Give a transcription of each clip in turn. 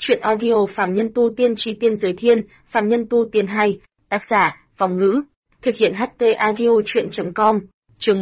Truyện audio Phàm Nhân Tu Tiên Chi Tiên Giới Thiên, Phàm Nhân Tu Tiên 2, tác giả, Vong Ngữ, thực hiện HT audio truyện.com, chương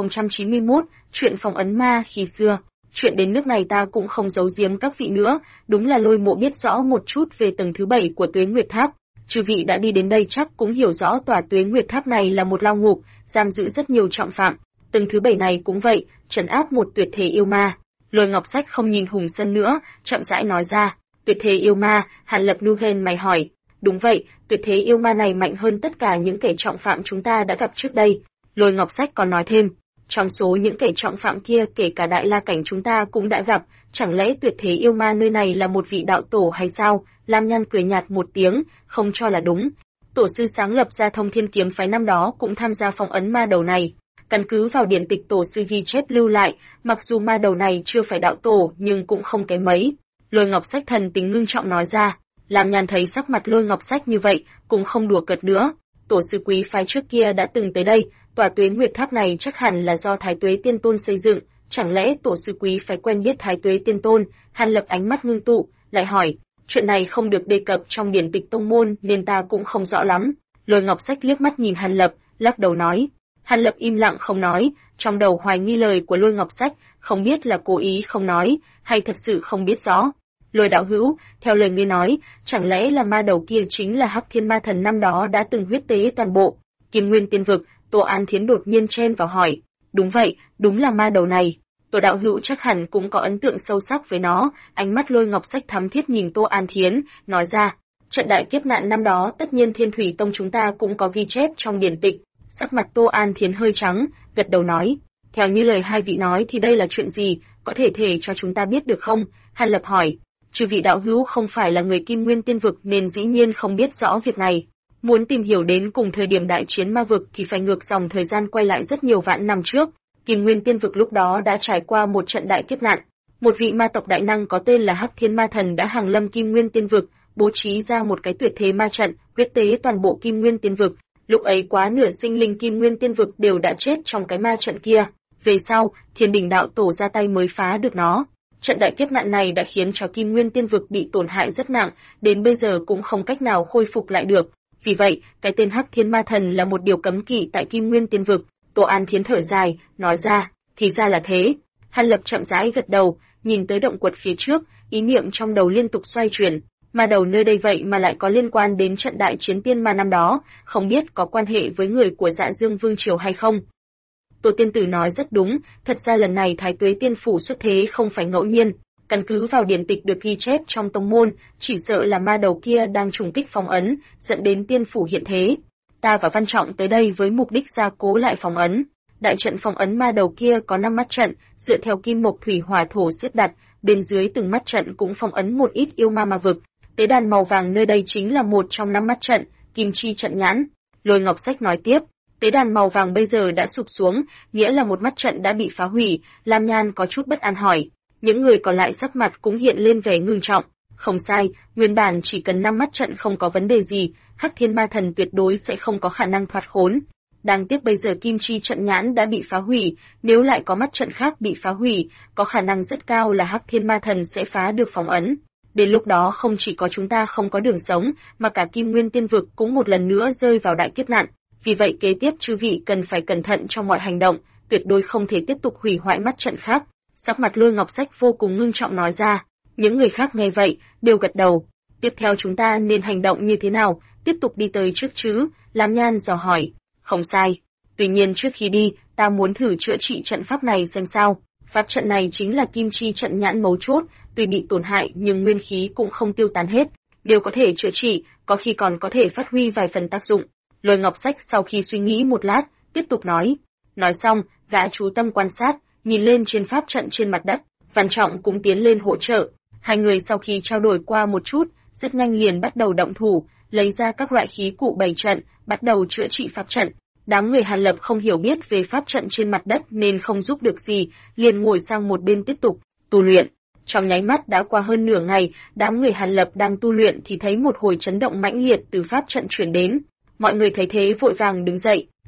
1091, chuyện phong ấn ma khi xưa. Chuyện đến nước này ta cũng không giấu giếm các vị nữa, đúng là Lôi Mộ biết rõ một chút về tầng thứ 7 của Tuế Nguyệt Tháp. Chư vị đã đi đến đây chắc cũng hiểu rõ tòa Tuế Nguyệt Tháp này là một lao ngục, giam giữ rất nhiều trọng phạm. Tầng thứ 7 này cũng vậy, trấn áp một tuyệt thế yêu ma. Lôi Ngọc Sách không nhìn Hùng Sân nữa, chậm rãi nói ra. Tuyệt thế yêu ma, Hàn Lập Nuhen mày hỏi. Đúng vậy, tuyệt thế yêu ma này mạnh hơn tất cả những kẻ trọng phạm chúng ta đã gặp trước đây. Lôi Ngọc Sách còn nói thêm, trong số những kẻ trọng phạm kia kể cả Đại La Cảnh chúng ta cũng đã gặp, chẳng lẽ tuyệt thế yêu ma nơi này là một vị đạo tổ hay sao? Lam Nhan cười nhạt một tiếng, không cho là đúng. Tổ sư sáng lập ra Thông Thiên Kiếm phái năm đó cũng tham gia phong ấn ma đầu này. Căn cứ vào điển tịch tổ sư ghi chép lưu lại, mặc dù ma đầu này chưa phải đạo tổ nhưng cũng không kém mấy. Lôi Ngọc Sách thần tính ngưng trọng nói ra. Lam Nhan thấy sắc mặt Lôi Ngọc Sách như vậy, cũng không đùa cợt nữa. Tổ sư quý phái trước kia đã từng tới đây, tòa Tuế Nguyệt Tháp này chắc hẳn là do Thái Tuế Tiên Tôn xây dựng, chẳng lẽ tổ sư quý phái quen biết Thái Tuế Tiên Tôn? Hàn Lập ánh mắt ngưng tụ, lại hỏi, chuyện này không được đề cập trong điển tịch tông môn nên ta cũng không rõ lắm. Lôi Ngọc Sách liếc mắt nhìn Hàn Lập, lắc đầu nói. Hàn Lập im lặng không nói, trong đầu hoài nghi lời của Lôi Ngọc Sách, không biết là cố ý không nói, hay thật sự không biết rõ. Lôi đạo hữu, theo lời ngươi nói, chẳng lẽ là ma đầu kia chính là Hắc Thiên Ma Thần năm đó đã từng huyết tế toàn bộ Kim Nguyên Tiên Vực? Tô An Thiến đột nhiên chen vào hỏi. Đúng vậy, đúng là ma đầu này. Tổ đạo hữu chắc hẳn cũng có ấn tượng sâu sắc với nó. Ánh mắt Lôi Ngọc Sách thắm thiết nhìn Tô An Thiến, nói ra, trận đại kiếp nạn năm đó tất nhiên Thiên Thủy Tông chúng ta cũng có ghi chép trong điển tịch. Sắc mặt Tô An Thiến hơi trắng, gật đầu nói, theo như lời hai vị nói thì đây là chuyện gì, có thể cho chúng ta biết được không? Hàn Lập hỏi. Chư vị đạo hữu không phải là người Kim Nguyên Tiên Vực nên dĩ nhiên không biết rõ việc này. Muốn tìm hiểu đến cùng thời điểm đại chiến ma vực thì phải ngược dòng thời gian quay lại rất nhiều vạn năm trước. Kim Nguyên Tiên Vực lúc đó đã trải qua một trận đại kiếp nạn. Một vị ma tộc đại năng có tên là Hắc Thiên Ma Thần đã hàng lâm Kim Nguyên Tiên Vực, bố trí ra một cái tuyệt thế ma trận, huyết tế toàn bộ Kim Nguyên Tiên Vực. Lúc ấy quá nửa sinh linh Kim Nguyên Tiên Vực đều đã chết trong cái ma trận kia. Về sau, Thiên Đình đạo tổ ra tay mới phá được nó. Trận đại kiếp nạn này đã khiến cho Kim Nguyên Tiên Vực bị tổn hại rất nặng, đến bây giờ cũng không cách nào khôi phục lại được. Vì vậy, cái tên Hắc Thiên Ma Thần là một điều cấm kỵ tại Kim Nguyên Tiên Vực. Tô An Thiến thở dài, nói ra, thì ra là thế. Hàn Lập chậm rãi gật đầu, nhìn tới động quật phía trước, ý niệm trong đầu liên tục xoay chuyển. Ma đầu nơi đây vậy mà lại có liên quan đến trận đại chiến tiên ma năm đó, không biết có quan hệ với người của Dạ Dương Vương Triều hay không. Tổ tiên tử nói rất đúng, thật ra lần này Thái Tuế Tiên Phủ xuất thế không phải ngẫu nhiên. Căn cứ vào điển tịch được ghi chép trong tông môn, chỉ sợ là ma đầu kia đang trùng kích phong ấn, dẫn đến tiên phủ hiện thế. Ta và Văn Trọng tới đây với mục đích gia cố lại phong ấn. Đại trận phong ấn ma đầu kia có 5 mắt trận, dựa theo kim mộc thủy hỏa thổ xếp đặt, bên dưới từng mắt trận cũng phong ấn một ít yêu ma ma vực. Tế đàn màu vàng nơi đây chính là một trong 5 mắt trận, Kim Chi trận nhãn. Lôi Ngọc Sách nói tiếp. Tế đàn màu vàng bây giờ đã sụp xuống, nghĩa là một mắt trận đã bị phá hủy. Lam Nhan có chút bất an hỏi. Những người còn lại sắc mặt cũng hiện lên vẻ ngưng trọng. Không sai, nguyên bản chỉ cần 5 mắt trận không có vấn đề gì, Hắc Thiên Ma Thần tuyệt đối sẽ không có khả năng thoát khốn. Đáng tiếc bây giờ Kim Chi trận nhãn đã bị phá hủy, nếu lại có mắt trận khác bị phá hủy, có khả năng rất cao là Hắc Thiên Ma Thần sẽ phá được phong ấn. Đến lúc đó không chỉ có chúng ta không có đường sống, mà cả Kim Nguyên Tiên Vực cũng một lần nữa rơi vào đại kiếp nạn. Vì vậy kế tiếp chư vị cần phải cẩn thận trong mọi hành động, tuyệt đối không thể tiếp tục hủy hoại mắt trận khác. Sắc mặt Lôi Ngọc Sách vô cùng ngưng trọng nói ra. Những người khác nghe vậy, đều gật đầu. Tiếp theo chúng ta nên hành động như thế nào, tiếp tục đi tới trước chứ? Lam Nhan dò hỏi. Không sai. Tuy nhiên trước khi đi, ta muốn thử chữa trị trận pháp này xem sao. Pháp trận này chính là Kim Chi trận nhãn mấu chốt, tuy bị tổn hại nhưng nguyên khí cũng không tiêu tán hết, đều có thể chữa trị, có khi còn có thể phát huy vài phần tác dụng. Lôi Ngọc Sách sau khi suy nghĩ một lát, tiếp tục nói. Nói xong, gã chú tâm quan sát, nhìn lên trên pháp trận trên mặt đất, Văn Trọng cũng tiến lên hỗ trợ. Hai người sau khi trao đổi qua một chút, rất nhanh liền bắt đầu động thủ, lấy ra các loại khí cụ bày trận, bắt đầu chữa trị pháp trận. Đám người Hàn Lập không hiểu biết về pháp trận trên mặt đất nên không giúp được gì, liền ngồi sang một bên tiếp tục tu luyện. Trong nháy mắt đã qua hơn nửa ngày, đám người Hàn Lập đang tu luyện thì thấy một hồi chấn động mãnh liệt từ pháp trận truyền đến. Mọi người thấy thế vội vàng đứng dậy,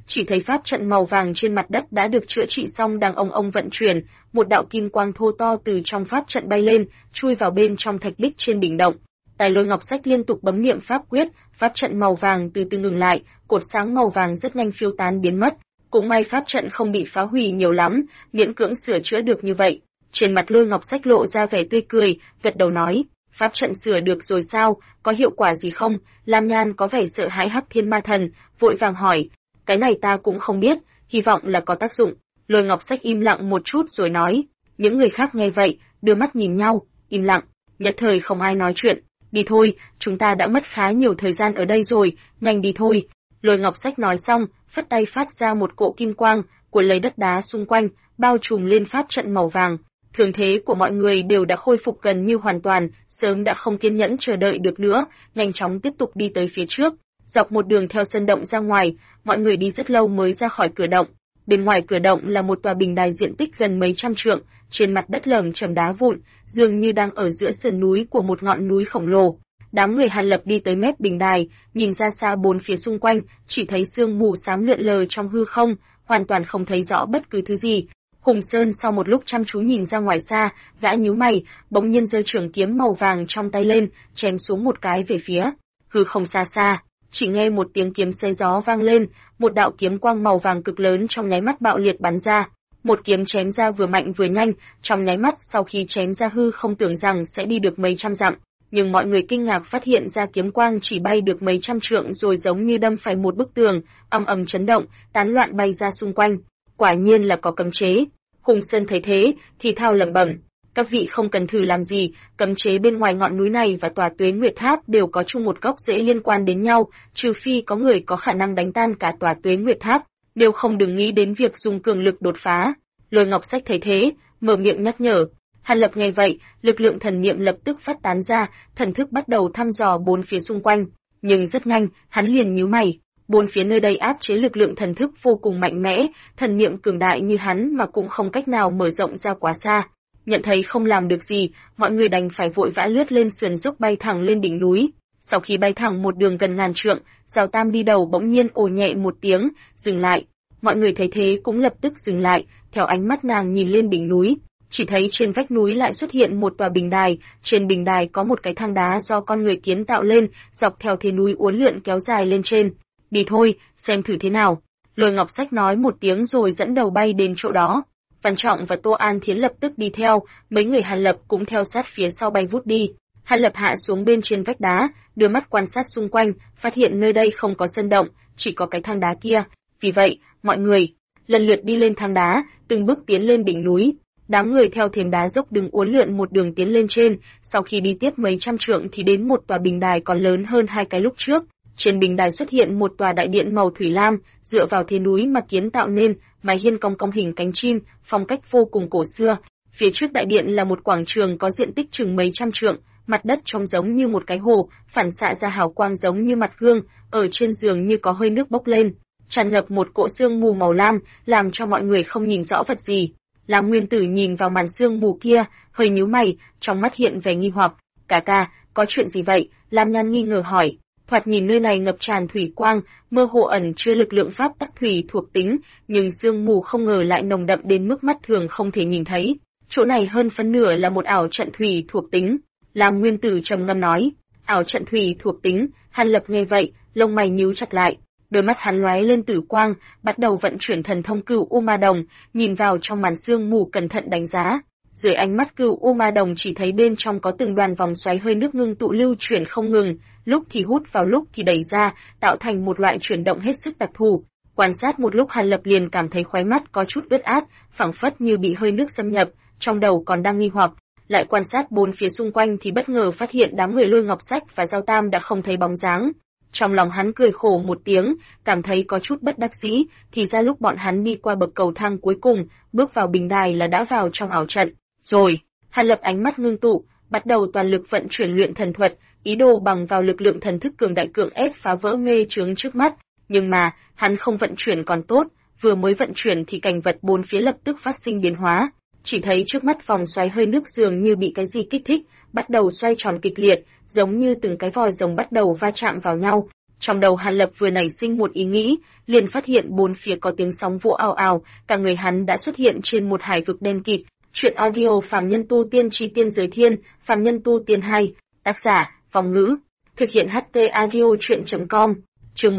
chỉ thấy pháp trận màu vàng trên mặt đất đã được chữa trị xong đang ong ong vận chuyển, một đạo kim quang thô to từ trong pháp trận bay lên, chui vào bên trong thạch bích trên đỉnh động. Tài Lôi Ngọc Sách liên tục bấm niệm pháp quyết, pháp trận màu vàng từ từ ngừng lại, cột sáng màu vàng rất nhanh phiêu tán biến mất. Cũng may pháp trận không bị phá hủy nhiều lắm, miễn cưỡng sửa chữa được như vậy. Trên mặt Lôi Ngọc Sách lộ ra vẻ tươi cười, gật đầu nói, pháp trận sửa được rồi sao, có hiệu quả gì không? Lam Nhan có vẻ sợ hãi Hắc Thiên Ma Thần, vội vàng hỏi, cái này ta cũng không biết, hy vọng là có tác dụng. Lôi Ngọc Sách im lặng một chút rồi nói, những người khác nghe vậy, đưa mắt nhìn nhau, im lặng, nhất thời không ai nói chuyện. Đi thôi, chúng ta đã mất khá nhiều thời gian ở đây rồi, nhanh đi thôi. Lôi Ngọc Sách nói xong, phất tay phát ra một cỗ kim quang, cuốn lấy đất đá xung quanh, bao trùm lên pháp trận màu vàng. Thương thế của mọi người đều đã khôi phục gần như hoàn toàn, sớm đã không kiên nhẫn chờ đợi được nữa, nhanh chóng tiếp tục đi tới phía trước. Dọc một đường theo sân động ra ngoài, mọi người đi rất lâu mới ra khỏi cửa động. Bên ngoài cửa động là một tòa bình đài diện tích gần mấy trăm trượng, trên mặt đất lởm chởm đá vụn, dường như đang ở giữa sườn núi của một ngọn núi khổng lồ. Đám người Hàn Lập đi tới mép bình đài, nhìn ra xa bốn phía xung quanh, chỉ thấy sương mù xám lượn lờ trong hư không, hoàn toàn không thấy rõ bất cứ thứ gì. Hùng Sơn sau một lúc chăm chú nhìn ra ngoài xa, gã nhíu mày, bỗng nhiên giơ trường kiếm màu vàng trong tay lên, chém xuống một cái về phía hư không xa xa. Chỉ nghe một tiếng kiếm xé gió vang lên, một đạo kiếm quang màu vàng cực lớn trong nháy mắt bạo liệt bắn ra. Một kiếm chém ra vừa mạnh vừa nhanh, trong nháy mắt sau khi chém ra hư không tưởng rằng sẽ đi được mấy trăm dặm, nhưng mọi người kinh ngạc phát hiện ra kiếm quang chỉ bay được mấy trăm trượng rồi giống như đâm phải một bức tường, ầm ầm chấn động, tán loạn bay ra xung quanh. Quả nhiên là có cấm chế. Hùng Sơn thấy thế, thì thào lẩm bẩm, các vị không cần thử làm gì, cấm chế bên ngoài ngọn núi này và tòa Tuế Nguyệt Tháp đều có chung một gốc rễ liên quan đến nhau, trừ phi có người có khả năng đánh tan cả tòa Tuế Nguyệt Tháp, nếu không đừng nghĩ đến việc dùng cường lực đột phá. Lôi Ngọc Sách thấy thế, mở miệng nhắc nhở. Hàn Lập nghe vậy, lực lượng thần niệm lập tức phát tán ra, thần thức bắt đầu thăm dò bốn phía xung quanh, nhưng rất nhanh, hắn liền nhíu mày. Bốn phía nơi đây áp chế lực lượng thần thức vô cùng mạnh mẽ, thần niệm cường đại như hắn mà cũng không cách nào mở rộng ra quá xa. Nhận thấy không làm được gì, mọi người đành phải vội vã lướt lên sườn dốc bay thẳng lên đỉnh núi. Sau khi bay thẳng một đường gần ngàn trượng, Giào Tam đi đầu bỗng nhiên ồ nhẹ một tiếng, dừng lại. Mọi người thấy thế cũng lập tức dừng lại, theo ánh mắt nàng nhìn lên đỉnh núi, chỉ thấy trên vách núi lại xuất hiện một tòa bình đài, trên bình đài có một cái thang đá do con người kiến tạo lên, dọc theo thế núi uốn lượn kéo dài lên trên. Đi thôi, xem thử thế nào. Lôi Ngọc Sách nói một tiếng rồi dẫn đầu bay đến chỗ đó. Văn Trọng và Tô An Thiến lập tức đi theo, mấy người Hàn Lập cũng theo sát phía sau bay vút đi. Hàn Lập hạ xuống bên trên vách đá, đưa mắt quan sát xung quanh, phát hiện nơi đây không có sân động, chỉ có cái thang đá kia. Vì vậy, mọi người lần lượt đi lên thang đá, từng bước tiến lên đỉnh núi. Đám người theo thềm đá dốc đứng uốn lượn một đường tiến lên trên, sau khi đi tiếp mấy trăm trượng thì đến một tòa bình đài còn lớn hơn hai cái lúc trước. Trên bình đài xuất hiện một tòa đại điện màu thủy lam, dựa vào thế núi mà kiến tạo nên, mái hiên cong cong hình cánh chim, phong cách vô cùng cổ xưa. Phía trước đại điện là một quảng trường có diện tích chừng mấy trăm trượng, mặt đất trông giống như một cái hồ, phản xạ ra hào quang giống như mặt gương, ở trên giường như có hơi nước bốc lên, tràn ngập một cỗ sương mù màu lam, làm cho mọi người không nhìn rõ vật gì. Lam Nguyên Tử nhìn vào màn sương mù kia, hơi nhíu mày, trong mắt hiện vẻ nghi hoặc. Cả ca, có chuyện gì vậy? Lam Nhan nghi ngờ hỏi. Thoạt nhìn nơi này ngập tràn thủy quang, mơ hồ ẩn chứa lực lượng pháp tắc thủy thuộc tính, nhưng sương mù không ngờ lại nồng đậm đến mức mắt thường không thể nhìn thấy. Chỗ này hơn phân nửa là một ảo trận thủy thuộc tính. Lam Nguyên Tử trầm ngâm nói. Ảo trận thủy thuộc tính. Hàn Lập nghe vậy, lông mày nhíu chặt lại. Đôi mắt hắn lóe lên tử quang, bắt đầu vận chuyển thần thông Cửu U Ma Đồng, nhìn vào trong màn sương mù cẩn thận đánh giá. Dưới ánh mắt Cửu U Ma Đồng chỉ thấy bên trong có từng đoàn vòng xoáy hơi nước ngưng tụ lưu chuyển không ngừng, lúc thì hút vào lúc thì đẩy ra, tạo thành một loại chuyển động hết sức đặc thù. Quan sát một lúc Hàn Lập liền cảm thấy khóe mắt có chút ướt át, phảng phất như bị hơi nước xâm nhập, trong đầu còn đang nghi hoặc. Lại quan sát bốn phía xung quanh thì bất ngờ phát hiện đám người Lôi Ngọc Sách và Giao Tam đã không thấy bóng dáng. Trong lòng hắn cười khổ một tiếng, cảm thấy có chút bất đắc dĩ, thì ra lúc bọn hắn đi qua bậc cầu thang cuối cùng, bước vào bình đài là đã vào trong ảo trận. Rồi, Hàn Lập ánh mắt ngưng tụ, bắt đầu toàn lực vận chuyển luyện thần thuật, ý đồ bằng vào lực lượng thần thức cường đại cưỡng ép phá vỡ mê chướng trước mắt. Nhưng mà, hắn không vận chuyển còn tốt, vừa mới vận chuyển thì cảnh vật bốn phía lập tức phát sinh biến hóa. Chỉ thấy trước mắt vòng xoáy hơi nước dường như bị cái gì kích thích, bắt đầu xoay tròn kịch liệt, giống như từng cái vòi rồng bắt đầu va chạm vào nhau. Trong đầu Hàn Lập vừa nảy sinh một ý nghĩ, liền phát hiện bốn phía có tiếng sóng vỗ ào ào, cả người hắn đã xuất hiện trên một hải vực đen kịt. Truyện audio Phàm Nhân Tu Tiên Chi Tiên Giới Thiên, Phàm Nhân Tu Tiên 2, tác giả, Phong Ngữ, thực hiện HT audio truyện.com, chương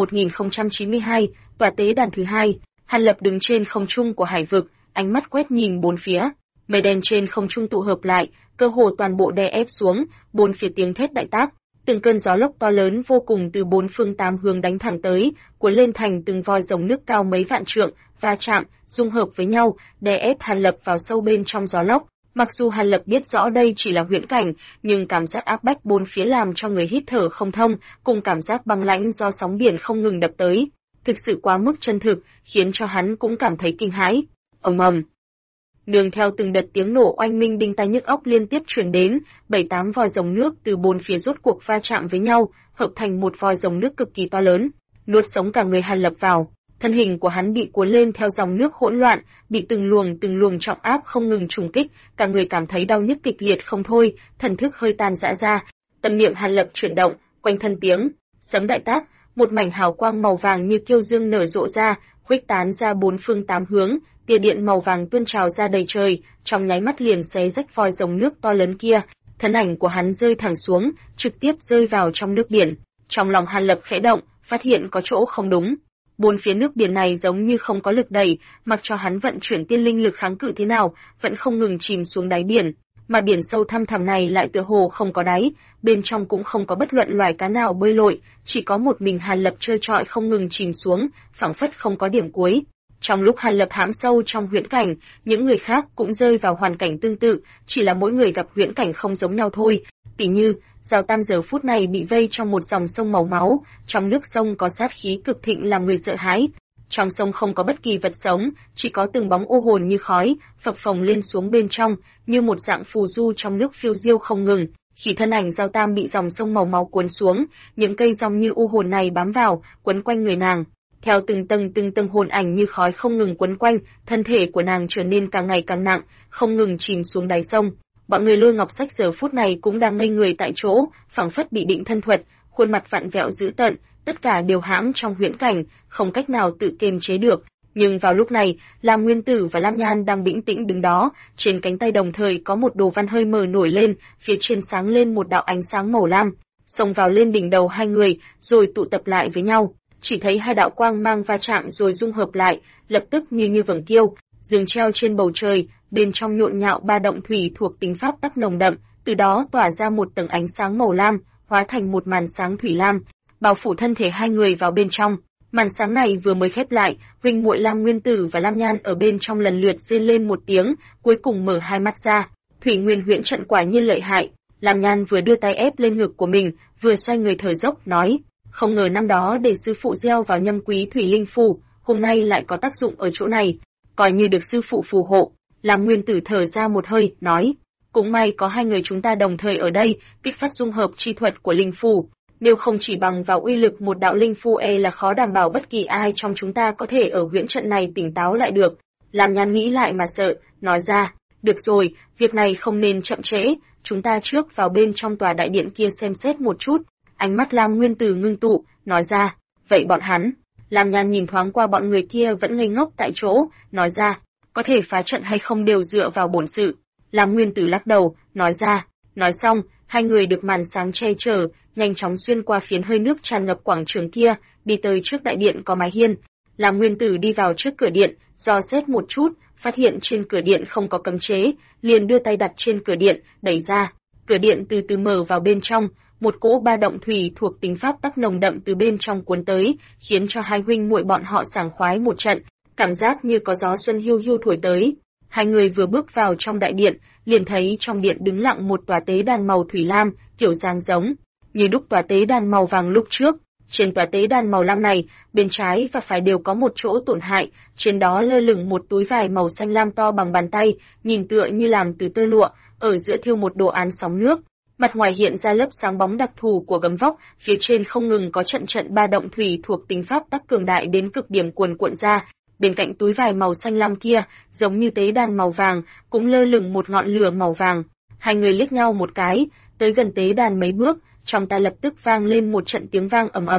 1092, tòa tế đàn thứ hai. Hàn Lập đứng trên không trung của hải vực, ánh mắt quét nhìn bốn phía. Mây đen trên không trung tụ hợp lại, cơ hồ toàn bộ đè ép xuống, bốn phía tiếng thét đại tác. Từng cơn gió lốc to lớn vô cùng từ bốn phương tám hướng đánh thẳng tới, cuốn lên thành từng vòi rồng nước cao mấy vạn trượng, va chạm, dung hợp với nhau, đè ép Hàn Lập vào sâu bên trong gió lốc. Mặc dù Hàn Lập biết rõ đây chỉ là huyễn cảnh, nhưng cảm giác áp bách bốn phía làm cho người hít thở không thông, cùng cảm giác băng lãnh do sóng biển không ngừng đập tới, thực sự quá mức chân thực, khiến cho hắn cũng cảm thấy kinh hãi. Ầm ầm. Nương theo từng đợt tiếng nổ oanh minh đinh tai nhức óc liên tiếp truyền đến, 7-8 vòi rồng nước từ bốn phía rốt cuộc va chạm với nhau, hợp thành một vòi rồng nước cực kỳ to lớn, nuốt sống cả người Hàn Lập vào. Thân hình của hắn bị cuốn lên theo dòng nước hỗn loạn, bị từng luồng trọng áp không ngừng trùng kích, cả người cảm thấy đau nhức kịch liệt không thôi, thần thức hơi tan rã ra. Tâm niệm Hàn Lập chuyển động, quanh thân tiếng sấm đại tác, một mảnh hào quang màu vàng như kiêu dương nở rộ ra, khuếch tán ra bốn phương tám hướng, tia điện màu vàng tuôn trào ra đầy trời, trong nháy mắt liền xé rách vòi rồng nước to lớn kia. Thân ảnh của hắn rơi thẳng xuống, trực tiếp rơi vào trong nước biển. Trong lòng Hàn Lập khẽ động, phát hiện có chỗ không đúng. Bốn phía nước biển này giống như không có lực đẩy, mặc cho hắn vận chuyển tiên linh lực kháng cự thế nào, vẫn không ngừng chìm xuống đáy biển. Mà biển sâu thăm thẳm này lại tựa hồ không có đáy, bên trong cũng không có bất luận loài cá nào bơi lội, chỉ có một mình Hàn Lập trơ trọi không ngừng chìm xuống, phảng phất không có điểm cuối. Trong lúc Hàn Lập hãm sâu trong huyễn cảnh, những người khác cũng rơi vào hoàn cảnh tương tự, chỉ là mỗi người gặp huyễn cảnh không giống nhau thôi. Tỉ như, Giào Tam giờ phút này bị vây trong một dòng sông màu máu, trong nước sông có sát khí cực thịnh làm người sợ hãi. Trong sông không có bất kỳ vật sống, chỉ có từng bóng u hồn như khói, phập phồng lên xuống bên trong, như một dạng phù du trong nước phiêu diêu không ngừng. Khi thân ảnh Giào Tam bị dòng sông màu máu cuốn xuống, những cây rong như u hồn này bám vào, quấn quanh người nàng. Theo từng tầng hồn ảnh như khói không ngừng quấn quanh, thân thể của nàng trở nên càng ngày càng nặng, không ngừng chìm xuống đáy sông. Bọn người Lôi Ngọc Sách giờ phút này cũng đang ngây người tại chỗ, phảng phất bị định thân thuật, khuôn mặt vặn vẹo dữ tợn, tất cả đều hãm trong huyễn cảnh, không cách nào tự kiềm chế được. Nhưng vào lúc này, Lam Nguyên Tử và Lam Nhan đang bĩnh tĩnh đứng đó, trên cánh tay đồng thời có một đồ văn hơi mờ nổi lên, phía trên sáng lên một đạo ánh sáng màu lam, xông vào lên đỉnh đầu hai người, rồi tụ tập lại với nhau. Chỉ thấy hai đạo quang mang va chạm rồi dung hợp lại, lập tức như vầng kiêu, dường treo trên bầu trời, bên trong nhộn nhạo ba động thủy thuộc tính pháp tắc nồng đậm, từ đó tỏa ra một tầng ánh sáng màu lam, hóa thành một màn sáng thủy lam, bao phủ thân thể hai người vào bên trong. Màn sáng này vừa mới khép lại, huynh muội Lam Nguyên Tử và Lam Nhan ở bên trong lần lượt rên lên một tiếng, cuối cùng mở hai mắt ra. Thủy Nguyên huyễn trận quả nhiên lợi hại. Lam Nhan vừa đưa tay ép lên ngực của mình, vừa xoay người thở dốc nói: không ngờ năm đó để sư phụ gieo vào Nhâm Quý Thủy Linh Phù, hôm nay lại có tác dụng ở chỗ này, coi như được sư phụ phù hộ. Lam Nguyên Tử thở ra một hơi, nói: cũng may có hai người chúng ta đồng thời ở đây, kích phát dung hợp chi thuật của linh phù. Nếu không chỉ bằng vào uy lực một đạo linh phù là khó đảm bảo bất kỳ ai trong chúng ta có thể ở huyễn trận này tỉnh táo lại được. Lam Nhan nghĩ lại mà sợ, nói ra: được rồi, việc này không nên chậm trễ, chúng ta trước vào bên trong tòa đại điện kia xem xét một chút. Ánh mắt Lam Nguyên Tử ngưng tụ, nói ra: vậy bọn hắn? Lam Nhan nhìn thoáng qua bọn người kia vẫn ngây ngốc tại chỗ, nói ra: có thể phá trận hay không đều dựa vào bổn sự. Lam Nguyên Tử lắc đầu, nói ra. Nói xong, hai người được màn sáng che chở, nhanh chóng xuyên qua phiến hơi nước tràn ngập quảng trường kia, đi tới trước đại điện có mái hiên. Lam Nguyên Tử đi vào trước cửa điện, dò xét một chút, phát hiện trên cửa điện không có cấm chế, liền đưa tay đặt trên cửa điện, đẩy ra. Cửa điện từ từ mở vào bên trong, một cỗ ba động thủy thuộc tính pháp tắc nồng đậm từ bên trong cuốn tới, khiến cho hai huynh muội bọn họ sảng khoái một trận, cảm giác như có gió xuân hiu hiu thổi tới. Hai người vừa bước vào trong đại điện, liền thấy trong điện đứng lặng một tòa tế đàn màu thủy lam, kiểu dáng giống như đúc tòa tế đàn màu vàng lúc trước. Trên tòa tế đàn màu lam này, bên trái và phải đều có một chỗ tổn hại, trên đó lơ lửng một túi vải màu xanh lam to bằng bàn tay, nhìn tựa như làm từ tơ lụa, ở giữa thêu một đồ án sóng nước. Mặt ngoài hiện ra lớp sáng bóng đặc thù của gấm vóc, phía trên không ngừng có trận ba động thủy thuộc tính pháp tắc cường đại đến cực điểm cuồn cuộn ra. Bên cạnh túi vải màu xanh lam kia, giống như tế đàn màu vàng, cũng lơ lửng một ngọn lửa màu vàng. Hai người liếc nhau một cái, tới gần tế đàn mấy bước, trong tai lập tức vang lên một trận tiếng vang ầm ầm.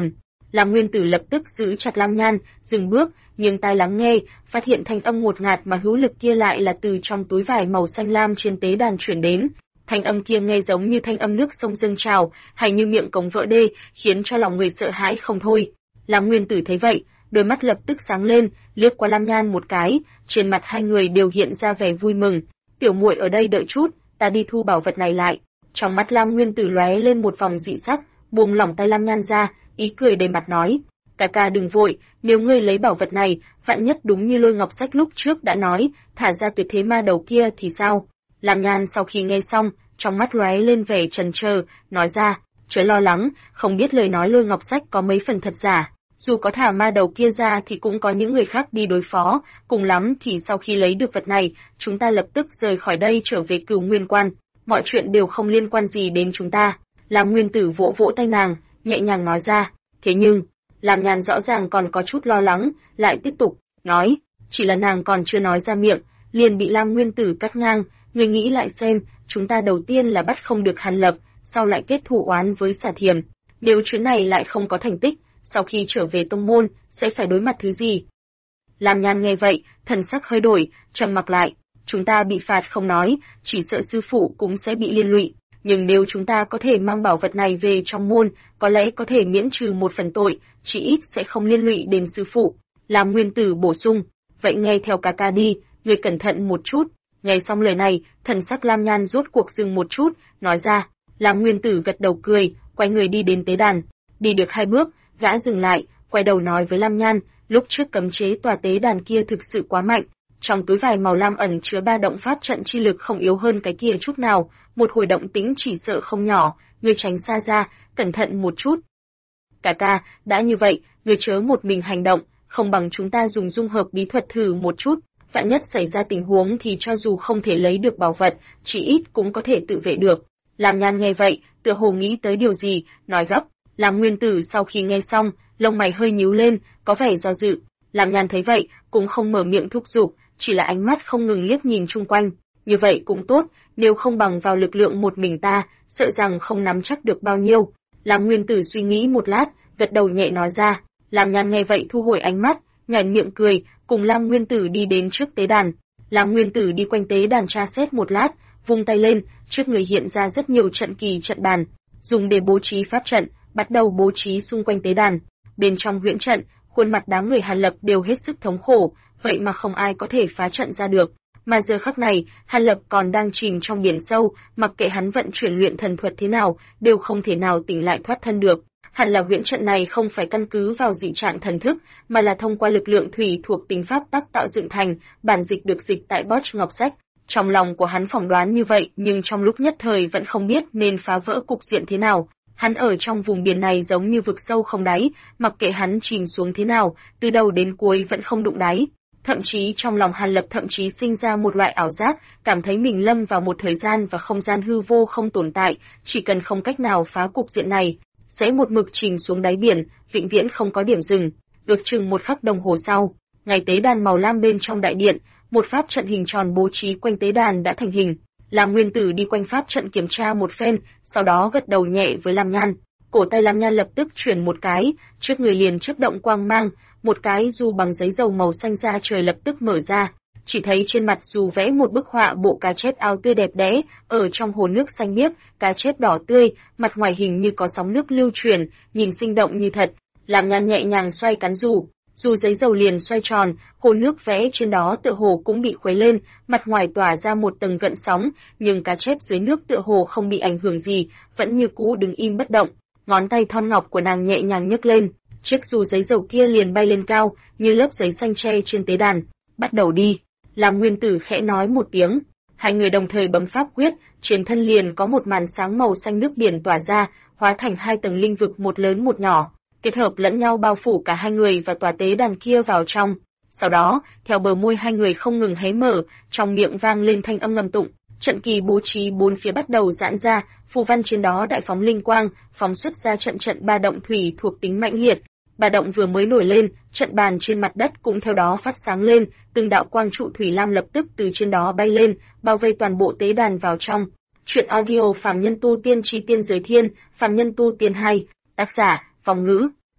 Lam Nguyên Tử lập tức giữ chặt Lam Nhan, dừng bước, nhưng tai lắng nghe, phát hiện thanh âm ngột ngạt mà hữu lực kia lại là từ trong túi vải màu xanh lam trên tế đàn chuyển đến. Thanh âm kia nghe giống như thanh âm nước sông dâng trào, hay như miệng cống vỡ đê, khiến cho lòng người sợ hãi không thôi. Lam Nguyên Tử thấy vậy, đôi mắt lập tức sáng lên, liếc qua Lam Nhan một cái, trên mặt hai người đều hiện ra vẻ vui mừng. Tiểu muội ở đây đợi chút, ta đi thu bảo vật này lại. Trong mắt Lam Nguyên Tử lóe lên một vòng dị sắc, buông lỏng tay Lam Nhan ra, ý cười đầy mặt nói: "Ca ca đừng vội, nếu ngươi lấy bảo vật này, vạn nhất đúng như Lôi Ngọc Sách lúc trước đã nói, thả ra tuyệt thế ma đầu kia thì sao?" Lam Nhan sau khi nghe xong, trong mắt lóe lên vẻ chần chờ, nói ra: "Chớ lo lắng, không biết lời nói Lôi Ngọc Sách có mấy phần thật giả. Dù có thả ma đầu kia ra thì cũng có những người khác đi đối phó, cùng lắm thì sau khi lấy được vật này, chúng ta lập tức rời khỏi đây trở về Cửu Nguyên Quan, mọi chuyện đều không liên quan gì đến chúng ta." Lam Nguyên Tử vỗ vỗ tay nàng, nhẹ nhàng nói ra. Thế nhưng, Lam Nhan rõ ràng còn có chút lo lắng, lại tiếp tục nói, chỉ là nàng còn chưa nói ra miệng, liền bị Lam Nguyên Tử cắt ngang. Người nghĩ lại xem, chúng ta đầu tiên là bắt không được Hàn Lập, sau lại kết thù oán với Xà Thiềm. Nếu chuyến này lại không có thành tích, sau khi trở về tông môn, sẽ phải đối mặt thứ gì? Lam Nhan nghe vậy, thần sắc hơi đổi, trầm mặc lại. Chúng ta bị phạt không nói, chỉ sợ sư phụ cũng sẽ bị liên lụy. Nhưng nếu chúng ta có thể mang bảo vật này về trong môn, có lẽ có thể miễn trừ một phần tội, chỉ ít sẽ không liên lụy đến sư phụ. Lam Nguyên Tử bổ sung, vậy nghe theo ca ca đi, người cẩn thận một chút. Nghe xong lời này, thần sắc Lam Nhan rốt cuộc dừng một chút, nói ra. Lam Nguyên Tử gật đầu cười, quay người đi đến tế đàn. Đi được 2 bước, gã dừng lại, quay đầu nói với Lam Nhan, lúc trước cấm chế tòa tế đàn kia thực sự quá mạnh. Trong túi vải màu lam ẩn chứa 3 động pháp trận chi lực không yếu hơn cái kia chút nào, một hồi động tĩnh chỉ sợ không nhỏ, ngươi tránh xa ra, cẩn thận một chút. Cả ca, đã như vậy, ngươi chớ một mình hành động, không bằng chúng ta dùng dung hợp bí thuật thử một chút, vạn nhất xảy ra tình huống thì cho dù không thể lấy được bảo vật, chỉ ít cũng có thể tự vệ được. Lam Nhan nghe vậy, tựa hồ nghĩ tới điều gì, nói gấp. Lam Nguyên Tử sau khi nghe xong, lông mày hơi nhíu lên, có vẻ do dự. Lam Nhan thấy vậy, cũng không mở miệng thúc giục, chỉ là ánh mắt không ngừng liếc nhìn chung quanh. Như vậy cũng tốt, nếu không bằng vào lực lượng một mình ta, sợ rằng không nắm chắc được bao nhiêu. Lam Nguyên Tử suy nghĩ một lát, gật đầu nhẹ nói ra. Lam Nhan nghe vậy thu hồi ánh mắt, nhoẻn miệng cười, cùng Lam Nguyên Tử đi đến trước tế đàn. Lam Nguyên Tử đi quanh tế đàn tra xét một lát, vung tay lên, trước người hiện ra rất nhiều trận kỳ trận bàn, dùng để bố trí pháp trận, bắt đầu bố trí xung quanh tế đàn. Bên trong huyễn trận, khuôn mặt đám người Hàn Lập đều hết sức thống khổ, vậy mà không ai có thể phá trận ra được. Mà giờ khắc này, Hàn Lập còn đang chìm trong biển sâu, mặc kệ hắn vận chuyển luyện thần thuật thế nào, đều không thể nào tỉnh lại thoát thân được. Hẳn là huyễn trận này không phải căn cứ vào dị trạng thần thức, mà là thông qua lực lượng thủy thuộc tính pháp tắc tạo dựng thành, bản dịch được dịch tại Bosch Ngọc Sách. Trong lòng của hắn phỏng đoán như vậy, nhưng trong lúc nhất thời vẫn không biết nên phá vỡ cục diện thế nào. Hắn ở trong vùng biển này giống như vực sâu không đáy, mặc kệ hắn chìm xuống thế nào, từ đầu đến cuối vẫn không đụng đáy. Thậm chí trong lòng Hàn Lập thậm chí sinh ra một loại ảo giác, cảm thấy mình lâm vào một thời gian và không gian hư vô không tồn tại, chỉ cần không cách nào phá cục diện này, sẽ một mực chìm xuống đáy biển, vĩnh viễn không có điểm dừng. Ước chừng 1 khắc đồng hồ sau, ngày tế đàn màu lam bên trong đại điện, một pháp trận hình tròn bố trí quanh tế đàn đã thành hình. Lam Nguyên Tử đi quanh pháp trận kiểm tra một phen, sau đó gật đầu nhẹ với Lam Nhan. Cổ tay Lam Nhan lập tức chuyển một cái, trước người liền chớp động quang mang, một cái dù bằng giấy dầu màu xanh da trời lập tức mở ra. Chỉ thấy trên mặt dù vẽ một bức họa bộ cá chép ao tươi đẹp đẽ, ở trong hồ nước xanh biếc, cá chép đỏ tươi, mặt ngoài hình như có sóng nước lưu chuyển, nhìn sinh động như thật. Lam Nhan nhẹ nhàng xoay cán dù giấy dầu liền xoay tròn, hồ nước vẽ trên đó tựa hồ cũng bị khuấy lên, mặt ngoài tỏa ra một tầng gợn sóng, nhưng cá chép dưới nước tựa hồ không bị ảnh hưởng gì, vẫn như cũ đứng im bất động. Ngón tay thon ngọc của nàng nhẹ nhàng nhấc lên, chiếc dù giấy dầu kia liền bay lên cao, như lớp giấy xanh che trên tế đàn. Bắt đầu đi. Lam Nguyên Tử khẽ nói một tiếng, hai người đồng thời bấm pháp quyết, trên thân liền có một màn sáng màu xanh nước biển tỏa ra, hóa thành 2 tầng linh vực một lớn một nhỏ, kết hợp lẫn nhau bao phủ cả hai người và tòa tế đàn kia vào trong. Sau đó, theo bờ môi hai người không ngừng hé mở, trong miệng vang lên thanh âm ngâm tụng, trận kỳ bố trí bốn phía bắt đầu giãn ra, phù văn trên đó đại phóng linh quang, phóng xuất ra trận trận ba động thủy thuộc tính mãnh liệt. Ba động vừa mới nổi lên, trận bàn trên mặt đất cũng theo đó phát sáng lên, từng đạo quang trụ thủy lam lập tức từ trên đó bay lên, bao vây toàn bộ tế đàn vào trong. Truyện audio Phàm Nhân Tu Tiên Chi Tiên Giới Thiên, Phàm Nhân Tu Tiên 2, tác giả Phong Ngữ.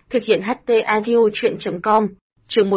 Thực hiện HT Audio truyện.com. Chương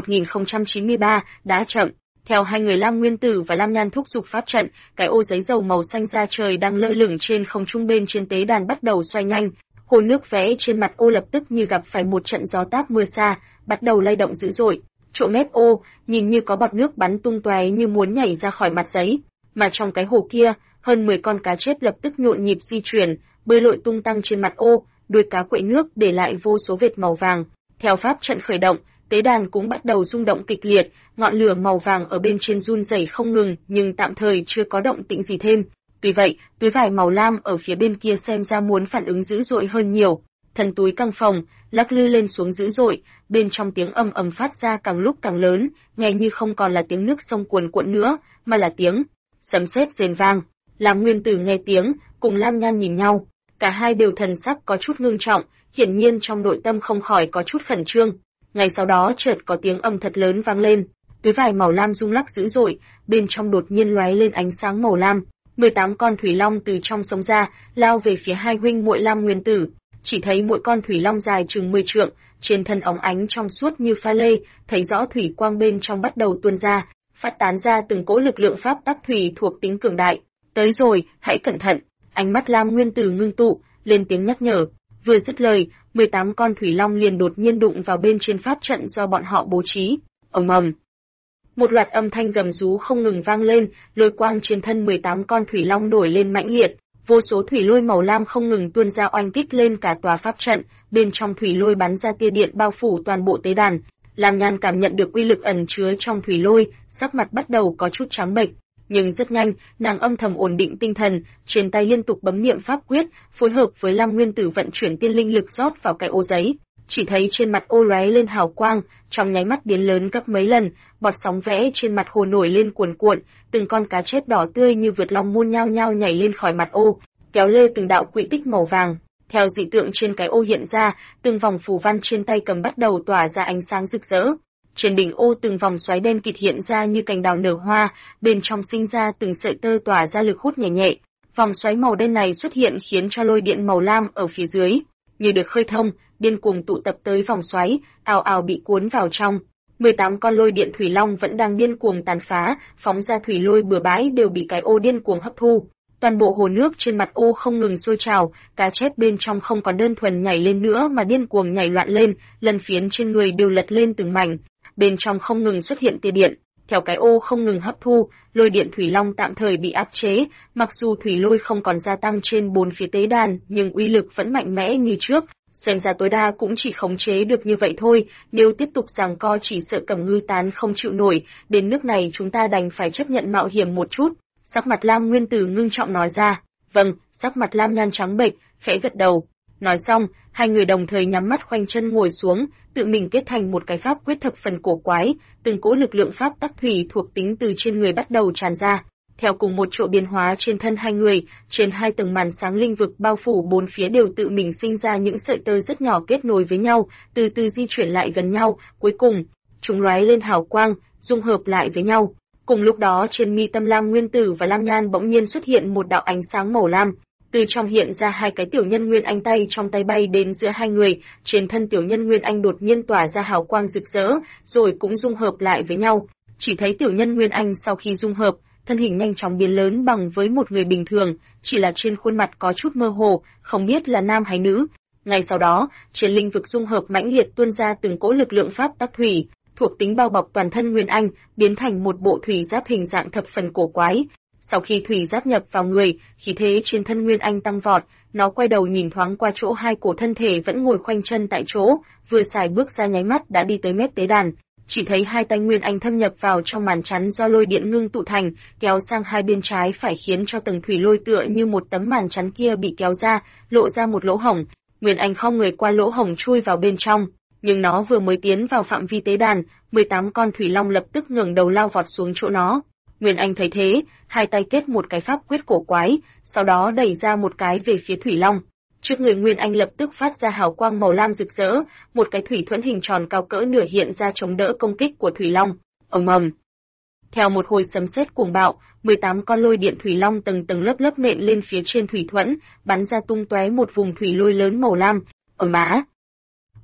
1093, đã chậm. Theo hai người Lam Nguyên Tử và Lam Nhan thúc giục pháp trận, cái ô giấy dầu màu xanh da trời đang lơ lửng trên không trung bên trên tế đàn bắt đầu xoay nhanh. Hồ nước vẽ trên mặt ô lập tức như gặp phải một trận gió táp mưa xa, bắt đầu lay động dữ dội. Chỗ mép ô, nhìn như có bọt nước bắn tung tóe như muốn nhảy ra khỏi mặt giấy, mà trong cái hồ kia, hơn 10 con cá chép lập tức nhộn nhịp di chuyển, bơi lội tung tăng trên mặt ô, đuôi cá quậy nước để lại vô số vệt màu vàng. Theo pháp trận khởi động, tế đàn cũng bắt đầu rung động kịch liệt, ngọn lửa màu vàng ở bên trên run rẩy không ngừng, nhưng tạm thời chưa có động tĩnh gì thêm. Tuy vậy, túi vải màu lam ở phía bên kia xem ra muốn phản ứng dữ dội hơn nhiều. Thân túi căng phồng, lắc lư lên xuống dữ dội, bên trong tiếng ầm ầm phát ra càng lúc càng lớn, nghe như không còn là tiếng nước sông cuồn cuộn nữa, mà là tiếng sấm sét rền vang. Lam Nguyên Tử nghe tiếng, cùng Lam Nhan nhìn nhau, cả hai đều thần sắc có chút ngưng trọng, hiển nhiên trong nội tâm không khỏi có chút khẩn trương. Ngay sau đó chợt có tiếng ầm thật lớn vang lên, túi vải màu lam rung lắc dữ dội, bên trong đột nhiên lóe lên ánh sáng màu lam. 18 con thủy long từ trong sông ra, lao về phía hai huynh muội Lam Nguyên Tử. Chỉ thấy mỗi con thủy long dài chừng 10 trượng, trên thân óng ánh trong suốt như pha lê, thấy rõ thủy quang bên trong bắt đầu tuôn ra, phát tán ra từng cỗ lực lượng pháp tắc thủy thuộc tính cường đại. Tới rồi, hãy cẩn thận. Ánh mắt Lam Nguyên Tử ngưng tụ, lên tiếng nhắc nhở. Vừa dứt lời, 18 con thủy long liền đột nhiên đụng vào bên trên pháp trận do bọn họ bố trí. Ầm ầm. Một loạt âm thanh gầm rú không ngừng vang lên, lôi quang trên thân 18 con thủy long nổi lên mãnh liệt, vô số thủy lôi màu lam không ngừng tuôn ra oanh kích lên cả tòa pháp trận, bên trong thủy lôi bắn ra tia điện bao phủ toàn bộ tế đàn. Lam Nhan cảm nhận được uy lực ẩn chứa trong thủy lôi, sắc mặt bắt đầu có chút trắng bệch, nhưng rất nhanh, nàng âm thầm ổn định tinh thần, trên tay liên tục bấm niệm pháp quyết, phối hợp với Lam Nguyên Tử vận chuyển tiên linh lực rót vào cái ô giấy. Chỉ thấy trên mặt ô lóe lên hào quang, trong nháy mắt biến lớn gấp mấy lần, bọt sóng vẽ trên mặt hồ nổi lên cuồn cuộn, từng con cá chép đỏ tươi như vượt long môn nhao nhao nhảy lên khỏi mặt ô, kéo lê từng đạo quỹ tích màu vàng. Theo dị tượng trên cái ô hiện ra, từng vòng phù văn trên tay cầm bắt đầu tỏa ra ánh sáng rực rỡ. Trên đỉnh ô từng vòng xoáy đen kịt hiện ra như cành đào nở hoa, bên trong sinh ra từng sợi tơ tỏa ra lực hút nhẹ nhẹ. Vòng xoáy màu đen này xuất hiện khiến cho lôi điện màu lam ở phía dưới như được khơi thông, điên cuồng tụ tập tới vòng xoáy, ào ào bị cuốn vào trong. 18 con lôi điện thủy long vẫn đang điên cuồng tàn phá, phóng ra thủy lôi bừa bãi đều bị cái ô điên cuồng hấp thu. Toàn bộ hồ nước trên mặt ô không ngừng sôi trào, cá chép bên trong không còn đơn thuần nhảy lên nữa mà điên cuồng nhảy loạn lên, lân phiến trên người đều lật lên từng mảnh. Bên trong không ngừng xuất hiện tia điện, theo cái ô không ngừng hấp thu, lôi điện thủy long tạm thời bị áp chế, mặc dù thủy lôi không còn gia tăng trên bốn phía tế đàn, nhưng uy lực vẫn mạnh mẽ như trước. Xem ra tối đa cũng chỉ khống chế được như vậy thôi, nếu tiếp tục giằng co chỉ sợ Cẩm Ngư Tán không chịu nổi, đến nước này chúng ta đành phải chấp nhận mạo hiểm một chút. Sắc mặt Lam Nguyên Tử ngưng trọng nói ra. Vâng, sắc mặt Lam Nhan trắng bệch, khẽ gật đầu. Nói xong, hai người đồng thời nhắm mắt khoanh chân ngồi xuống, tự mình kết thành một cái pháp quyết thập phần cổ quái, từng cỗ lực lượng pháp tắc thủy thuộc tính từ trên người bắt đầu tràn ra. Theo cùng một chỗ biến hóa trên thân hai người, trên hai tầng màn sáng linh vực bao phủ bốn phía đều tự mình sinh ra những sợi tơ rất nhỏ kết nối với nhau, từ từ di chuyển lại gần nhau, cuối cùng, chúng lóe lên hào quang, dung hợp lại với nhau. Cùng lúc đó trên mi tâm Lam Nguyên Tử và Lam Nhan bỗng nhiên xuất hiện một đạo ánh sáng màu lam, từ trong hiện ra hai cái tiểu nhân nguyên anh tay trong tay bay đến giữa hai người, trên thân tiểu nhân nguyên anh đột nhiên tỏa ra hào quang rực rỡ, rồi cũng dung hợp lại với nhau. Chỉ thấy tiểu nhân nguyên anh sau khi dung hợp, thân hình nhanh chóng biến lớn bằng với một người bình thường, chỉ là trên khuôn mặt có chút mơ hồ, không biết là nam hay nữ. Ngay sau đó, trên linh vực dung hợp mãnh liệt tuôn ra từng cỗ lực lượng pháp tắc thủy, thuộc tính bao bọc toàn thân Nguyên Anh, biến thành một bộ thủy giáp hình dạng thập phần cổ quái. Sau khi thủy giáp nhập vào người, khí thế trên thân Nguyên Anh tăng vọt, nó quay đầu nhìn thoáng qua chỗ hai cổ thân thể vẫn ngồi khoanh chân tại chỗ, vừa xài bước ra nháy mắt đã đi tới mép tế đàn. Chỉ thấy hai tay Nguyên Anh thâm nhập vào trong màn chắn do lôi điện ngưng tụ thành, kéo sang hai bên trái phải khiến cho tầng thủy lôi tựa như một tấm màn chắn kia bị kéo ra, lộ ra một lỗ hổng. Nguyên Anh khom người qua lỗ hổng chui vào bên trong, nhưng nó vừa mới tiến vào phạm vi tế đàn, 18 con thủy long lập tức ngẩng đầu lao vọt xuống chỗ nó. Nguyên Anh thấy thế, hai tay kết một cái pháp quyết cổ quái, sau đó đẩy ra một cái về phía thủy long. Trước người Nguyên Anh lập tức phát ra hào quang màu lam rực rỡ, một cái thủy thuẫn hình tròn cao cỡ nửa hiện ra chống đỡ công kích của thủy long. Ầm ầm. Theo một hồi sấm sét cuồng bạo, 18 con lôi điện thủy long tầng tầng lớp lớp nện lên phía trên thủy thuẫn, bắn ra tung tóe một vùng thủy lôi lớn màu lam. Ầm á.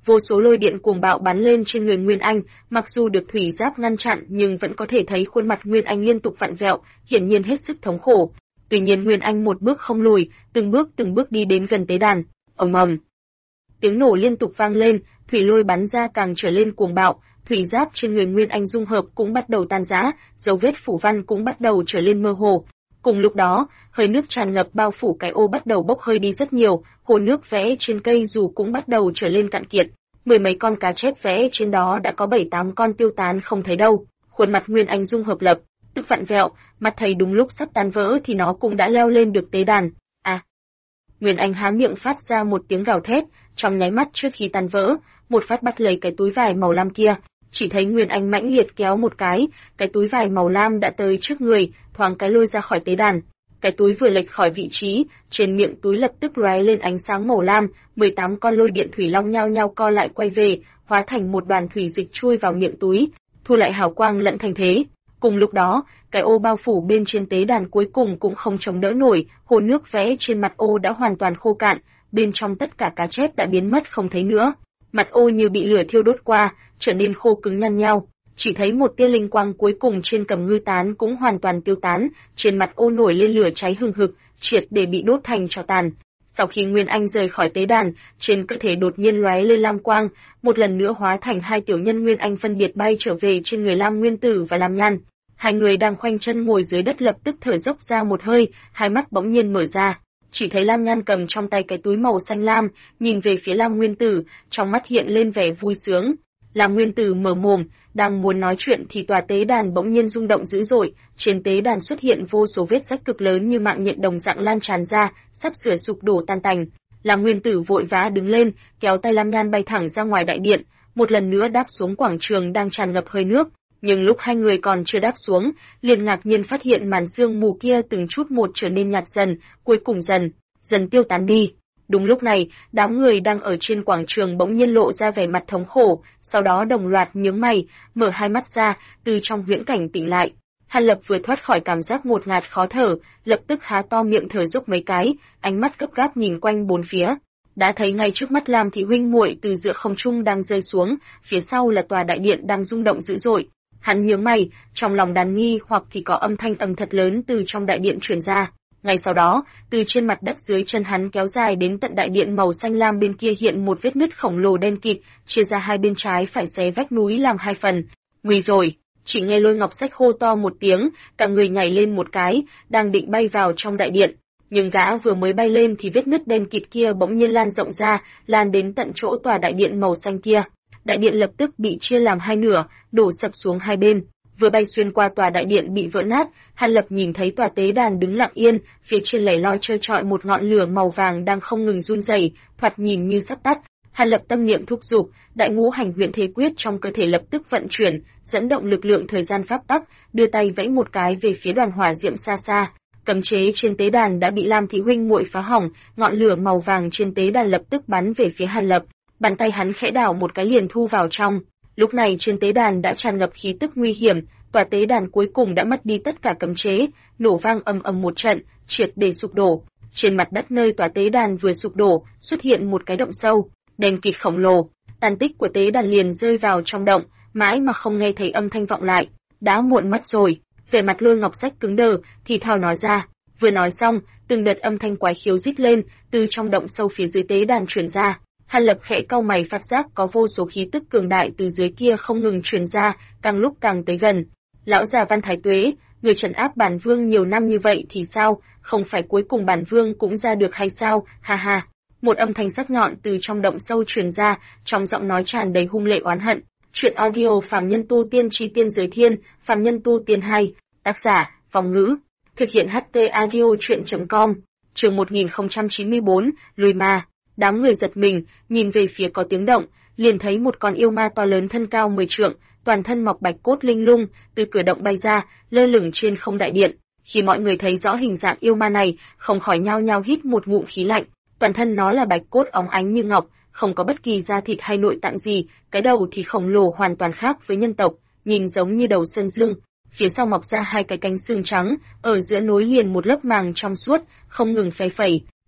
Vô số lôi điện cuồng bạo bắn lên trên người Nguyên Anh, mặc dù được thủy giáp ngăn chặn nhưng vẫn có thể thấy khuôn mặt Nguyên Anh liên tục vặn vẹo, hiển nhiên hết sức thống khổ. Tuy nhiên Nguyên Anh một bước không lùi, từng bước đi đến gần tế đàn. Ầm ầm. Tiếng nổ liên tục vang lên, thủy lôi bắn ra càng trở lên cuồng bạo, thủy giáp trên người Nguyên Anh dung hợp cũng bắt đầu tan rã, dấu vết phủ văn cũng bắt đầu trở lên mơ hồ. Cùng lúc đó, hơi nước tràn ngập bao phủ cái ô bắt đầu bốc hơi đi rất nhiều, hồ nước vẽ trên cây dù cũng bắt đầu trở lên cạn kiệt. Mười mấy con cá chép vẽ trên đó đã có 7-8 con tiêu tán không thấy đâu. Khuôn mặt Nguyên Anh dung hợp lập tức vặn vẹo, mặt thầy đúng lúc sắp tan vỡ thì nó cũng đã leo lên được tế đàn. À! Nguyên Anh há miệng phát ra một tiếng gào thét, trong nháy mắt trước khi tan vỡ, một phát bắt lấy cái túi vải màu lam kia. Chỉ thấy Nguyên Anh mãnh liệt kéo một cái túi vải màu lam đã tới trước người, thoáng cái lôi ra khỏi tế đàn. Cái túi vừa lệch khỏi vị trí, trên miệng túi lập tức lóe lên ánh sáng màu lam, 18 con lôi điện thủy long nhao nhao co lại quay về, hóa thành một đoàn thủy dịch chui vào miệng túi, thu lại hào quang lẫn thành thế. Cùng lúc đó, cái ô bao phủ bên trên tế đàn cuối cùng cũng không chống đỡ nổi, hồ nước vẽ trên mặt ô đã hoàn toàn khô cạn, bên trong tất cả cá chép đã biến mất không thấy nữa. Mặt ô như bị lửa thiêu đốt qua, trở nên khô cứng nhăn nhau. Chỉ thấy một tia linh quang cuối cùng trên cầm ngư tán cũng hoàn toàn tiêu tán, trên mặt ô nổi lên lửa cháy hừng hực, triệt để bị đốt thành tro tàn. Sau khi Nguyên Anh rời khỏi tế đàn, trên cơ thể đột nhiên lóe lên lam quang, một lần nữa hóa thành hai tiểu nhân Nguyên Anh phân biệt bay trở về trên người Lam Nguyên Tử và Lam Nhan. Hai người đang khoanh chân ngồi dưới đất lập tức thở dốc ra một hơi, hai mắt bỗng nhiên mở ra. Chỉ thấy Lam Nhan cầm trong tay cái túi màu xanh lam, nhìn về phía Lam Nguyên Tử, trong mắt hiện lên vẻ vui sướng. Lam Nguyên Tử mở mồm, đang muốn nói chuyện thì tòa tế đàn bỗng nhiên rung động dữ dội, trên tế đàn xuất hiện vô số vết rách cực lớn như mạng nhện đồng dạng lan tràn ra, sắp sửa sụp đổ tan tành. Lam Nguyên Tử vội vã đứng lên, kéo tay Lam Nhan bay thẳng ra ngoài đại điện, một lần nữa đáp xuống quảng trường đang tràn ngập hơi nước. Nhưng lúc hai người còn chưa đáp xuống, liền ngạc nhiên phát hiện màn sương mù kia từng chút một trở nên nhạt dần, cuối cùng dần tiêu tán đi. Đúng lúc này, đám người đang ở trên quảng trường bỗng nhiên lộ ra vẻ mặt thống khổ, sau đó đồng loạt nhướng mày, mở hai mắt ra, từ trong huyễn cảnh tỉnh lại. Hàn Lập vừa thoát khỏi cảm giác ngột ngạt khó thở, lập tức há to miệng thở dốc mấy cái, ánh mắt gấp gáp nhìn quanh bốn phía. Đã thấy ngay trước mắt Lam thị huynh muội từ giữa không trung đang rơi xuống, phía sau là tòa đại điện đang rung động dữ dội. Hắn nhướng mày, trong lòng đàn nghi hoặc thì có âm thanh ầm thật lớn từ trong đại điện truyền ra. Ngay sau đó, từ trên mặt đất dưới chân hắn kéo dài đến tận đại điện màu xanh lam bên kia hiện một vết nứt khổng lồ đen kịt, chia ra hai bên trái phải xé vách núi làm hai phần. Nguy rồi! Chỉ nghe Lôi Ngọc Sách hô to một tiếng, cả người nhảy lên một cái, đang định bay vào trong đại điện. Nhưng gã vừa mới bay lên thì vết nứt đen kịt kia bỗng nhiên lan rộng ra, lan đến tận chỗ tòa đại điện màu xanh kia. Đại điện lập tức bị chia làm hai nửa, đổ sập xuống hai bên. Vừa bay xuyên qua tòa đại điện bị vỡ nát, Hàn Lập nhìn thấy tòa tế đàn đứng lặng yên, phía trên lẻ loi trơ trọi một ngọn lửa màu vàng đang không ngừng run rẩy, thoạt nhìn như sắp tắt. Hàn Lập tâm niệm thúc giục, đại ngũ hành huyền thế quyết trong cơ thể lập tức vận chuyển, dẫn động lực lượng thời gian pháp tắc, đưa tay vẫy một cái về phía đoàn hỏa diệm xa xa. Cấm chế trên tế đàn đã bị Lam thị huynh muội phá hỏng, ngọn lửa màu vàng trên tế đàn lập tức bắn về phía Hàn Lập. Bàn tay hắn khẽ đảo một cái liền thu vào trong. Lúc này trên tế đàn đã tràn ngập khí tức nguy hiểm, tòa tế đàn cuối cùng đã mất đi tất cả cấm chế, nổ vang ầm ầm một trận, triệt để sụp đổ. Trên mặt đất nơi tòa tế đàn vừa sụp đổ, xuất hiện một cái động sâu, đen kịt khổng lồ. Tàn tích của tế đàn liền rơi vào trong động, mãi mà không nghe thấy âm thanh vọng lại. Đã muộn mất rồi. Vẻ mặt Lôi Ngọc Sách cứng đờ, thì thào nói ra. Vừa nói xong, từng đợt âm thanh quái khiếu rít lên, từ trong động sâu phía dưới tế đàn truyền ra. Hàn Lập khẽ cau mày phát giác có vô số khí tức cường đại từ dưới kia không ngừng truyền ra, càng lúc càng tới gần. Lão già Văn Thái Tuế, người trấn áp bản vương nhiều năm như vậy thì sao, không phải cuối cùng bản vương cũng ra được hay sao, ha ha. Một âm thanh sắc nhọn từ trong động sâu truyền ra, trong giọng nói tràn đầy hung lệ oán hận. Truyện audio Phàm Nhân Tu Tiên Chi Tiên Giới Thiên, Phàm Nhân Tu Tiên 2, tác giả, Vong Ngữ, thực hiện HT audio truyện.com, chương 1094, Lùi Ma. Đám người giật mình, nhìn về phía có tiếng động, liền thấy một con yêu ma to lớn thân cao 10 trượng, toàn thân mọc bạch cốt linh lung, từ cửa động bay ra, lơ lửng trên không đại điện. Khi mọi người thấy rõ hình dạng yêu ma này, không khỏi nhao nhao hít một ngụm khí lạnh. Toàn thân nó là bạch cốt óng ánh như ngọc, không có bất kỳ da thịt hay nội tạng gì, cái đầu thì khổng lồ hoàn toàn khác với nhân tộc, nhìn giống như đầu sơn dương. Phía sau mọc ra hai cái cánh xương trắng, ở giữa nối liền một lớp màng trong suốt, không ngừng phe phẩy.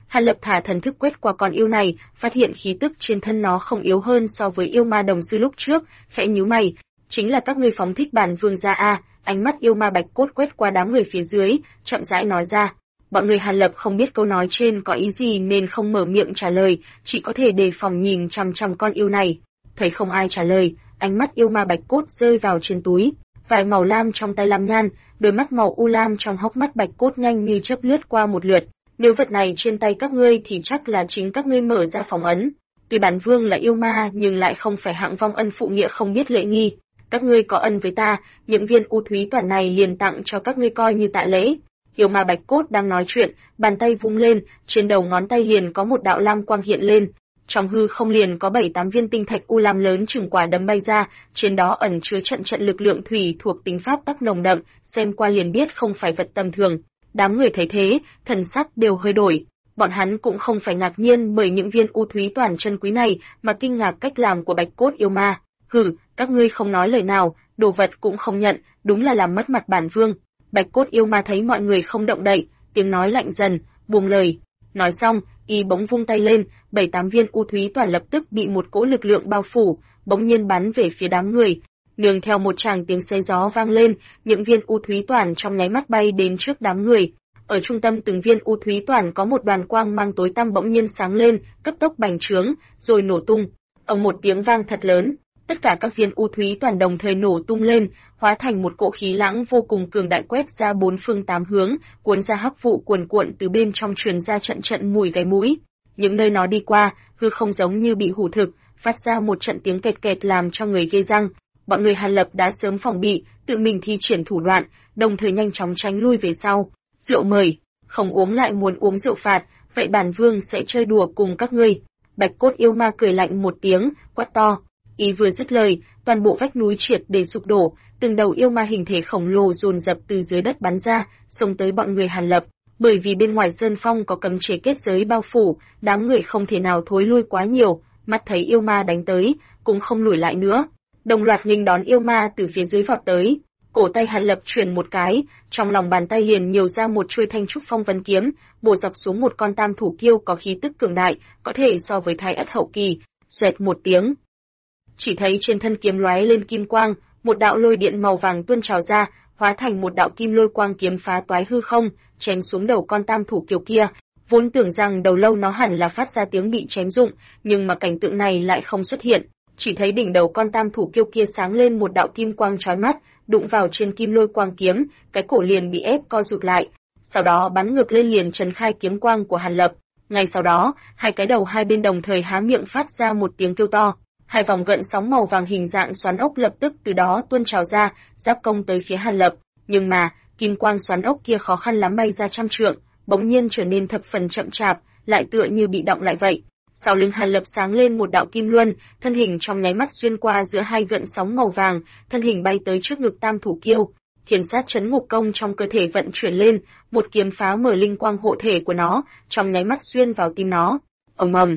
Hàn Lập thả thần thức quét qua con yêu này, phát hiện khí tức trên thân nó không yếu hơn so với yêu ma đồng sư lúc trước, khẽ nhíu mày, chính là các ngươi phóng thích bản vương gia a? Ánh mắt yêu ma bạch cốt quét qua đám người phía dưới, chậm rãi nói ra. Bọn người Hàn Lập không biết câu nói trên có ý gì nên không mở miệng trả lời, chỉ có thể đề phòng nhìn chằm chằm con yêu này. Thấy không ai trả lời, ánh mắt yêu ma bạch cốt rơi vào trên túi, vải màu lam trong tay Lam Nhan, đôi mắt màu u lam trong hốc mắt bạch cốt nhanh như chớp lướt qua một lượt. Nếu vật này trên tay các ngươi thì chắc là chính các ngươi mở ra phong ấn. Tuy bản vương là yêu ma nhưng lại không phải hạng vong ân phụ nghĩa không biết lễ nghi. Các ngươi có ân với ta, những viên u thúy toàn này liền tặng cho các ngươi coi như tạ lễ. Yêu ma bạch cốt đang nói chuyện, bàn tay vung lên, trên đầu ngón tay liền có một đạo lam quang hiện lên. Trong hư không liền có 7-8 viên tinh thạch u lam lớn chừng quả đấm bay ra, trên đó ẩn chứa trận lực lượng thủy thuộc tính pháp tắc nồng đậm, xem qua liền biết không phải vật tầm thường. Đám người thấy thế, thần sắc đều hơi đổi. Bọn hắn cũng không phải ngạc nhiên bởi những viên u thúy toàn chân quý này, mà kinh ngạc cách làm của bạch cốt yêu ma. Hừ, các ngươi không nói lời nào, đồ vật cũng không nhận, đúng là làm mất mặt bản vương. Bạch cốt yêu ma thấy mọi người không động đậy, tiếng nói lạnh dần, buông lời. Nói xong, y bỗng vung tay lên, 7-8 viên u thúy toàn lập tức bị một cỗ lực lượng bao phủ, bỗng nhiên bắn về phía đám người. Nương theo một tràng tiếng xé gió vang lên, những viên u thúy toàn trong nháy mắt bay đến trước đám người. Ở trung tâm từng viên u thúy toàn có một đoàn quang mang tối tăm bỗng nhiên sáng lên, cấp tốc bành trướng, rồi nổ tung. Ầm một tiếng vang thật lớn, tất cả các viên u thúy toàn đồng thời nổ tung lên, hóa thành một cỗ khí lãng vô cùng cường đại quét ra bốn phương tám hướng, cuốn ra hắc vụ cuồn cuộn từ bên trong truyền ra trận mùi gáy mũi. Những nơi nó đi qua, hư không giống như bị hủ thực, phát ra một trận tiếng kẹt kẹt làm cho người ghê răng. Bọn người Hàn Lập đã sớm phòng bị, tự mình thi triển thủ đoạn, đồng thời nhanh chóng tránh lui về sau. Rượu mời, không uống lại muốn uống rượu phạt, vậy bản vương sẽ chơi đùa cùng các ngươi. Bạch cốt yêu ma cười lạnh một tiếng, quát to. Ý vừa dứt lời, toàn bộ vách núi triệt để sụp đổ, từng đầu yêu ma hình thể khổng lồ dồn dập từ dưới đất bắn ra, xông tới bọn người Hàn Lập. Bởi vì bên ngoài sơn phong có cấm chế kết giới bao phủ, đám người không thể nào thối lui quá nhiều, mắt thấy yêu ma đánh tới, cũng không lùi lại nữa. Đồng loạt nghênh đón yêu ma từ phía dưới vọt tới. Cổ tay Hàn Lập chuyển một cái, trong lòng bàn tay liền nhiều ra một chuôi thanh trúc phong vân kiếm, bổ dọc xuống một con tam thủ kiêu có khí tức cường đại, có thể so với thái ất hậu kỳ. Xoẹt một tiếng, chỉ thấy trên thân kiếm lóe lên kim quang, một đạo lôi điện màu vàng tuôn trào ra, hóa thành một đạo kim lôi quang kiếm phá toái hư không, chém xuống đầu con tam thủ kiều kia. Vốn tưởng rằng đầu lâu nó hẳn là phát ra tiếng bị chém rụng, nhưng mà cảnh tượng này lại không xuất hiện. Chỉ thấy đỉnh đầu con tam thủ kiêu kia sáng lên một đạo kim quang chói mắt, đụng vào trên kim lôi quang kiếm, cái cổ liền bị ép co rụt lại. Sau đó bắn ngược lên liền trấn khai kiếm quang của Hàn Lập. Ngay sau đó, hai cái đầu hai bên đồng thời há miệng phát ra một tiếng kêu to. Hai vòng gợn sóng màu vàng hình dạng xoắn ốc lập tức từ đó tuôn trào ra, giáp công tới phía Hàn Lập. Nhưng mà, kim quang xoắn ốc kia khó khăn lắm bay ra trăm trượng, bỗng nhiên trở nên thập phần chậm chạp, lại tựa như bị động lại vậy. Sau lưng Hàn Lập sáng lên một đạo kim luân, thân hình trong nháy mắt xuyên qua giữa hai gợn sóng màu vàng, thân hình bay tới trước ngực tam thủ kiêu. Thiền sát chấn ngục công trong cơ thể vận chuyển lên, một kiếm phá mở linh quang hộ thể của nó, trong nháy mắt xuyên vào tim nó. Ầm ầm,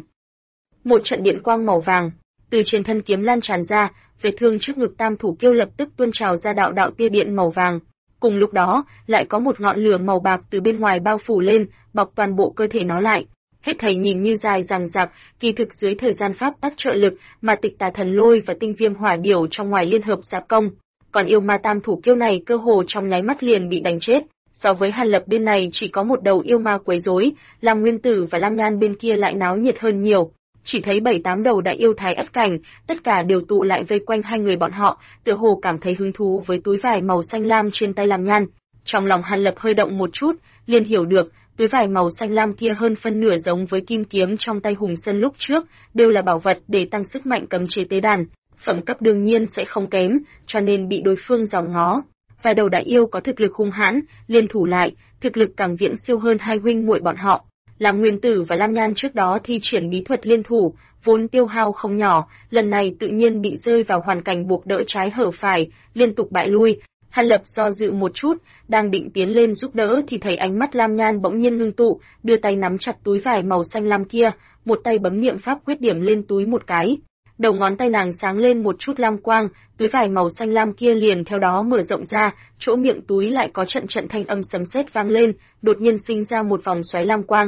một trận điện quang màu vàng từ trên thân kiếm lan tràn ra, vết thương trước ngực tam thủ kiêu lập tức tuôn trào ra đạo đạo tia điện màu vàng. Cùng lúc đó, lại có một ngọn lửa màu bạc từ bên ngoài bao phủ lên, bọc toàn bộ cơ thể nó lại. Hết thảy nhìn như dài dằng dặc, kỳ thực dưới thời gian pháp tắc trợ lực mà Tịch Tà Thần Lôi và Tinh Viêm Hỏa Điểu trong ngoài liên hợp giáp công. Còn yêu ma tam thủ kiêu này cơ hồ trong nháy mắt liền bị đánh chết. So với Hàn Lập bên này chỉ có một đầu yêu ma quấy rối, Lam Nguyên Tử và Lam Nhan bên kia lại náo nhiệt hơn nhiều. Chỉ thấy 7-8 đầu đại yêu thái ất cảnh, tất cả đều tụ lại vây quanh hai người bọn họ, tựa hồ cảm thấy hứng thú với túi vải màu xanh lam trên tay Lam Nhan. Trong lòng Hàn Lập hơi động một chút, liền hiểu được, túi vải màu xanh lam kia hơn phân nửa giống với kim kiếm trong tay Hùng Sơn lúc trước, đều là bảo vật để tăng sức mạnh cấm chế tế đàn, phẩm cấp đương nhiên sẽ không kém, cho nên bị đối phương dòm ngó. Vài đầu đại yêu có thực lực hung hãn, liên thủ lại, thực lực càng viễn siêu hơn hai huynh muội bọn họ. Lam Nguyên Tử và Lam Nhan trước đó thi triển bí thuật liên thủ, vốn tiêu hao không nhỏ, lần này tự nhiên bị rơi vào hoàn cảnh buộc đỡ trái hở phải, liên tục bại lui. Hàn Lập do dự một chút, đang định tiến lên giúp đỡ thì thấy ánh mắt Lam Nhan bỗng nhiên ngưng tụ, đưa tay nắm chặt túi vải màu xanh lam kia, một tay bấm niệm pháp quyết điểm lên túi một cái. Đầu ngón tay nàng sáng lên một chút lam quang, túi vải màu xanh lam kia liền theo đó mở rộng ra, chỗ miệng túi lại có trận thanh âm sấm sét vang lên, đột nhiên sinh ra một vòng xoáy lam quang.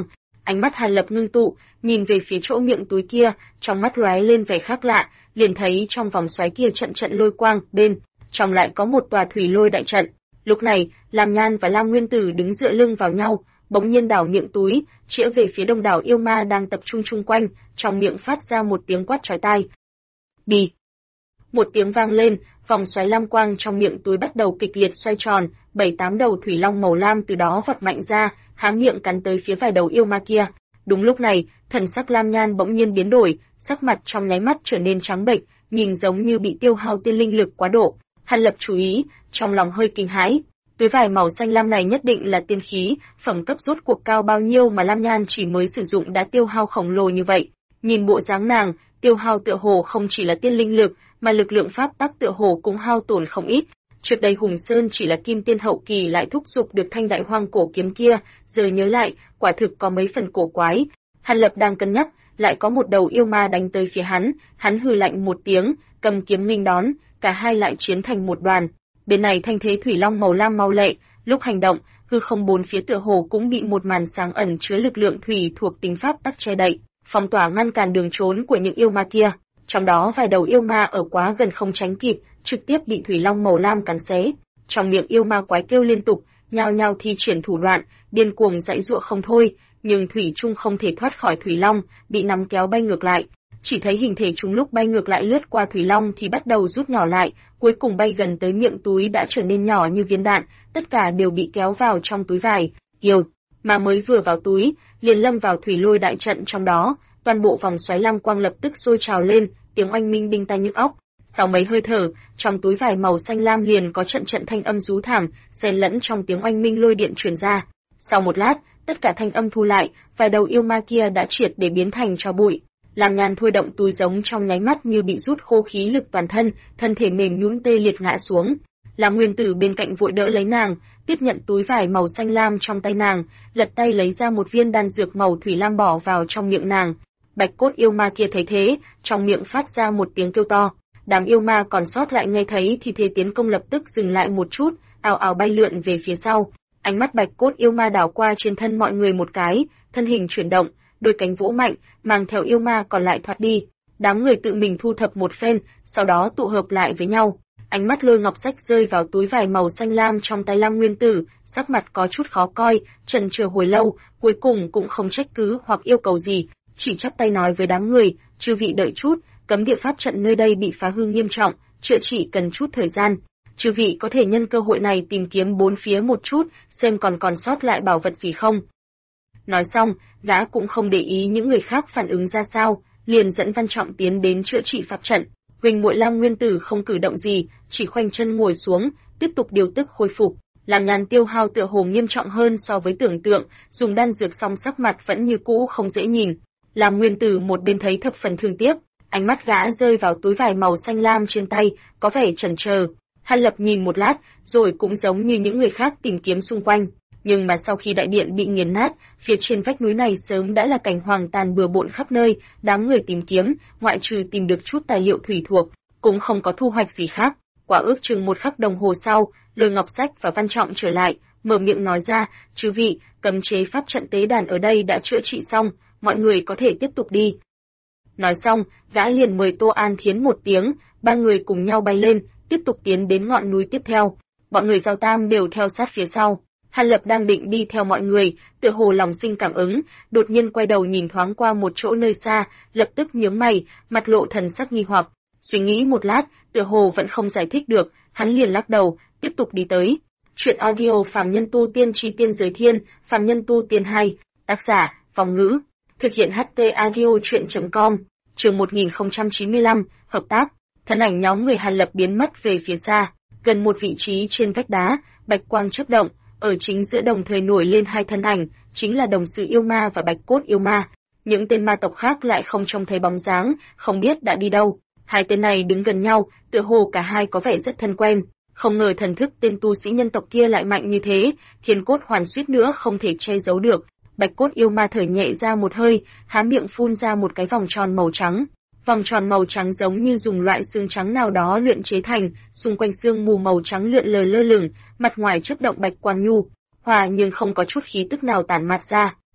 Ánh mắt Hàn Lập ngưng tụ, nhìn về phía chỗ miệng túi kia, trong mắt lóe lên vẻ khác lạ, liền thấy trong vòng xoáy kia trận trận lôi quang, bên trong lại có một tòa thủy lôi đại trận. Lúc này, Lam Nhan và Lam Nguyên Tử đứng dựa lưng vào nhau, bỗng nhiên đảo miệng túi, chĩa về phía đông đảo yêu ma đang tập trung chung quanh, trong miệng phát ra một tiếng quát chói tai. Bì! Một tiếng vang lên, vòng xoáy lam quang trong miệng túi bắt đầu kịch liệt xoay tròn, 7-8 đầu thủy long màu lam từ đó vọt mạnh ra, há miệng cắn tới phía vài đầu yêu ma kia. Đúng lúc này, thần sắc Lam Nhan bỗng nhiên biến đổi, sắc mặt trong nháy mắt trở nên trắng bệch, nhìn giống như bị tiêu hao tiên linh lực quá độ. Hàn Lập chú ý, trong lòng hơi kinh hãi. Túi vải màu xanh lam này nhất định là tiên khí, phẩm cấp rốt cuộc cao bao nhiêu mà Lam Nhan chỉ mới sử dụng đã tiêu hao khổng lồ như vậy. Nhìn bộ dáng nàng, tiêu hao tựa hồ không chỉ là tiên linh lực, mà lực lượng pháp tắc tựa hồ cũng hao tổn không ít. Trước đây Hùng Sơn chỉ là kim tiên hậu kỳ lại thúc giục được thanh đại hoang cổ kiếm kia, giờ nhớ lại, quả thực có mấy phần cổ quái. Hàn Lập đang cân nhắc, lại có một đầu yêu ma đánh tới phía hắn hừ lạnh một tiếng, cầm kiếm nghênh đón, cả hai lại chiến thành một đoàn. Bên này thanh thế thủy long màu lam mau lệ, lúc hành động, hư không bốn phía tựa hồ cũng bị một màn sáng ẩn chứa lực lượng thủy thuộc tính pháp tắc che đậy, phong tỏa ngăn cản đường trốn của những yêu ma kia. Trong đó vài đầu yêu ma ở quá gần không tránh kịp, trực tiếp bị thủy long màu lam cắn xé. Trong miệng yêu ma quái kêu liên tục, nhao nhao thi triển thủ đoạn, điên cuồng giãy giụa không thôi, nhưng thủy chung không thể thoát khỏi thủy long, bị nắm kéo bay ngược lại. Chỉ thấy hình thể chúng lúc bay ngược lại lướt qua thủy long thì bắt đầu rút nhỏ lại, cuối cùng bay gần tới miệng túi đã trở nên nhỏ như viên đạn, tất cả đều bị kéo vào trong túi vải. Kiều, mà mới vừa vào túi, liền lâm vào thủy lôi đại trận trong đó, toàn bộ vòng xoáy lam quang lập tức sôi trào lên, tiếng oanh minh đinh tai nhức óc. Sau mấy hơi thở, trong túi vải màu xanh lam liền có trận trận thanh âm rú thảm, xen lẫn trong tiếng oanh minh lôi điện truyền ra. Sau một lát, tất cả thanh âm thu lại, vài đầu yêu ma kia đã triệt để biến thành tro bụi. Lam Nhan thôi động túi giống trong nháy mắt như bị rút khô khí lực toàn thân, thân thể mềm nhũn tê liệt ngã xuống. Lam Nguyên Tử bên cạnh vội đỡ lấy nàng, tiếp nhận túi vải màu xanh lam trong tay nàng, lật tay lấy ra một viên đan dược màu thủy lam bỏ vào trong miệng nàng. Bạch cốt yêu ma kia thấy thế, trong miệng phát ra một tiếng kêu to. Đám yêu ma còn sót lại nghe thấy thì thế tiến công lập tức dừng lại một chút, ào ào bay lượn về phía sau. Ánh mắt bạch cốt yêu ma đảo qua trên thân mọi người một cái, thân hình chuyển động, đôi cánh vỗ mạnh, mang theo yêu ma còn lại thoát đi. Đám người tự mình thu thập một phen, sau đó tụ hợp lại với nhau. Ánh mắt Lôi Ngọc Sách rơi vào túi vải màu xanh lam trong tay Lam Nguyên Tử, sắc mặt có chút khó coi, chần chừ hồi lâu, cuối cùng cũng không trách cứ hoặc yêu cầu gì, chỉ chắp tay nói với đám người, chư vị đợi chút, cấm địa pháp trận nơi đây bị phá hư nghiêm trọng, chữa trị cần chút thời gian. Chư vị có thể nhân cơ hội này tìm kiếm bốn phía một chút, xem còn sót lại bảo vật gì không. Nói xong, gã cũng không để ý những người khác phản ứng ra sao, liền dẫn Văn Trọng tiến đến chữa trị pháp trận. Huỳnh muội Lam Nguyên Tử không cử động gì, chỉ khoanh chân ngồi xuống, tiếp tục điều tức khôi phục. Làm Nhan tiêu hao tựa hồ nghiêm trọng hơn so với tưởng tượng, dùng đan dược xong sắc mặt vẫn như cũ không dễ nhìn. Lam Nguyên Tử một bên thấy thập phần thương tiếc, ánh mắt gã rơi vào túi vải màu xanh lam trên tay, có vẻ chần chờ. Hàn Lập nhìn một lát, rồi cũng giống như những người khác tìm kiếm xung quanh. Nhưng mà sau khi đại điện bị nghiền nát, phía trên vách núi này sớm đã là cảnh hoang tàn bừa bộn khắp nơi, đám người tìm kiếm, ngoại trừ tìm được chút tài liệu thủy thuộc, cũng không có thu hoạch gì khác. Quả ước chừng một khắc đồng hồ sau, Lôi Ngọc Sách và Văn Trọng trở lại, mở miệng nói ra, chư vị, cấm chế pháp trận tế đàn ở đây đã chữa trị xong, mọi người có thể tiếp tục đi. Nói xong, gã liền mời Tô An Thiến một tiếng, ba người cùng nhau bay lên, tiếp tục tiến đến ngọn núi tiếp theo. Bọn người Giao Tam đều theo sát phía sau. Hàn Lập đang định đi theo mọi người, tựa hồ lòng sinh cảm ứng, đột nhiên quay đầu nhìn thoáng qua một chỗ nơi xa, lập tức nhướng mày, mặt lộ thần sắc nghi hoặc. Suy nghĩ một lát, tựa hồ vẫn không giải thích được, hắn liền lắc đầu, tiếp tục đi tới. Chuyện audio Phàm Nhân Tu Tiên Chi Tiên Giới Thiên, Phàm Nhân Tu Tiên 2, tác giả, Vòng Ngữ, thực hiện HT Audio Chuyện.com, chương 1095, hợp tác. Thân ảnh nhóm người Hàn Lập biến mất về phía xa, gần một vị trí trên vách đá, bạch quang chớp động, ở chính giữa đồng thời nổi lên hai thân ảnh, chính là Đồng Sự Yêu Ma và Bạch Cốt Yêu Ma. Những tên ma tộc khác lại không trông thấy bóng dáng, không biết đã đi đâu. Hai tên này đứng gần nhau, tựa hồ cả hai có vẻ rất thân quen. Không ngờ thần thức tên tu sĩ nhân tộc kia lại mạnh như thế, Thiên Cốt Hoàn suýt nữa không thể che giấu được. Bạch Cốt Yêu Ma thở nhẹ ra một hơi, há miệng phun ra một cái vòng tròn màu trắng. Vòng tròn màu trắng giống như dùng loại xương trắng nào đó luyện chế thành, xung quanh xương mù màu trắng lượn lờ lơ lửng, mặt ngoài chớp động bạch quang nhu hòa nhưng không có chút khí tức nào tản mát ra.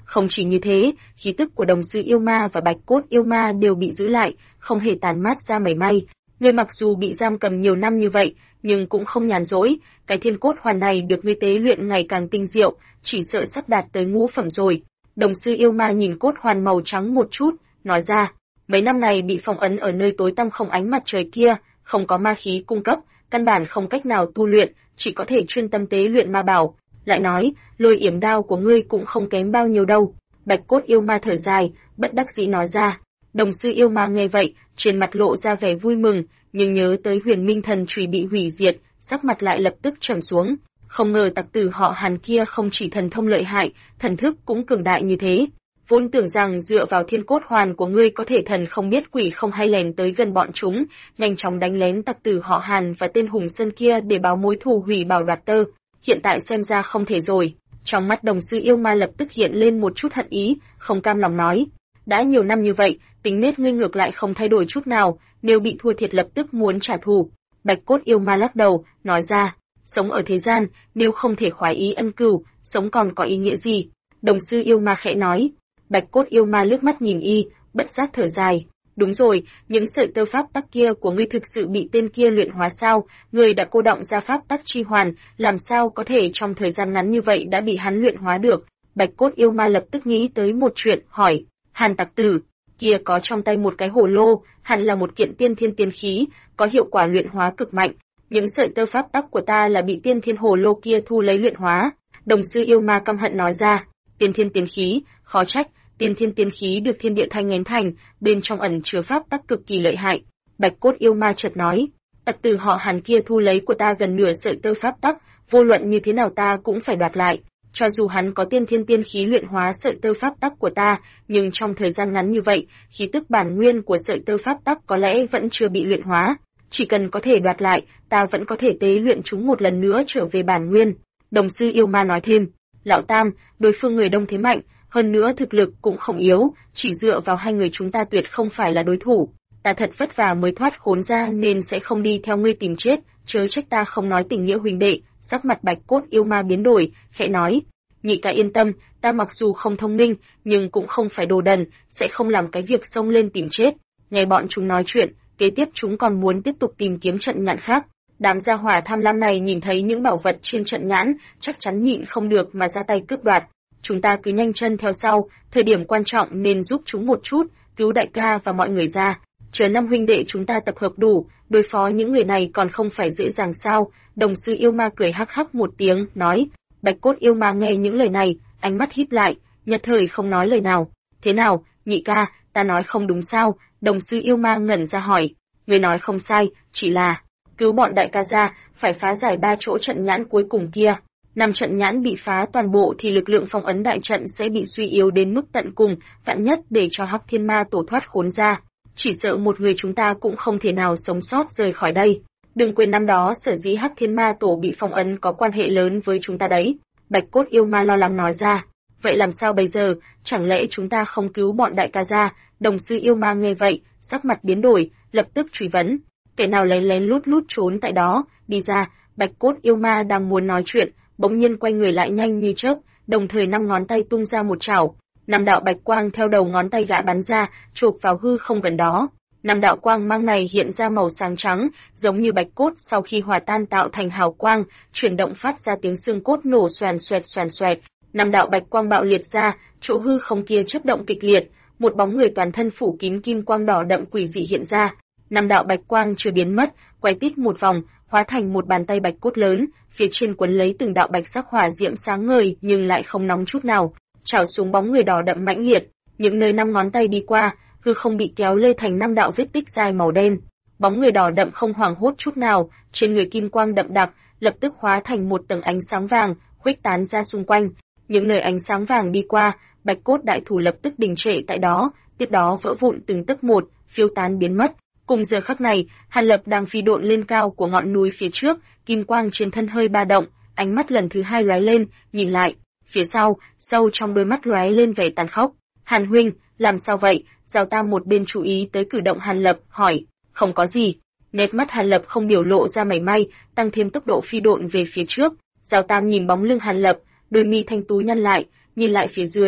Không chỉ như thế, khí tức của Đồng Sư yêu ma và Bạch Cốt yêu ma đều bị giữ lại, không hề tản mát ra mảy may. Ngươi mặc dù bị giam cầm nhiều năm như vậy, nhưng cũng không nhàn rỗi, cái thiên cốt hoàn này được ngươi tế luyện ngày càng tinh diệu, chỉ sợ sắp đạt tới ngũ phẩm rồi. Đồng Sư yêu ma nhìn cốt hoàn màu trắng một chút, nói ra, mấy năm này bị phong ấn ở nơi tối tăm không ánh mặt trời kia, không có ma khí cung cấp, căn bản không cách nào tu luyện, chỉ có thể chuyên tâm tế luyện ma bảo. Lại nói, Lôi yểm đao của ngươi cũng không kém bao nhiêu đâu. Bạch Cốt yêu ma thở dài, bất đắc dĩ nói ra. Đồng Sư yêu ma nghe vậy, trên mặt lộ ra vẻ vui mừng, nhưng nhớ tới Huyền Minh thần chùy bị hủy diệt, sắc mặt lại lập tức trầm xuống. Không ngờ tặc tử họ Hàn kia không chỉ thần thông lợi hại, thần thức cũng cường đại như thế. Vốn tưởng rằng dựa vào thiên cốt hoàn của ngươi có thể thần không biết quỷ không hay lèn tới gần bọn chúng, nhanh chóng đánh lén tặc tử họ Hàn và tên Hùng Sơn kia để báo mối thù hủy bảo đoạt tơ. Hiện tại xem ra không thể rồi. Trong mắt Đồng Sư yêu ma lập tức hiện lên một chút hận ý, không cam lòng nói. Đã nhiều năm như vậy, tính nết ngươi ngược lại không thay đổi chút nào, nếu bị thua thiệt lập tức muốn trả thù. Bạch Cốt yêu ma lắc đầu, nói ra, sống ở thế gian, nếu không thể khoái ý ân cừu, sống còn có ý nghĩa gì? Đồng Sư yêu ma khẽ nói. Bạch Cốt yêu ma liếc mắt nhìn y, bất giác thở dài. Đúng rồi, những sợi tơ pháp tắc kia của ngươi thực sự bị tên kia luyện hóa sao? Ngươi đã cô động ra pháp tắc chi hoàn, làm sao có thể trong thời gian ngắn như vậy đã bị hắn luyện hóa được? Bạch Cốt yêu ma lập tức nghĩ tới một chuyện, hỏi, Hàn tặc tử, kia có trong tay một cái hồ lô, hẳn là một kiện tiên thiên tiên khí, có hiệu quả luyện hóa cực mạnh. Những sợi tơ pháp tắc của ta là bị tiên thiên hồ lô kia thu lấy luyện hóa. Đồng Sư yêu ma căm hận nói ra, tiên thiên tiên khí, khó trách. Tiên thiên tiên khí được thiên địa thanh ngén thành, bên trong ẩn chứa pháp tắc cực kỳ lợi hại. Bạch Cốt yêu ma chợt nói, tặc tử họ Hàn kia thu lấy của ta gần nửa sợi tơ pháp tắc, vô luận như thế nào ta cũng phải đoạt lại. Cho dù hắn có tiên thiên tiên khí luyện hóa sợi tơ pháp tắc của ta, nhưng trong thời gian ngắn như vậy, khí tức bản nguyên của sợi tơ pháp tắc có lẽ vẫn chưa bị luyện hóa. Chỉ cần có thể đoạt lại, ta vẫn có thể tế luyện chúng một lần nữa trở về bản nguyên. Đồng Sư yêu ma nói thêm, lão Tam, đối phương người đông thế mạnh, hơn nữa thực lực cũng không yếu, chỉ dựa vào hai người chúng ta tuyệt không phải là đối thủ. Ta thật vất vả mới thoát khốn ra nên sẽ không đi theo ngươi tìm chết, chớ trách ta không nói tình nghĩa huynh đệ. Sắc mặt Bạch Cốt yêu ma biến đổi, khẽ nói, nhị ca yên tâm, ta mặc dù không thông minh, nhưng cũng không phải đồ đần, sẽ không làm cái việc xông lên tìm chết. Nghe bọn chúng nói chuyện, kế tiếp chúng còn muốn tiếp tục tìm kiếm trận nhãn khác. Đám gia hỏa tham lam này nhìn thấy những bảo vật trên trận nhãn, chắc chắn nhịn không được mà ra tay cướp đoạt. Chúng ta cứ nhanh chân theo sau, thời điểm quan trọng nên giúp chúng một chút, cứu đại ca và mọi người ra. Chờ năm huynh đệ chúng ta tập hợp đủ, đối phó những người này còn không phải dễ dàng sao? Đồng Sư yêu ma cười hắc hắc một tiếng, nói. Bạch Cốt yêu ma nghe những lời này, ánh mắt híp lại, nhất thời không nói lời nào. Thế nào, nhị ca, ta nói không đúng sao? Đồng Sư yêu ma ngẩn ra hỏi. Người nói không sai, chỉ là cứu bọn đại ca ra, phải phá giải 3 chỗ trận nhãn cuối cùng kia. 5 trận nhãn bị phá toàn bộ thì lực lượng phong ấn đại trận sẽ bị suy yếu đến mức tận cùng, vạn nhất để cho Hắc Thiên Ma tổ thoát khốn ra. Chỉ sợ một người chúng ta cũng không thể nào sống sót rời khỏi đây. Đừng quên năm đó sở dĩ Hắc Thiên Ma tổ bị phong ấn có quan hệ lớn với chúng ta đấy. Bạch Cốt yêu ma lo lắng nói ra. Vậy làm sao bây giờ, chẳng lẽ chúng ta không cứu bọn đại ca ra? Đồng Sư yêu ma nghe vậy, sắc mặt biến đổi, lập tức truy vấn. Kẻ nào lén lén lút lút trốn tại đó, đi ra. Bạch Cốt yêu ma đang muốn nói chuyện, bỗng nhiên quay người lại nhanh như chớp, đồng thời 5 ngón tay tung ra một chảo. 5 đạo bạch quang theo đầu ngón tay gã bắn ra, chộp vào hư không gần đó. 5 đạo quang mang này hiện ra màu sáng trắng, giống như bạch cốt sau khi hòa tan tạo thành hào quang, chuyển động phát ra tiếng xương cốt nổ xoèn xoẹt xoèn xoẹt. 5 đạo bạch quang bạo liệt ra, chỗ hư không kia chớp động kịch liệt, một bóng người toàn thân phủ kín kim quang đỏ đậm quỷ dị hiện ra. 5 đạo bạch quang chưa biến mất, quay tít một vòng, hóa thành một bàn tay bạch cốt lớn, phía trên quấn lấy từng đạo bạch sắc hỏa diễm sáng ngời nhưng lại không nóng chút nào, chảo xuống bóng người đỏ đậm mãnh liệt. Những nơi 5 ngón tay đi qua, hư không bị kéo lê thành 5 đạo vết tích dài màu đen. Bóng người đỏ đậm không hoảng hốt chút nào, trên người kim quang đậm đặc, lập tức hóa thành một tầng ánh sáng vàng, khuếch tán ra xung quanh. Những nơi ánh sáng vàng đi qua, bạch cốt đại thủ lập tức đình trệ tại đó, tiếp đó vỡ vụn từng tấc một, phiêu tán biến mất. Cùng giờ khắc này, Hàn Lập đang phi độn lên cao của ngọn núi phía trước, kim quang trên thân hơi ba động, ánh mắt lần thứ 2 lóe lên, nhìn lại, phía sau, sâu trong đôi mắt lóe lên vẻ tàn khốc. Hàn huynh, làm sao vậy? Giao Tam một bên chú ý tới cử động Hàn Lập, hỏi. Không có gì. Nét mắt Hàn Lập không biểu lộ ra mảy may, tăng thêm tốc độ phi độn về phía trước. Giao Tam nhìn bóng lưng Hàn Lập, đôi mi thanh tú nhăn lại, nhìn lại phía dưới,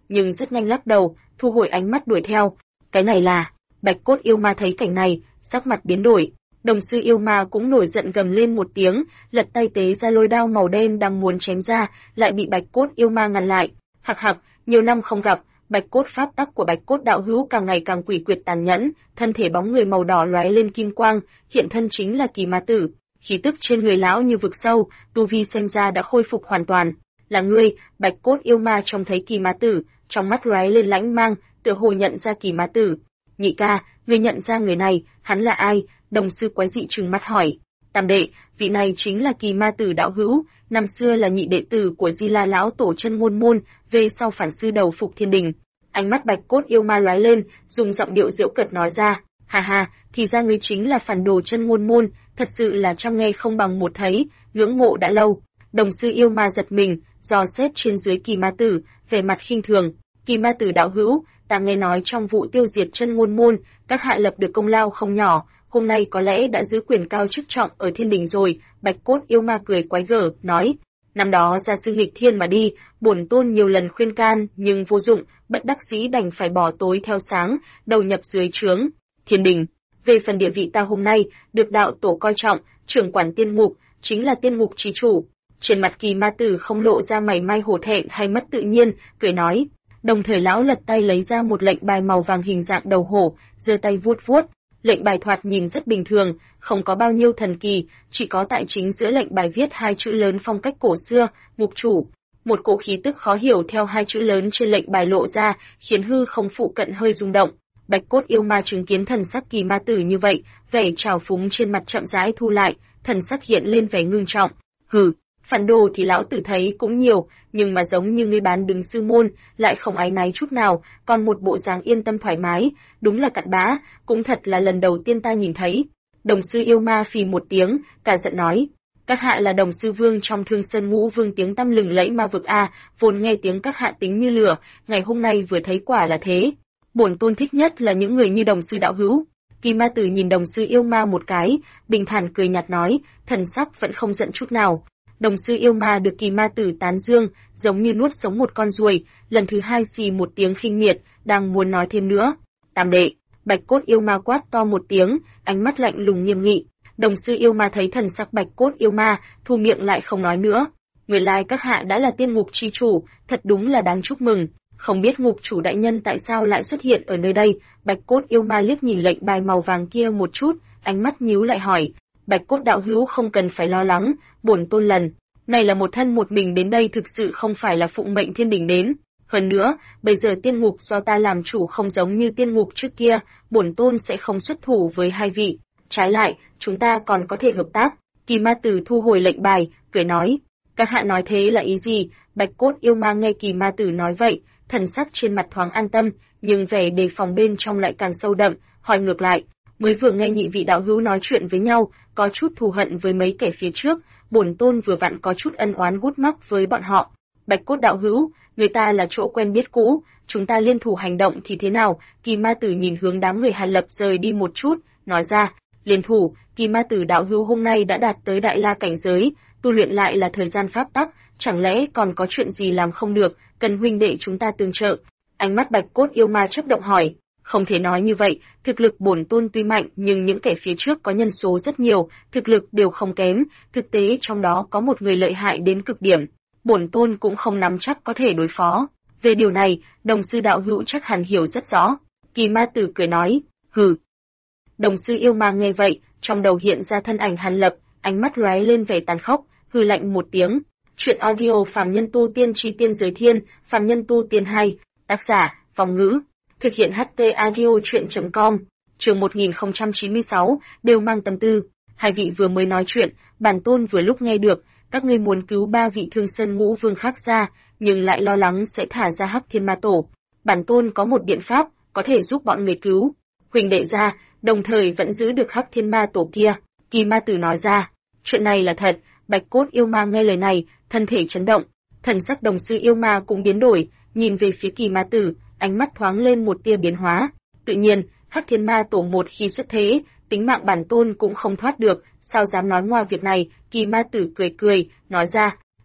nhưng rất nhanh lắc đầu, thu hồi ánh mắt đuổi theo. Cái này là... Bạch cốt yêu ma thấy cảnh này, sắc mặt biến đổi. Đồng sư yêu ma cũng nổi giận gầm lên một tiếng, lật tay tế ra lôi đao màu đen đang muốn chém ra, lại bị bạch cốt yêu ma ngăn lại. Hặc hặc, nhiều năm không gặp, bạch cốt pháp tắc của bạch cốt đạo hữu càng ngày càng quỷ quyệt tàn nhẫn, thân thể bóng người màu đỏ lóe lên kim quang, hiện thân chính là Kỳ Ma Tử. Khí tức trên người lão như vực sâu, tu vi xem ra đã khôi phục hoàn toàn. Là ngươi, bạch cốt yêu ma trông thấy Kỳ Ma Tử, trong mắt lóe lên lãnh mang, tựa hồ nhận ra Kỳ Ma Tử. Nhị ca, ngươi nhận ra người này, hắn là ai? Đồng sư quái dị trừng mắt hỏi. Tam đệ, vị này chính là Kỳ Ma Tử đạo hữu, năm xưa là nhị đệ tử của Di La lão tổ chân ngôn môn, về sau phản sư đầu phục thiên đình. Ánh mắt bạch cốt yêu ma lóe lên, dùng giọng điệu giễu cợt nói ra, ha ha, thì ra ngươi chính là phản đồ chân ngôn môn, thật sự là trăm nghe không bằng một thấy, ngưỡng mộ đã lâu. Đồng sư yêu ma giật mình, dò xét trên dưới Kỳ Ma Tử, vẻ mặt khinh thường. Kỳ Ma Tử đạo hữu, ta nghe nói trong vụ tiêu diệt chân ngôn môn, các hạ lập được công lao không nhỏ, hôm nay có lẽ đã giữ quyền cao chức trọng ở thiên đình rồi. Bạch cốt yêu ma cười quái gở, nói, năm đó ra sư nghịch thiên mà đi, bổn tôn nhiều lần khuyên can nhưng vô dụng, bất đắc dĩ đành phải bỏ tối theo sáng, đầu nhập dưới trướng thiên đình. Về phần địa vị ta hôm nay, được đạo tổ coi trọng, trưởng quản tiên ngục, chính là tiên ngục chi chủ. Trên mặt Kỳ Ma Tử không lộ ra mảy may hổ thẹn hay mất tự nhiên, cười nói. Đồng thời lão lật tay lấy ra một lệnh bài màu vàng hình dạng đầu hổ, giơ tay vuốt vuốt. Lệnh bài thoạt nhìn rất bình thường, không có bao nhiêu thần kỳ, chỉ có tại chính giữa lệnh bài viết hai chữ lớn phong cách cổ xưa, ngục chủ. Một cỗ khí tức khó hiểu theo hai chữ lớn trên lệnh bài lộ ra, khiến hư không phụ cận hơi rung động. Bạch cốt yêu ma chứng kiến thần sắc Kỳ Ma Tử như vậy, vẻ trào phúng trên mặt chậm rãi thu lại, thần sắc hiện lên vẻ ngưng trọng. Hừ, phản đồ thì lão tử thấy cũng nhiều, nhưng mà giống như ngươi bán đứng sư môn, lại không áy náy chút nào, còn một bộ dáng yên tâm thoải mái, đúng là cặn bã, cũng thật là lần đầu tiên ta nhìn thấy. Đồng sư yêu ma phì một tiếng, cả giận nói, các hạ là đồng sư vương trong Thương Sơn Ngũ Vương tiếng tăm lừng lẫy ma vực a, vốn nghe tiếng các hạ tính như lửa, ngày hôm nay vừa thấy quả là thế. Bổn tôn thích nhất là những người như đồng sư đạo hữu. Kỳ Ma Tử nhìn đồng sư yêu ma một cái, bình thản cười nhạt nói, thần sắc vẫn không giận chút nào. Đồng sư yêu ma được Kỳ Ma Tử tán dương, giống như nuốt sống một con ruồi, lần thứ hai xì một tiếng khinh miệt, đang muốn nói thêm nữa. Tam đệ, bạch cốt yêu ma quát to một tiếng, ánh mắt lạnh lùng nghiêm nghị. Đồng sư yêu ma thấy thần sắc bạch cốt yêu ma, thu miệng lại không nói nữa. Nguyên lai các hạ đã là tiên ngục chi chủ, thật đúng là đáng chúc mừng. Không biết ngục chủ đại nhân tại sao lại xuất hiện ở nơi đây. Bạch cốt yêu ma liếc nhìn lệnh bài màu vàng kia một chút, ánh mắt nhíu lại hỏi. Bạch cốt đạo hữu không cần phải lo lắng, bổn tôn lần này là một thân một mình đến đây thực sự không phải là phụng mệnh thiên đình đến. Hơn nữa, bây giờ tiên ngục do ta làm chủ không giống như tiên ngục trước kia, bổn tôn sẽ không xuất thủ với hai vị. Trái lại, chúng ta còn có thể hợp tác. Kỳ Ma Tử thu hồi lệnh bài, cười nói. Các hạ nói thế là ý gì? Bạch cốt yêu ma nghe Kỳ Ma Tử nói vậy, thần sắc trên mặt thoáng an tâm, nhưng vẻ đề phòng bên trong lại càng sâu đậm, hỏi ngược lại. Mới vừa nghe nhị vị đạo hữu nói chuyện với nhau, có chút thù hận với mấy kẻ phía trước, bổn tôn vừa vặn có chút ân oán gút mắc với bọn họ. Bạch cốt đạo hữu, người ta là chỗ quen biết cũ, chúng ta liên thủ hành động thì thế nào? Kỳ Ma Tử nhìn hướng đám người Hàn Lập rời đi một chút, nói ra, liên thủ. Kỳ Ma Tử đạo hữu hôm nay đã đạt tới đại la cảnh giới, tu luyện lại là thời gian pháp tắc, chẳng lẽ còn có chuyện gì làm không được, cần huynh đệ chúng ta tương trợ. Ánh mắt bạch cốt yêu ma chớp động hỏi. Không thể nói như vậy, thực lực bổn tôn tuy mạnh nhưng những kẻ phía trước có nhân số rất nhiều, thực lực đều không kém, thực tế trong đó có một người lợi hại đến cực điểm. Bổn tôn cũng không nắm chắc có thể đối phó. Về điều này, đồng sư đạo hữu chắc hẳn hiểu rất rõ. Kỳ Ma Tử cười nói, hừ. Đồng sư yêu ma nghe vậy, trong đầu hiện ra thân ảnh Hàn Lập, ánh mắt lóe lên vẻ tàn khốc, hừ lạnh một tiếng. Chuyện audio Phàm Nhân Tu Tiên Chi Tiên Giới Thiên, Phàm Nhân Tu Tiên 2, tác giả, Vong Ngữ. Thực hiện HT Audio Chuyện.com, chương 1096, đều mang tâm tư. Hai vị vừa mới nói chuyện, bản tôn vừa lúc nghe được, các ngươi muốn cứu ba vị Thương Sơn Ngũ Vương khác ra, nhưng lại lo lắng sẽ thả ra Hắc Thiên Ma Tổ. Bản tôn có một biện pháp, có thể giúp bọn người cứu. Huỳnh đệ ra, đồng thời vẫn giữ được Hắc Thiên Ma Tổ kia. Kỳ Ma Tử nói ra, chuyện này là thật. Bạch cốt yêu ma nghe lời này, thân thể chấn động. Thần sắc đồng sư yêu ma cũng biến đổi, nhìn về phía Kỳ Ma Tử, ánh mắt thoáng lên một tia biến hóa. Tự nhiên, Hắc Thiên Ma Tổ một khi xuất thế, tính mạng bản tôn cũng không thoát được, sao dám nói ngoa việc này. Kỳ Ma Tử cười cười, nói ra,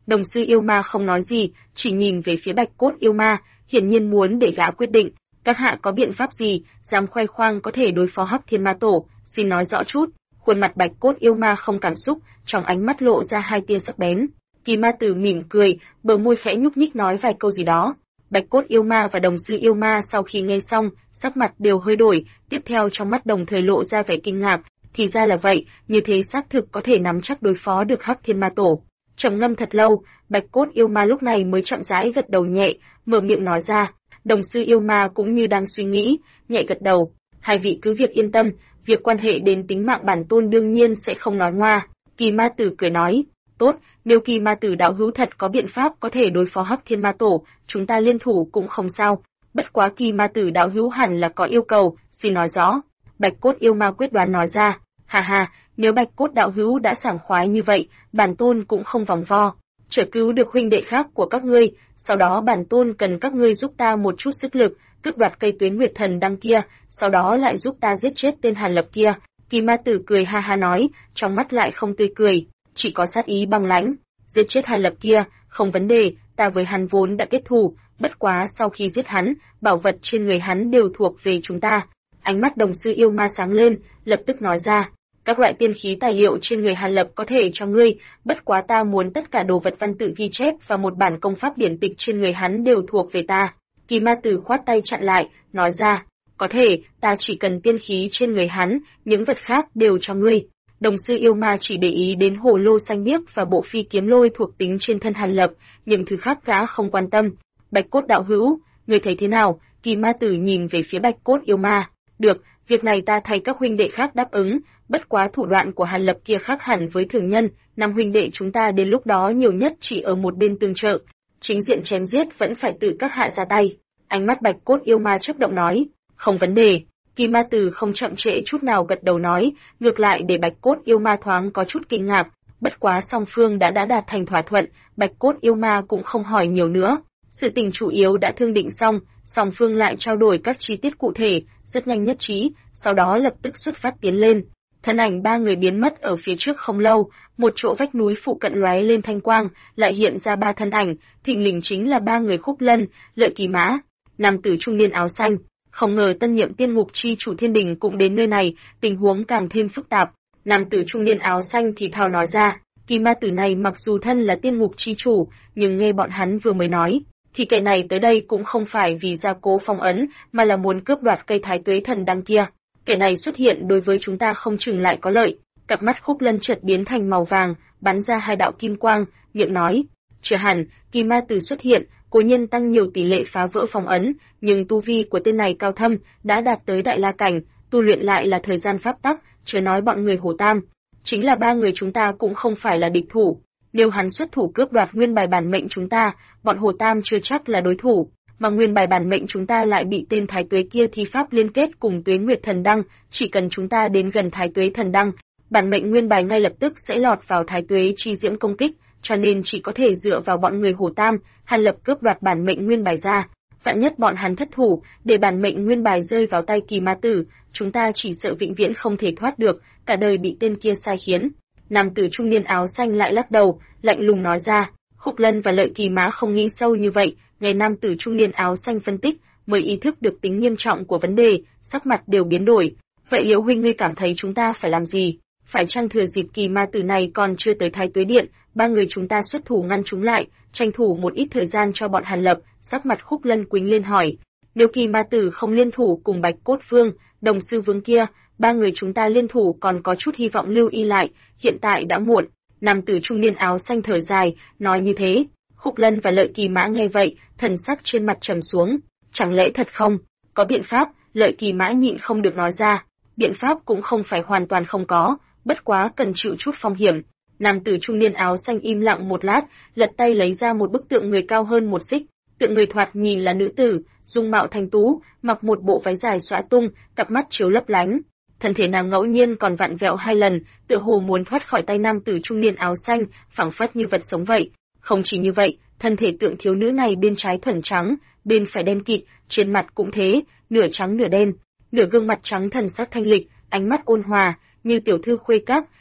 Đồng sư yêu ma không nói gì, chỉ nhìn về phía Bạch Cốt yêu ma, hiển nhiên muốn để gã quyết định. Các hạ có biện pháp gì, dám khoe khoang có thể đối phó Hắc Thiên Ma Tổ, xin nói rõ chút. Khuôn mặt Bạch Cốt yêu ma không cảm xúc, trong ánh mắt lộ ra hai tia sắc bén. Kỳ Ma Tử mỉm cười, bờ môi khẽ nhúc nhích nói vài câu gì đó. Bạch Cốt yêu ma và Đồng sư yêu ma sau khi nghe xong, sắc mặt đều hơi đổi, tiếp theo trong mắt đồng thời lộ ra vẻ kinh ngạc. Thì ra là vậy, như thế xác thực có thể nắm chắc đối phó được Hắc Thiên Ma Tổ. Trầm ngâm thật lâu, Bạch Cốt yêu ma lúc này mới chậm rãi gật đầu nhẹ, mở miệng nói ra. Đồng sư yêu ma cũng như đang suy nghĩ, nhẹ gật đầu. Hai vị cứ việc yên tâm, việc quan hệ đến tính mạng bản tôn đương nhiên sẽ không nói ngoa. Kỳ Ma Tử cười nói, tốt, nếu Kỳ Ma Tử đạo hữu thật có biện pháp có thể đối phó Hắc Thiên Ma Tổ, chúng ta liên thủ cũng không sao. Bất quá Kỳ Ma Tử đạo hữu hẳn là có yêu cầu, xin nói rõ. Bạch Cốt yêu ma quyết đoán nói ra, hà hà, nếu Bạch Cốt đạo hữu đã sảng khoái như vậy, bản tôn cũng không vòng vo. Trở cứu được huynh đệ khác của các ngươi, sau đó bản tôn cần các ngươi giúp ta một chút sức lực, cướp đoạt cây Tuyến Nguyệt Thần đăng kia, sau đó lại giúp ta giết chết tên Hàn Lập kia. Kỳ Ma Tử cười ha ha nói, trong mắt lại không tươi cười, chỉ có sát ý băng lãnh. Giết chết Hàn Lập kia, không vấn đề, ta với hắn vốn đã kết thù, bất quá sau khi giết hắn, bảo vật trên người hắn đều thuộc về chúng ta. Ánh mắt đồng sư yêu ma sáng lên, lập tức nói ra, các loại tiên khí tài liệu trên người Hàn Lập có thể cho ngươi, bất quá ta muốn tất cả đồ vật văn tự ghi chép và một bản công pháp điển tịch trên người hắn đều thuộc về ta. Kỳ Ma Tử khoát tay chặn lại, nói ra, có thể, ta chỉ cần tiên khí trên người hắn, những vật khác đều cho ngươi. Đồng sư yêu ma chỉ để ý đến hồ lô xanh biếc và bộ phi kiếm lôi thuộc tính trên thân Hàn Lập, những thứ khác gã không quan tâm. Bạch Cốt đạo hữu, ngươi thấy thế nào? Kỳ Ma Tử nhìn về phía Bạch Cốt yêu ma. Được, việc này ta thay các huynh đệ khác đáp ứng, bất quá thủ đoạn của Hàn Lập kia khác hẳn với thường nhân, năm huynh đệ chúng ta đến lúc đó nhiều nhất chỉ ở một bên tương trợ, chính diện chém giết vẫn phải tự các hạ ra tay. Ánh mắt Bạch Cốt yêu ma chớp động nói, không vấn đề. Kỳ Ma Tử không chậm trễ chút nào gật đầu nói, ngược lại để Bạch Cốt yêu ma thoáng có chút kinh ngạc, bất quá song phương đã đạt thành thỏa thuận, Bạch Cốt yêu ma cũng không hỏi nhiều nữa. Sự tình chủ yếu đã thương định xong, song phương lại trao đổi các chi tiết cụ thể, rất nhanh nhất trí, sau đó lập tức xuất phát tiến lên. Thân ảnh ba người biến mất ở phía trước không lâu, một chỗ vách núi phụ cận lóe lên thanh quang, lại hiện ra ba thân ảnh, thình lình chính là ba người Khúc Lân, Lợi Kỳ Mã, nam tử trung niên áo xanh. Không ngờ tân nhiệm tiên ngục chi chủ Thiên Đình cũng đến nơi này, tình huống càng thêm phức tạp. Nam tử trung niên áo xanh thì thào nói ra, Kỳ Ma Tử này mặc dù thân là tiên ngục chi chủ, nhưng nghe bọn hắn vừa mới nói, thì kẻ này tới đây cũng không phải vì gia cố phong ấn, mà là muốn cướp đoạt cây Thái Tuế Thần đăng kia. Kẻ này xuất hiện đối với chúng ta không chừng lại có lợi. Cặp mắt Khúc Lân chợt biến thành màu vàng, bắn ra hai đạo kim quang, miệng nói, chưa hẳn, Kỳ Ma Tử xuất hiện, cố nhiên tăng nhiều tỷ lệ phá vỡ phong ấn, nhưng tu vi của tên này cao thâm, đã đạt tới đại la cảnh, tu luyện lại là thời gian pháp tắc, chớ nói bọn người Hồ Tam, chính là ba người chúng ta cũng không phải là địch thủ. Nếu hắn xuất thủ cướp đoạt nguyên bài bản mệnh chúng ta, bọn Hồ Tam chưa chắc là đối thủ, mà nguyên bài bản mệnh chúng ta lại bị tên Thái Tuế kia thi pháp liên kết cùng Tuế Nguyệt Thần đăng, chỉ cần chúng ta đến gần Thái Tuế Thần đăng, bản mệnh nguyên bài ngay lập tức sẽ lọt vào Thái Tuế chi diễm công kích, cho nên chỉ có thể dựa vào bọn người Hồ Tam, Hàn Lập cướp đoạt bản mệnh nguyên bài ra. Vạn nhất bọn hắn thất thủ, để bản mệnh nguyên bài rơi vào tay Kỳ Ma Tử, chúng ta chỉ sợ vĩnh viễn không thể thoát được, cả đời bị tên kia sai khiến. Nam tử trung niên áo xanh lại lắc đầu, lạnh lùng nói ra, Khúc Lân và Lợi Kỳ Mã không nghĩ sâu như vậy, nghe nam tử trung niên áo xanh phân tích, mới ý thức được tính nghiêm trọng của vấn đề, sắc mặt đều biến đổi. Vậy Liễu huynh ngươi cảm thấy chúng ta phải làm gì? Phải chăng thừa dịp Kỳ Ma Tử này còn chưa tới Thái Tuế Điện, ba người chúng ta xuất thủ ngăn chúng lại, tranh thủ một ít thời gian cho bọn Hàn Lập? Sắc mặt Khúc Lân quĩnh lên hỏi, nếu Kỳ Ma Tử không liên thủ cùng Bạch Cốt Vương, Đồng Sư Vương kia, ba người chúng ta liên thủ còn có chút hy vọng lưu y lại, hiện tại đã muộn. Nam tử trung niên áo xanh thở dài, nói như thế. Khúc Lân và Lợi Kỳ Mã nghe vậy, thần sắc trên mặt trầm xuống. Chẳng lẽ thật không? Có biện pháp? Lợi Kỳ Mã nhịn không được nói ra. Biện pháp cũng không phải hoàn toàn không có, bất quá cần chịu chút phong hiểm. Nam tử trung niên áo xanh im lặng một lát, lật tay lấy ra một bức tượng người cao hơn một xích. Tượng người thoạt nhìn là nữ tử, dung mạo thanh tú, mặc một bộ váy dài xõa tung, cặp mắt chiếu lấp lánh. Thân thể nàng ngẫu nhiên còn vặn vẹo hai lần, tựa hồ muốn thoát khỏi tay nam tử trung niên áo xanh, phảng phất như vật sống vậy. Không chỉ như vậy, thân thể tượng thiếu nữ này bên trái thuần trắng, bên phải đen kịt, trên mặt cũng thế, nửa trắng nửa đen, nửa gương mặt trắng thần sắc thanh lịch, ánh mắt ôn hòa, như tiểu thư khuê các,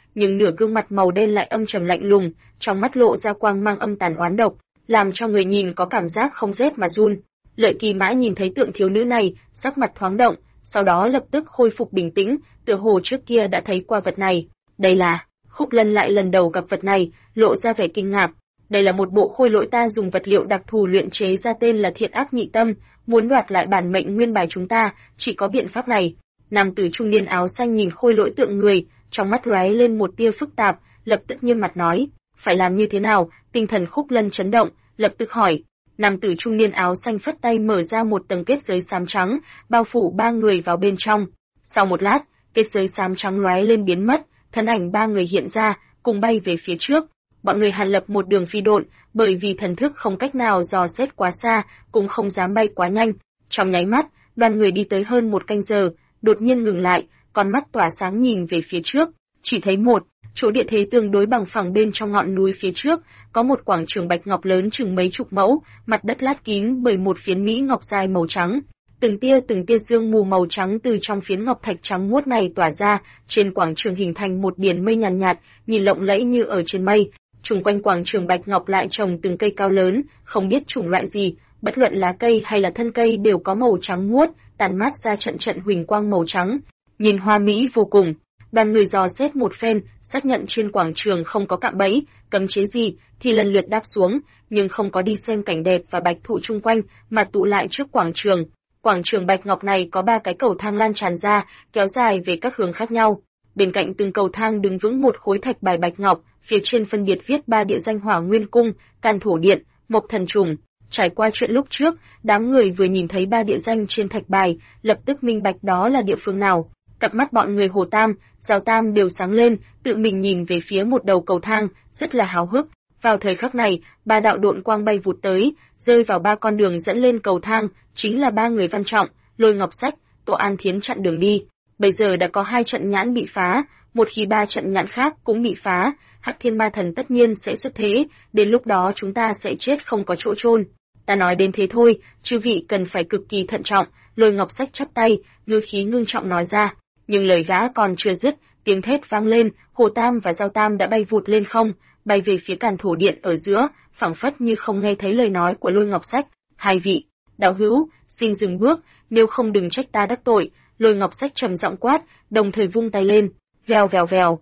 nhưng nửa gương mặt màu đen lại âm trầm lạnh lùng, trong mắt lộ ra quang mang âm tàn oán độc, làm cho người nhìn có cảm giác không rét mà run. Lợi Kỳ Mã nhìn thấy tượng thiếu nữ này, sắc mặt thoáng động, sau đó lập tức khôi phục bình tĩnh, tựa hồ trước kia đã thấy qua vật này. Đây là... Khúc Lân lại lần đầu gặp vật này, lộ ra vẻ kinh ngạc. Đây là một bộ khôi lỗi ta dùng vật liệu đặc thù luyện chế ra, tên là Thiện Ác Nhị Tâm, muốn đoạt lại bản mệnh nguyên bài chúng ta, chỉ có biện pháp này. Nam tử trung niên áo xanh nhìn khôi lỗi tượng người, trong mắt lóe lên một tia phức tạp, lập tức nghiêm mặt nói, phải làm như thế nào? Tinh thần Khúc Lân chấn động, lập tức hỏi. Nam tử trung niên áo xanh phất tay mở ra một tầng kết giới xám trắng, bao phủ ba người vào bên trong. Sau một lát, kết giới xám trắng lóe lên biến mất, thân ảnh ba người hiện ra, cùng bay về phía trước. Bọn người Hàn Lập một đường phi độn, bởi vì thần thức không cách nào dò xét quá xa, cũng không dám bay quá nhanh. Trong nháy mắt, đoàn người đi tới hơn một canh giờ, đột nhiên ngừng lại, con mắt tỏa sáng nhìn về phía trước, chỉ thấy một chỗ địa thế tương đối bằng phẳng. Bên trong ngọn núi phía trước, có một quảng trường bạch ngọc lớn chừng mấy chục mẫu, mặt đất lát kín bởi một phiến mỹ ngọc dài màu trắng. Từng tia sương mù màu trắng từ trong phiến ngọc thạch trắng muốt này tỏa ra, trên quảng trường hình thành một biển mây nhàn nhạt, nhìn lộng lẫy như ở trên mây. Xung quanh quảng trường bạch ngọc lại trồng từng cây cao lớn, không biết chủng loại gì, bất luận lá cây hay là thân cây đều có màu trắng muốt, tàn mát ra trận huỳnh quang màu trắng, nhìn hoa mỹ vô cùng. Đoàn người dò xét một phen, xác nhận trên quảng trường không có cạm bẫy, cấm chế gì, thì lần lượt đáp xuống, nhưng không có đi xem cảnh đẹp và bạch thụ chung quanh, mà tụ lại trước quảng trường. Quảng trường bạch ngọc này có 3 cái cầu thang lan tràn ra, kéo dài về các hướng khác nhau. Bên cạnh từng cầu thang đứng vững một khối thạch bài bạch ngọc, phía trên phân biệt viết 3 địa danh: Hỏa Nguyên Cung, Can Thổ Điện, Mộc Thần Trùng. Trải qua chuyện lúc trước, đám người vừa nhìn thấy 3 địa danh trên thạch bài, lập tức minh bạch đó là địa phương nào. Cặp mắt bọn người Hồ Tam, Giao Tam đều sáng lên, tự mình nhìn về phía một đầu cầu thang, rất là háo hức. Vào thời khắc này, 3 đạo độn quang bay vụt tới, rơi vào 3 con đường dẫn lên cầu thang, chính là 3 người Văn Trọng, Lôi Ngọc Sách, Tô An Thiến chặn đường đi. Bây giờ đã có 2 trận nhãn bị phá, một khi 3 trận nhãn khác cũng bị phá, Hắc Thiên Ma Thần tất nhiên sẽ xuất thế, đến lúc đó chúng ta sẽ chết không có chỗ chôn. Ta nói đến thế thôi, chư vị cần phải cực kỳ thận trọng. Lôi Ngọc Sách chắp tay, ngữ khí ngưng trọng nói ra. Nhưng lời gã còn chưa dứt, tiếng thét vang lên, Hồ Tam và Giao Tam đã bay vụt lên không, bay về phía Càn Thổ Điện ở giữa, phảng phất như không nghe thấy lời nói của Lôi Ngọc Sách. Hai vị đạo hữu, xin dừng bước, nếu không đừng trách ta đắc tội. Lôi Ngọc Sách trầm giọng quát, đồng thời vung tay lên, vèo vèo vèo.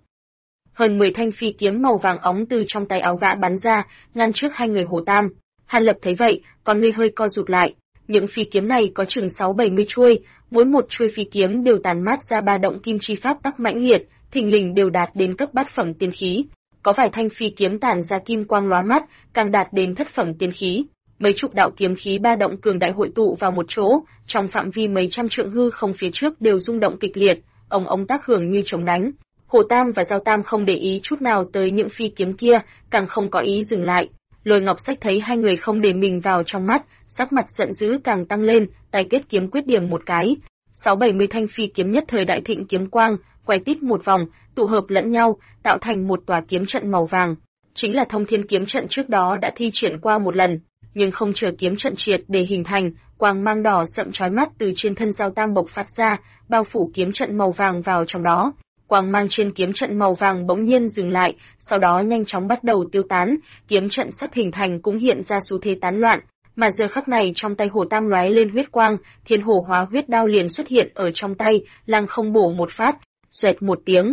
Hơn 10 thanh phi kiếm màu vàng óng từ trong tay áo gã bắn ra, ngăn trước hai người Hồ Tam. Hàn Lập thấy vậy, con ngươi hơi co rụt lại. Những phi kiếm này có chừng 6-70 chuôi, mỗi một chuôi phi kiếm đều tàn mát ra ba động kim chi pháp tắc mãnh liệt, thình lình đều đạt đến cấp bát phẩm tiên khí. Có vài thanh phi kiếm tản ra kim quang lóa mắt, càng đạt đến thất phẩm tiên khí. Mấy chục đạo kiếm khí ba động cường đại hội tụ vào một chỗ, trong phạm vi mấy trăm trượng hư không phía trước đều rung động kịch liệt, ong tác hưởng như trống đánh. Hồ Tam và Giao Tam không để ý chút nào tới những phi kiếm kia, càng không có ý dừng lại. Lôi Ngọc Sách thấy hai người không để mình vào trong mắt, sắc mặt giận dữ càng tăng lên, tay kết kiếm quyết điểm một cái. 6-70 thanh phi kiếm nhất thời đại thịnh kiếm quang, quay tít một vòng, tụ hợp lẫn nhau, tạo thành một tòa kiếm trận màu vàng. Chính là Thông Thiên kiếm trận trước đó đã thi triển qua một lần, nhưng không chờ kiếm trận triệt để hình thành, quang mang đỏ sậm chói mắt từ trên thân Giao Tam bộc phát ra, bao phủ kiếm trận màu vàng vào trong đó. Quang mang trên kiếm trận màu vàng bỗng nhiên dừng lại, sau đó nhanh chóng bắt đầu tiêu tán, kiếm trận sắp hình thành cũng hiện ra xu thế tán loạn, mà giờ khắc này trong tay Hồ Tam lóe lên huyết quang, Thiên Hổ Hóa Huyết Đao liền xuất hiện ở trong tay, lăng không bổ một phát, xoẹt một tiếng.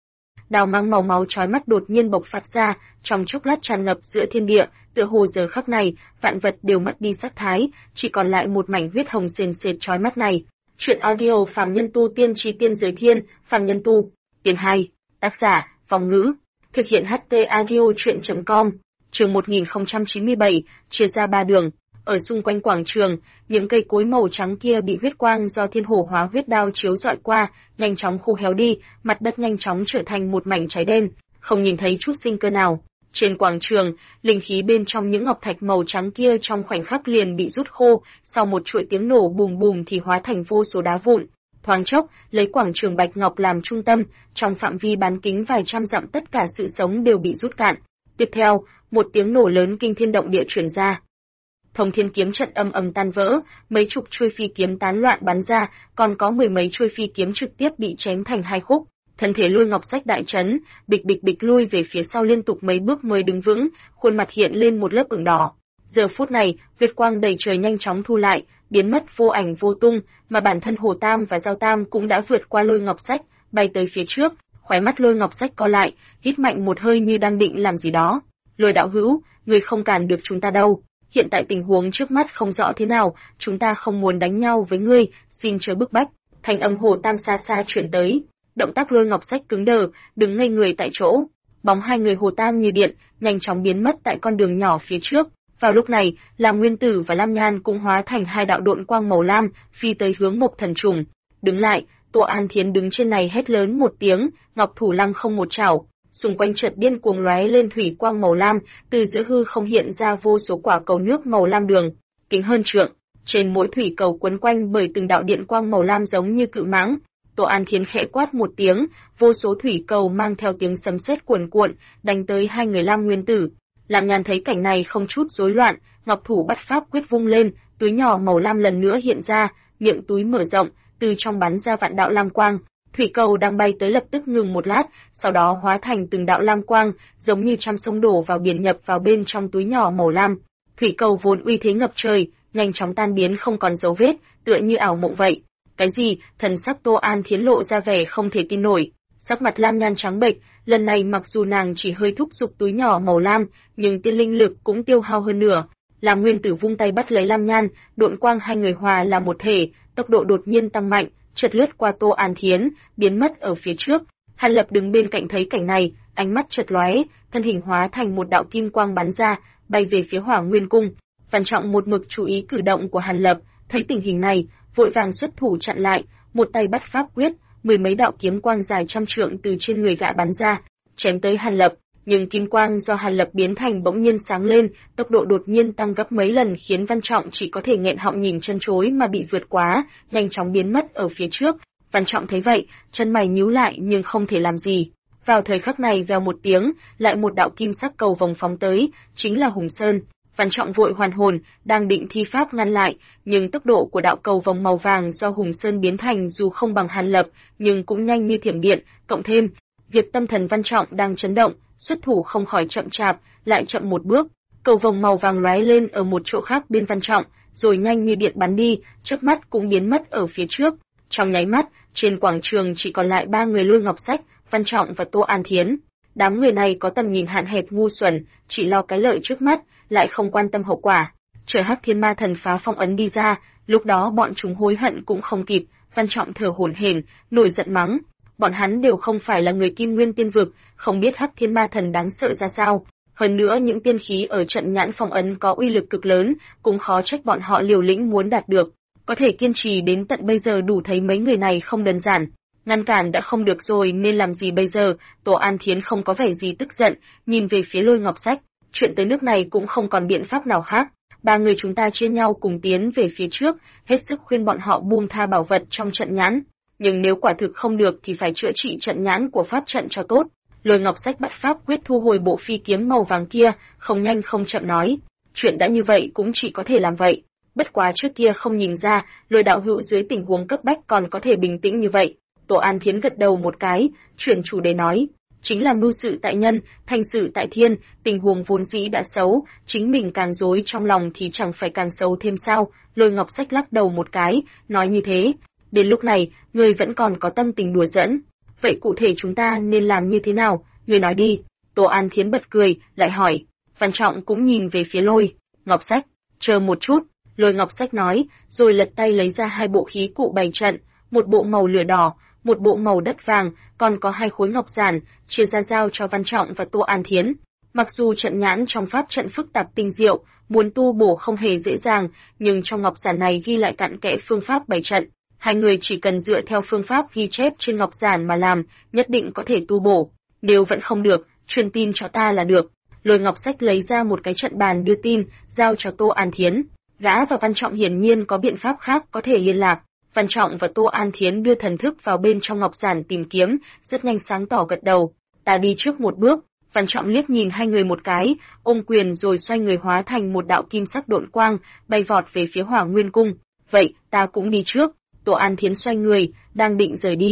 Đao mang màu máu chói mắt đột nhiên bộc phát ra, trong chốc lát tràn ngập giữa thiên địa, tựa hồ giờ khắc này, vạn vật đều mất đi sắc thái, chỉ còn lại một mảnh huyết hồng sền sệt chói mắt này. Truyện audio Phàm Nhân Tu Tiên Chí Tiên Giới Thiên, Phàm Nhân Tu Tiên 2, tác giả, Vong Ngữ, thực hiện HT audio truyện.com, chương 1097, chia ra ba đường. Ở xung quanh quảng trường, những cây cối màu trắng kia bị huyết quang do Thiên Hổ Hóa Huyết Đao chiếu rọi qua, nhanh chóng khô héo đi, mặt đất nhanh chóng trở thành một mảnh cháy đen, không nhìn thấy chút sinh cơ nào. Trên quảng trường, linh khí bên trong những ngọc thạch màu trắng kia trong khoảnh khắc liền bị rút khô, sau một chuỗi tiếng nổ bùm bùm thì hóa thành vô số đá vụn. Thoáng chốc, lấy quảng trường bạch ngọc làm trung tâm, trong phạm vi bán kính vài trăm dặm tất cả sự sống đều bị rút cạn. Tiếp theo, một tiếng nổ lớn kinh thiên động địa truyền ra. Thông Thiên kiếm trận âm ầm tan vỡ, mấy chục chuôi phi kiếm tán loạn bắn ra, còn có 10 mấy chuôi phi kiếm trực tiếp bị chém thành hai khúc. Thân thể Lôi Ngọc Sách đại chấn, bịch bịch bịch lui về phía sau liên tục mấy bước mới đứng vững, khuôn mặt hiện lên một lớp ửng đỏ. Giờ phút này, huyết quang đầy trời nhanh chóng thu lại, biến mất vô ảnh vô tung, mà bản thân Hồ Tam và Giao Tam cũng đã vượt qua Lôi Ngọc Sách, bay tới phía trước. Khóe mắt Lôi Ngọc Sách co lại, hít mạnh một hơi như đang định làm gì đó. Lôi đạo hữu, người không cản được chúng ta đâu. Hiện tại tình huống trước mắt không rõ thế nào, chúng ta không muốn đánh nhau với ngươi, xin chớ bức bách. Thanh âm Hồ Tam xa xa truyền tới. Động tác Lôi Ngọc Sách cứng đờ, đứng ngây người tại chỗ. Bóng hai người Hồ Tam như điện, nhanh chóng biến mất tại con đường nhỏ phía trước. Vào lúc này, Lam Nguyên Tử và Lam Nhan cũng hóa thành hai đạo độn quang màu lam, phi tới hướng Mộc Thần Trùng. Đứng lại, Tô An Thiến đứng trên này hét lớn một tiếng, Ngọc Thủ Lăng không một chảo, xung quanh chợt điên cuồng lóe lên thủy quang màu lam, từ giữa hư không hiện ra vô số quả cầu nước màu lam đường, kính hơn trượng, trên mỗi thủy cầu quấn quanh bởi từng đạo điện quang màu lam giống như cự mãng. Tô An Thiến khẽ quát một tiếng, vô số thủy cầu mang theo tiếng sấm sét cuồn cuộn, đánh tới hai người Lam Nguyên Tử. Lam Nhan thấy cảnh này không chút rối loạn, ngọc thủ bắt pháp quyết vung lên, túi nhỏ màu lam lần nữa hiện ra, miệng túi mở rộng, từ trong bắn ra vạn đạo lam quang. Thủy cầu đang bay tới lập tức ngừng một lát, sau đó hóa thành từng đạo lam quang, giống như trăm sông đổ vào biển nhập vào bên trong túi nhỏ màu lam. Thủy cầu vốn uy thế ngập trời, nhanh chóng tan biến không còn dấu vết, tựa như ảo mộng vậy. Cái gì? Thần sắc Tô An Thiến lộ ra vẻ không thể tin nổi. Sắc mặt Lam Nhan trắng bệch, lần này mặc dù nàng chỉ hơi thúc giục túi nhỏ màu lam, nhưng tiên linh lực cũng tiêu hao hơn nửa. Lam Nguyên Tử vung tay bắt lấy Lam Nhan, độn quang hai người hòa là một thể, tốc độ đột nhiên tăng mạnh, chợt lướt qua Tô An Thiến, biến mất ở phía trước. Hàn Lập đứng bên cạnh thấy cảnh này, ánh mắt chợt lóe, thân hình hóa thành một đạo kim quang bắn ra, bay về phía Hỏa Nguyên Cung. Văn Trọng một mực chú ý cử động của Hàn Lập, thấy tình hình này, vội vàng xuất thủ chặn lại, một tay bắt pháp quyết, mười mấy đạo kiếm quang dài trăm trượng từ trên người gã bắn ra, chém tới Hàn Lập, nhưng kim quang do Hàn Lập biến thành bỗng nhiên sáng lên, tốc độ đột nhiên tăng gấp mấy lần khiến Văn Trọng chỉ có thể nghẹn họng nhìn chân chối mà bị vượt quá, nhanh chóng biến mất ở phía trước. Văn Trọng thấy vậy, chân mày nhíu lại nhưng không thể làm gì. Vào thời khắc này vèo một tiếng, lại một đạo kim sắc cầu vồng phóng tới, chính là Hùng Sơn. Văn Trọng vội hoàn hồn, đang định thi pháp ngăn lại, nhưng tốc độ của đạo cầu vồng màu vàng do Hùng Sơn biến thành dù không bằng Hàn Lập, nhưng cũng nhanh như thiểm điện, cộng thêm việc tâm thần Văn Trọng đang chấn động, xuất thủ không khỏi chậm chạp, lại chậm một bước. Cầu vồng màu vàng lóe lên ở một chỗ khác bên Văn Trọng, rồi nhanh như điện bắn đi, chớp mắt cũng biến mất ở phía trước. Trong nháy mắt, trên quảng trường chỉ còn lại ba người Lôi Ngọc Sách, Văn Trọng và Tô An Thiến. Đám người này có tầm nhìn hạn hẹp ngu xuẩn, chỉ lo cái lợi trước mắt, lại không quan tâm hậu quả. Trời Hắc Thiên Ma Thần phá phong ấn đi ra, lúc đó bọn chúng hối hận cũng không kịp. Văn Trọng thở hổn hển, nổi giận mắng, bọn hắn đều không phải là người Kim Nguyên Tiên vực, không biết Hắc Thiên Ma Thần đáng sợ ra sao. Hơn nữa những tiên khí ở trận nhãn phong ấn có uy lực cực lớn, cũng khó trách bọn họ liều lĩnh muốn đạt được. Có thể kiên trì đến tận bây giờ đủ thấy mấy người này không đơn giản. Ngăn cản đã không được rồi nên làm gì bây giờ? Tô An Thiến không có vẻ gì tức giận, nhìn về phía Lôi Ngọc Sách. Chuyện tới nước này cũng không còn biện pháp nào khác. Ba người chúng ta chia nhau cùng tiến về phía trước, hết sức khuyên bọn họ buông tha bảo vật trong trận nhãn. Nhưng nếu quả thực không được thì phải chữa trị trận nhãn của pháp trận cho tốt. Lôi Ngọc Sách bắt pháp quyết thu hồi bộ phi kiếm màu vàng kia, không nhanh không chậm nói. Chuyện đã như vậy cũng chỉ có thể làm vậy. Bất quá trước kia không nhìn ra, Lôi đạo hữu dưới tình huống cấp bách còn có thể bình tĩnh như vậy. Tô An Thiến gật đầu một cái, chuyển chủ đề nói. Chính là mưu sự tại nhân, thành sự tại thiên, tình huống vốn dĩ đã xấu, chính mình càng rối trong lòng thì chẳng phải càng xấu thêm sao. Lôi Ngọc Sách lắc đầu một cái, nói như thế. Đến lúc này, người vẫn còn có tâm tình đùa giỡn. Vậy cụ thể chúng ta nên làm như thế nào, người nói đi. Tô An Thiến bật cười, lại hỏi. Văn Trọng cũng nhìn về phía Lôi Ngọc Sách, chờ một chút. Lôi Ngọc Sách nói, rồi lật tay lấy ra hai bộ khí cụ bày trận, một bộ màu lửa đỏ, một bộ màu đất vàng, còn có hai khối ngọc giản, chia ra giao cho Văn Trọng và Tô An Thiến. Mặc dù trận nhãn trong pháp trận phức tạp tinh diệu, muốn tu bổ không hề dễ dàng, nhưng trong ngọc giản này ghi lại cặn kẽ phương pháp bày trận. Hai người chỉ cần dựa theo phương pháp ghi chép trên ngọc giản mà làm, nhất định có thể tu bổ. Nếu vẫn không được, truyền tin cho ta là được. Lôi Ngọc Sách lấy ra một cái trận bàn đưa tin, giao cho Tô An Thiến. Gã và Văn Trọng hiển nhiên có biện pháp khác có thể liên lạc. Văn Trọng và Tô An Thiến đưa thần thức vào bên trong ngọc giản tìm kiếm, rất nhanh sáng tỏ gật đầu. Ta đi trước một bước. Văn Trọng liếc nhìn hai người một cái, ôm quyền rồi xoay người hóa thành một đạo kim sắc độn quang, bay vọt về phía Hỏa Nguyên Cung. Vậy, ta cũng đi trước. Tô An Thiến xoay người, đang định rời đi.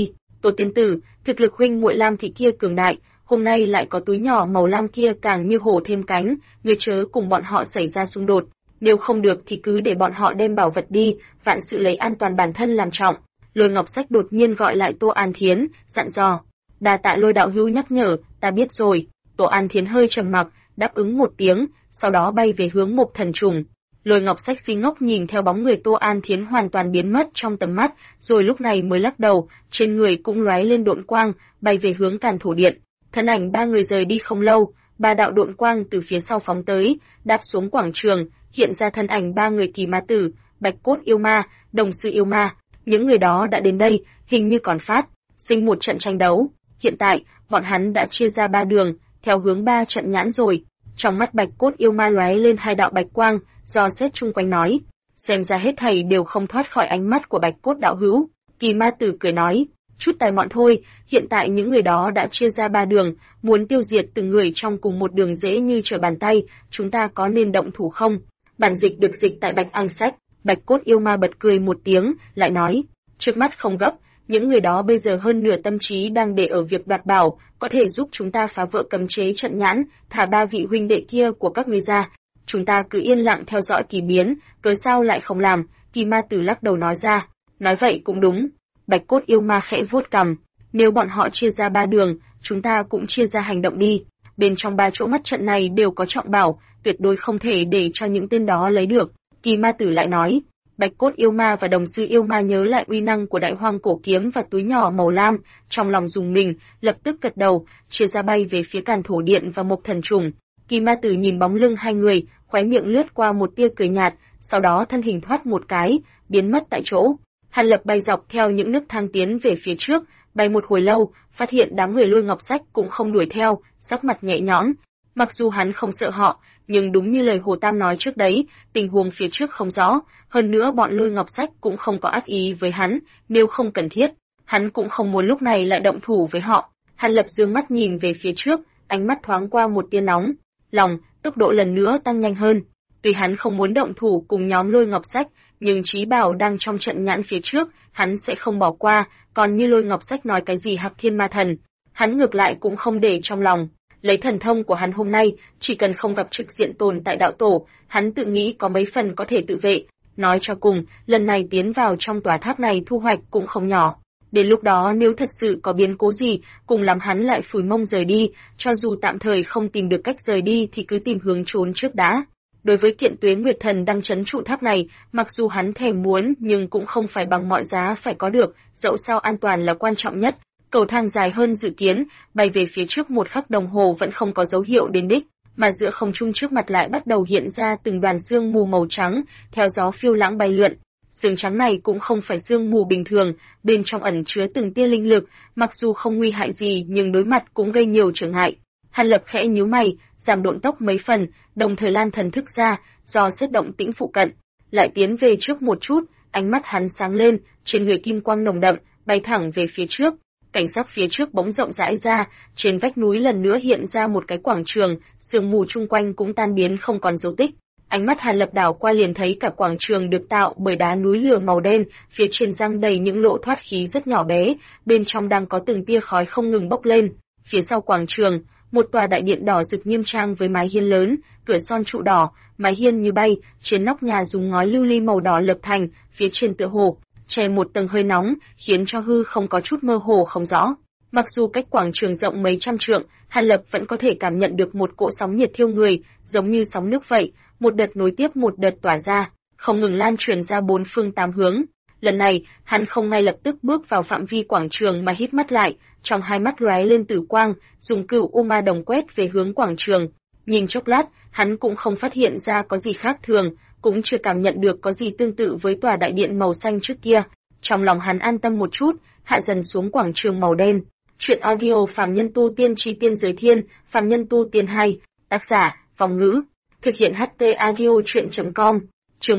Tô Tiên Tử, thực lực huynh muội Lam thị kia cường đại, hôm nay lại có túi nhỏ màu lam kia càng như hổ thêm cánh, ngươi chớ cùng bọn họ xảy ra xung đột, nếu không được thì cứ để bọn họ đem bảo vật đi, vạn sự lấy an toàn bản thân làm trọng. Lôi Ngọc Sách đột nhiên gọi lại Tô An Thiến, dặn dò. Đa tạ Lôi đạo hữu nhắc nhở, ta biết rồi. Tô An Thiến hơi trầm mặc, đáp ứng một tiếng, sau đó bay về hướng Mộc Thần Trùng. Lôi Ngọc Sách si ngốc nhìn theo bóng người Tô An Thiến hoàn toàn biến mất trong tầm mắt, rồi lúc này mới lắc đầu, trên người cũng lóe lên độn quang, bay về hướng Càn Thổ Điện. Thân ảnh ba người rời đi không lâu, ba đạo độn quang từ phía sau phóng tới, đáp xuống quảng trường, hiện ra thân ảnh ba người Kỳ Ma Tử, Bạch Cốt Yêu Ma, Đồng Sư Yêu Ma. Những người đó đã đến đây, hình như còn phát sinh một trận tranh đấu. Hiện tại, bọn hắn đã chia ra ba đường, theo hướng ba trận nhãn rồi. Trong mắt Bạch Cốt Yêu Ma lóe lên hai đạo bạch quang, do xét chung quanh nói, xem ra hết thảy đều không thoát khỏi ánh mắt của Bạch Cốt đạo hữu. Kỳ Ma Tử cười nói, chút tài mọn thôi, hiện tại những người đó đã chia ra ba đường, muốn tiêu diệt từng người trong cùng một đường dễ như trở bàn tay, chúng ta có nên động thủ không? Bản dịch được dịch tại Bạch Ang Sách. Bạch Cốt Yêu Ma bật cười một tiếng, lại nói, trước mắt không gấp, những người đó bây giờ hơn nửa tâm trí đang để ở việc đoạt bảo, có thể giúp chúng ta phá vỡ cấm chế trận nhãn, thả ba vị huynh đệ kia của các ngươi ra. Chúng ta cứ yên lặng theo dõi kỳ biến, cớ sao lại không làm? Kỳ Ma Tử lắc đầu nói ra. Nói vậy cũng đúng. Bạch Cốt Yêu Ma khẽ vuốt cằm. Nếu bọn họ chia ra ba đường, chúng ta cũng chia ra hành động đi. Bên trong ba chỗ mắt trận này đều có trọng bảo, tuyệt đối không thể để cho những tên đó lấy được. Kỳ Ma Tử lại nói. Bạch Cốt Yêu Ma và Đồng Sư Yêu Ma nhớ lại uy năng của Đại Hoang Cổ Kiếm và túi nhỏ màu lam, trong lòng dùng mình, lập tức gật đầu, chia ra bay về phía Càn Thổ Điện và Mộc Thần Trùng. Kỳ Ma Tử nhìn bóng lưng hai người, khóe miệng lướt qua một tia cười nhạt, sau đó thân hình thoát một cái, biến mất tại chỗ. Hàn Lập bay dọc theo những nấc thang tiến về phía trước, bay một hồi lâu, phát hiện đám người Lôi Ngọc Sách cũng không đuổi theo, sắc mặt nhẹ nhõm. Mặc dù hắn không sợ họ, nhưng đúng như lời Hồ Tam nói trước đấy, tình huống phía trước không rõ, hơn nữa bọn Lôi Ngọc Sách cũng không có ác ý với hắn, nếu không cần thiết, hắn cũng không muốn lúc này lại động thủ với họ. Hàn Lập dương mắt nhìn về phía trước, ánh mắt thoáng qua một tia nóng, lòng, tốc độ lần nữa tăng nhanh hơn. Tuy hắn không muốn động thủ cùng nhóm Lôi Ngọc Sách, nhưng Chí Bảo đang trong trận nhãn phía trước, hắn sẽ không bỏ qua, còn như Lôi Ngọc Sách nói cái gì Hạc Thiên Ma Thần, hắn ngược lại cũng không để trong lòng. Lấy thần thông của hắn hôm nay, chỉ cần không gặp trực diện tồn tại đạo tổ, hắn tự nghĩ có mấy phần có thể tự vệ. Nói cho cùng, lần này tiến vào trong tòa tháp này thu hoạch cũng không nhỏ. Đến lúc đó nếu thật sự có biến cố gì, cùng lắm hắn lại phủi mông rời đi, cho dù tạm thời không tìm được cách rời đi thì cứ tìm hướng trốn trước đã. Đối với Kiện Tuế Nguyệt Thần đang trấn trụ tháp này, mặc dù hắn thèm muốn nhưng cũng không phải bằng mọi giá phải có được, dẫu sao an toàn là quan trọng nhất. Cầu thang dài hơn dự kiến, bay về phía trước một khắc đồng hồ vẫn không có dấu hiệu đến đích, mà giữa không trung trước mặt lại bắt đầu hiện ra từng đoàn sương mù màu trắng, theo gió phiêu lãng bay lượn. Sương trắng này cũng không phải sương mù bình thường, bên trong ẩn chứa từng tia linh lực, mặc dù không nguy hại gì nhưng đối mặt cũng gây nhiều trở ngại. Hàn Lập khẽ nhíu mày, giảm độn tốc mấy phần, đồng thời lan thần thức ra, do xét động tĩnh phụ cận, lại tiến về trước một chút, ánh mắt hắn sáng lên, trên người kim quang nồng đậm, bay thẳng về phía trước. Cảnh sắc phía trước bỗng rộng rãi ra, trên vách núi lần nữa hiện ra một cái quảng trường, sương mù chung quanh cũng tan biến không còn dấu tích. Ánh mắt Hàn Lập đảo qua liền thấy cả quảng trường được tạo bởi đá núi lửa màu đen, phía trên răng đầy những lỗ thoát khí rất nhỏ bé, bên trong đang có từng tia khói không ngừng bốc lên. Phía sau quảng trường, một tòa đại điện đỏ rực nghiêm trang với mái hiên lớn, cửa son trụ đỏ, mái hiên như bay, trên nóc nhà dùng ngói lưu ly màu đỏ lập thành, phía trên tựa hồ che một tầng hơi nóng, khiến cho hư không có chút mơ hồ không rõ. Mặc dù cách quảng trường rộng mấy trăm trượng, Hàn Lập vẫn có thể cảm nhận được một cỗ sóng nhiệt thiêu người, giống như sóng nước vậy, một đợt nối tiếp một đợt tỏa ra, không ngừng lan truyền ra bốn phương tám hướng. Lần này, hắn không ngay lập tức bước vào phạm vi quảng trường mà hít mắt lại, trong hai mắt lóe lên tử quang, dùng Cửu U Ma Đồng quét về hướng quảng trường. Nhìn chốc lát, hắn cũng không phát hiện ra có gì khác thường, cũng chưa cảm nhận được có gì tương tự với tòa đại điện màu xanh trước kia. Trong lòng hắn an tâm một chút, hạ dần xuống quảng trường màu đen. Chuyện audio Phàm Nhân Tu Tiên Chi Tiên Giới Thiên, Phàm Nhân Tu Tiên 2, tác giả, Vong Ngữ, thực hiện HT audio chuyện.com, chương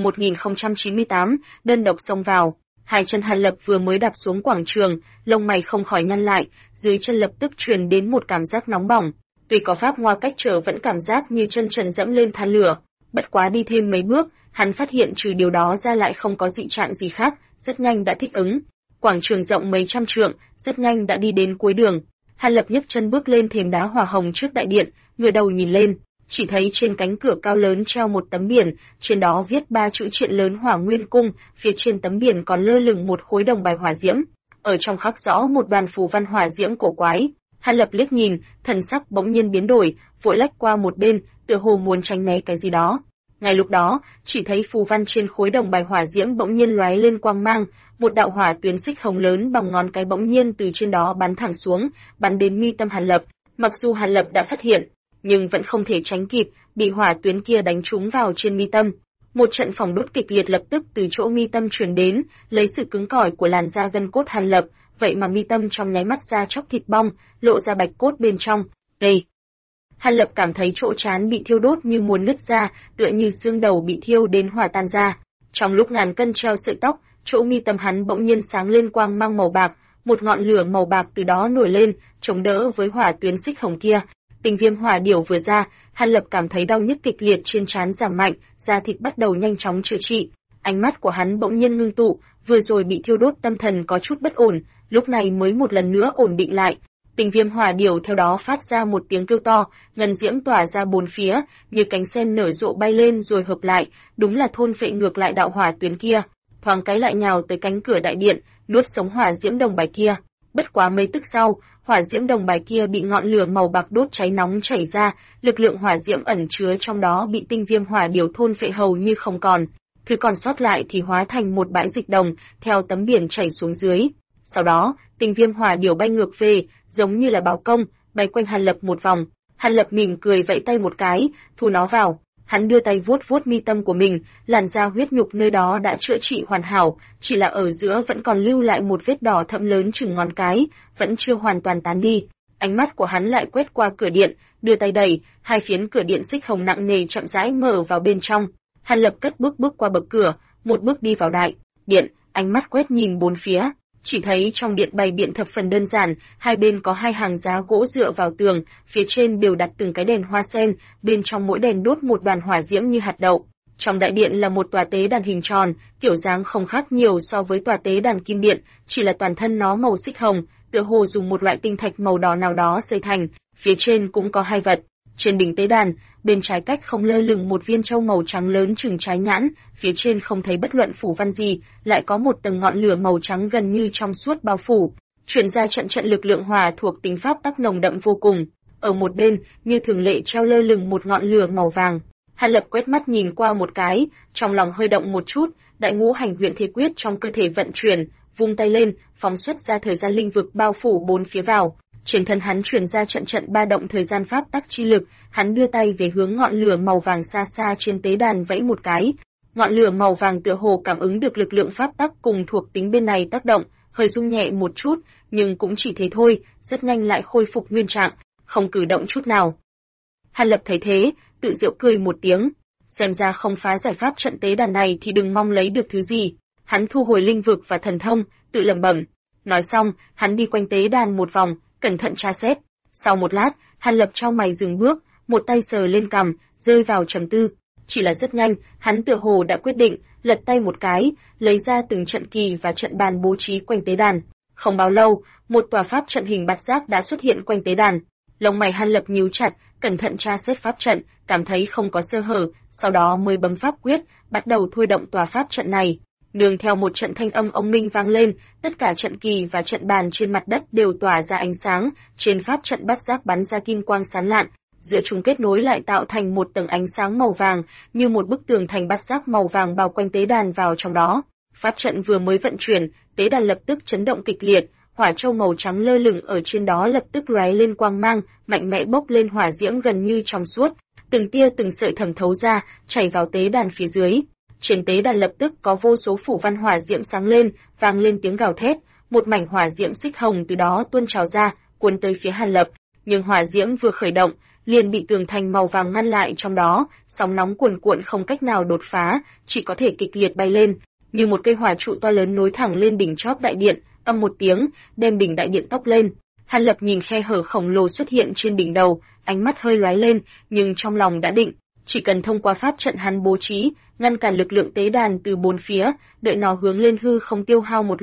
1098, đơn độc xông vào. Hai chân Hàn Lập vừa mới đạp xuống quảng trường, lông mày không khỏi nhăn lại, dưới chân lập tức truyền đến một cảm giác nóng bỏng. Tuy có pháp hoa cách trở vẫn cảm giác như chân trần dẫm lên than lửa. Bất quá đi thêm mấy bước, hắn phát hiện trừ điều đó ra lại không có dị trạng gì khác, rất nhanh đã thích ứng. quảng trường rộng mấy trăm trượng, rất nhanh đã đi đến cuối đường. Hàn Lập nhấc chân bước lên thềm đá hỏa hồng trước đại điện, ngửa đầu nhìn lên, chỉ thấy trên cánh cửa cao lớn treo một tấm biển, trên đó viết 3 chữ triện lớn Hỏa Nguyên Cung, phía trên tấm biển còn lơ lửng một khối đồng bài hỏa diễm, ở trong khắc rõ một đoàn phù văn hỏa diễm cổ quái. Hàn Lập liếc nhìn, thần sắc bỗng nhiên biến đổi, vội lách qua một bên, tựa hồ muốn tránh né cái gì đó. Ngay lúc đó, chỉ thấy phù văn trên khối đồng bài hỏa diễm bỗng nhiên lóe lên quang mang, một đạo hỏa tuyến xích hồng lớn bằng ngón cái bỗng nhiên từ trên đó bắn thẳng xuống, bắn đến mi tâm Hàn Lập. Mặc dù Hàn Lập đã phát hiện, nhưng vẫn không thể tránh kịp, bị hỏa tuyến kia đánh trúng vào trên mi tâm. Một trận phỏng đốt kịch liệt lập tức từ chỗ mi tâm truyền đến, lấy sự cứng cỏi của làn da gân cốt Hàn Lập, vậy mà mi tâm trong nháy mắt ra chóc thịt bong, lộ ra bạch cốt bên trong. Đây, Hàn Lập cảm thấy chỗ trán bị thiêu đốt như muốn nứt ra, tựa như xương đầu bị thiêu đến hòa tan ra. Trong lúc ngàn cân treo sợi tóc, chỗ mi tâm hắn bỗng nhiên sáng lên quang mang màu bạc, một ngọn lửa màu bạc từ đó nổi lên, chống đỡ với hỏa tuyến xích hồng kia. Tình viêm hỏa điểu vừa ra, Hàn Lập cảm thấy đau nhức kịch liệt trên trán giảm mạnh, da thịt bắt đầu nhanh chóng chữa trị. Ánh mắt của hắn bỗng nhiên ngưng tụ, vừa rồi bị thiêu đốt tâm thần có chút bất ổn, lúc này mới một lần nữa ổn định lại. Tình viêm hỏa điểu theo đó phát ra một tiếng kêu to, ngân diễm tỏa ra bốn phía, như cánh sen nở rộ bay lên rồi hợp lại, đúng là thôn phệ ngược lại đạo hỏa tuyến kia, thoáng cái lại nhào tới cánh cửa đại điện, nuốt sống hỏa diễm đồng bài kia. Bất quá mấy tức sau, hỏa diễm đồng bài kia bị ngọn lửa màu bạc đốt cháy nóng chảy ra, lực lượng hỏa diễm ẩn chứa trong đó bị tinh viêm hỏa điểu thôn phệ hầu như không còn, thứ còn sót lại thì hóa thành một bãi dịch đồng, theo tấm biển chảy xuống dưới. Sau đó, tinh viêm hỏa điểu bay ngược về, giống như là báo công, bay quanh Hàn Lập một vòng. Hàn Lập mỉm cười vẫy tay một cái, thu nó vào. Hắn đưa tay vuốt vuốt mi tâm của mình, làn da huyết nhục nơi đó đã chữa trị hoàn hảo, chỉ là ở giữa vẫn còn lưu lại một vết đỏ thẫm lớn chừng ngón cái, vẫn chưa hoàn toàn tán đi. Ánh mắt của hắn lại quét qua cửa điện, đưa tay đẩy, hai phiến cửa điện xích hồng nặng nề chậm rãi mở vào bên trong. Hàn Lập cất bước qua bậc cửa, một bước đi vào đại điện, ánh mắt quét nhìn bốn phía. Chỉ thấy trong điện bày biện thập phần đơn giản, hai bên có hai hàng giá gỗ dựa vào tường, phía trên đều đặt từng cái đèn hoa sen, bên trong mỗi đèn đốt một đoàn hỏa diễm như hạt đậu. Trong đại điện là một tòa tế đàn hình tròn, kiểu dáng không khác nhiều so với tòa tế đàn kim điện, chỉ là toàn thân nó màu xích hồng, tựa hồ dùng một loại tinh thạch màu đỏ nào đó xây thành, phía trên cũng có hai vật. Trên đỉnh tế đàn, bên trái cách không lơ lửng một viên châu màu trắng lớn chừng trái nhãn, phía trên không thấy bất luận phủ văn gì, lại có một tầng ngọn lửa màu trắng gần như trong suốt bao phủ, truyền ra trận trận lực lượng hỏa thuộc tính pháp tắc nồng đậm vô cùng. Ở một bên, như thường lệ treo lơ lửng một ngọn lửa màu vàng. Hàn Lập quét mắt nhìn qua một cái, trong lòng hơi động một chút, đại ngũ hành huyền thế quyết trong cơ thể vận chuyển, vung tay lên, phóng xuất ra thời gian linh vực bao phủ bốn phía vào. Trên thân hắn truyền ra trận trận ba động thời gian pháp tắc chi lực, hắn đưa tay về hướng ngọn lửa màu vàng xa xa trên tế đàn vẫy một cái. Ngọn lửa màu vàng tựa hồ cảm ứng được lực lượng pháp tắc cùng thuộc tính bên này tác động, hơi rung nhẹ một chút, nhưng cũng chỉ thế thôi, rất nhanh lại khôi phục nguyên trạng, không cử động chút nào. Hàn Lập thấy thế, tự giễu cười một tiếng, xem ra không phá giải pháp trận tế đàn này thì đừng mong lấy được thứ gì. Hắn thu hồi linh vực và thần thông, tự lẩm bẩm. Nói xong, hắn đi quanh tế đàn một vòng, cẩn thận tra xét. Sau một lát, Hàn Lập chau mày dừng bước, một tay sờ lên cằm, rơi vào trầm tư. Chỉ là rất nhanh, hắn tựa hồ đã quyết định, lật tay một cái, lấy ra từng trận kỳ và trận bàn bố trí quanh tế đàn. Không bao lâu, một tòa pháp trận hình bát giác đã xuất hiện quanh tế đàn. Lông mày Hàn Lập nhíu chặt, cẩn thận tra xét pháp trận, cảm thấy không có sơ hở, sau đó mới bấm pháp quyết, bắt đầu thôi động tòa pháp trận này. Nương theo một trận thanh âm ông minh vang lên, tất cả trận kỳ và trận bàn trên mặt đất đều tỏa ra ánh sáng, trên pháp trận bát giác bắn ra kim quang sáng lạn, giữa chúng kết nối lại tạo thành một tầng ánh sáng màu vàng, như một bức tường thành bát giác màu vàng bao quanh tế đàn vào trong đó. Pháp trận vừa mới vận chuyển, tế đàn lập tức chấn động kịch liệt, hỏa châu màu trắng lơ lửng ở trên đó lập tức lóe lên quang mang, mạnh mẽ bốc lên hỏa diễm gần như trong suốt, từng tia từng sợi thẩm thấu ra, chảy vào tế đàn phía dưới. Trên tế đàn lập tức có vô số phủ văn hỏa diễm sáng lên, vang lên tiếng gào thét, một mảnh hỏa diễm xích hồng từ đó tuôn trào ra, cuốn tới phía Hàn Lập, nhưng hỏa diễm vừa khởi động, liền bị tường thành màu vàng ngăn lại trong đó, sóng nóng cuồn cuộn không cách nào đột phá, chỉ có thể kịch liệt bay lên, như một cây hỏa trụ to lớn nối thẳng lên đỉnh chóp đại điện, âm một tiếng, đem đỉnh đại điện tốc lên. Hàn Lập nhìn khe hở khổng lồ xuất hiện trên đỉnh đầu, ánh mắt hơi lóe lên, nhưng trong lòng đã định, chỉ cần thông qua pháp trận hắn bố trí, ngăn cản lực lượng tế đàn từ bốn phía, đợi nó hướng lên hư không tiêu hao một lúc,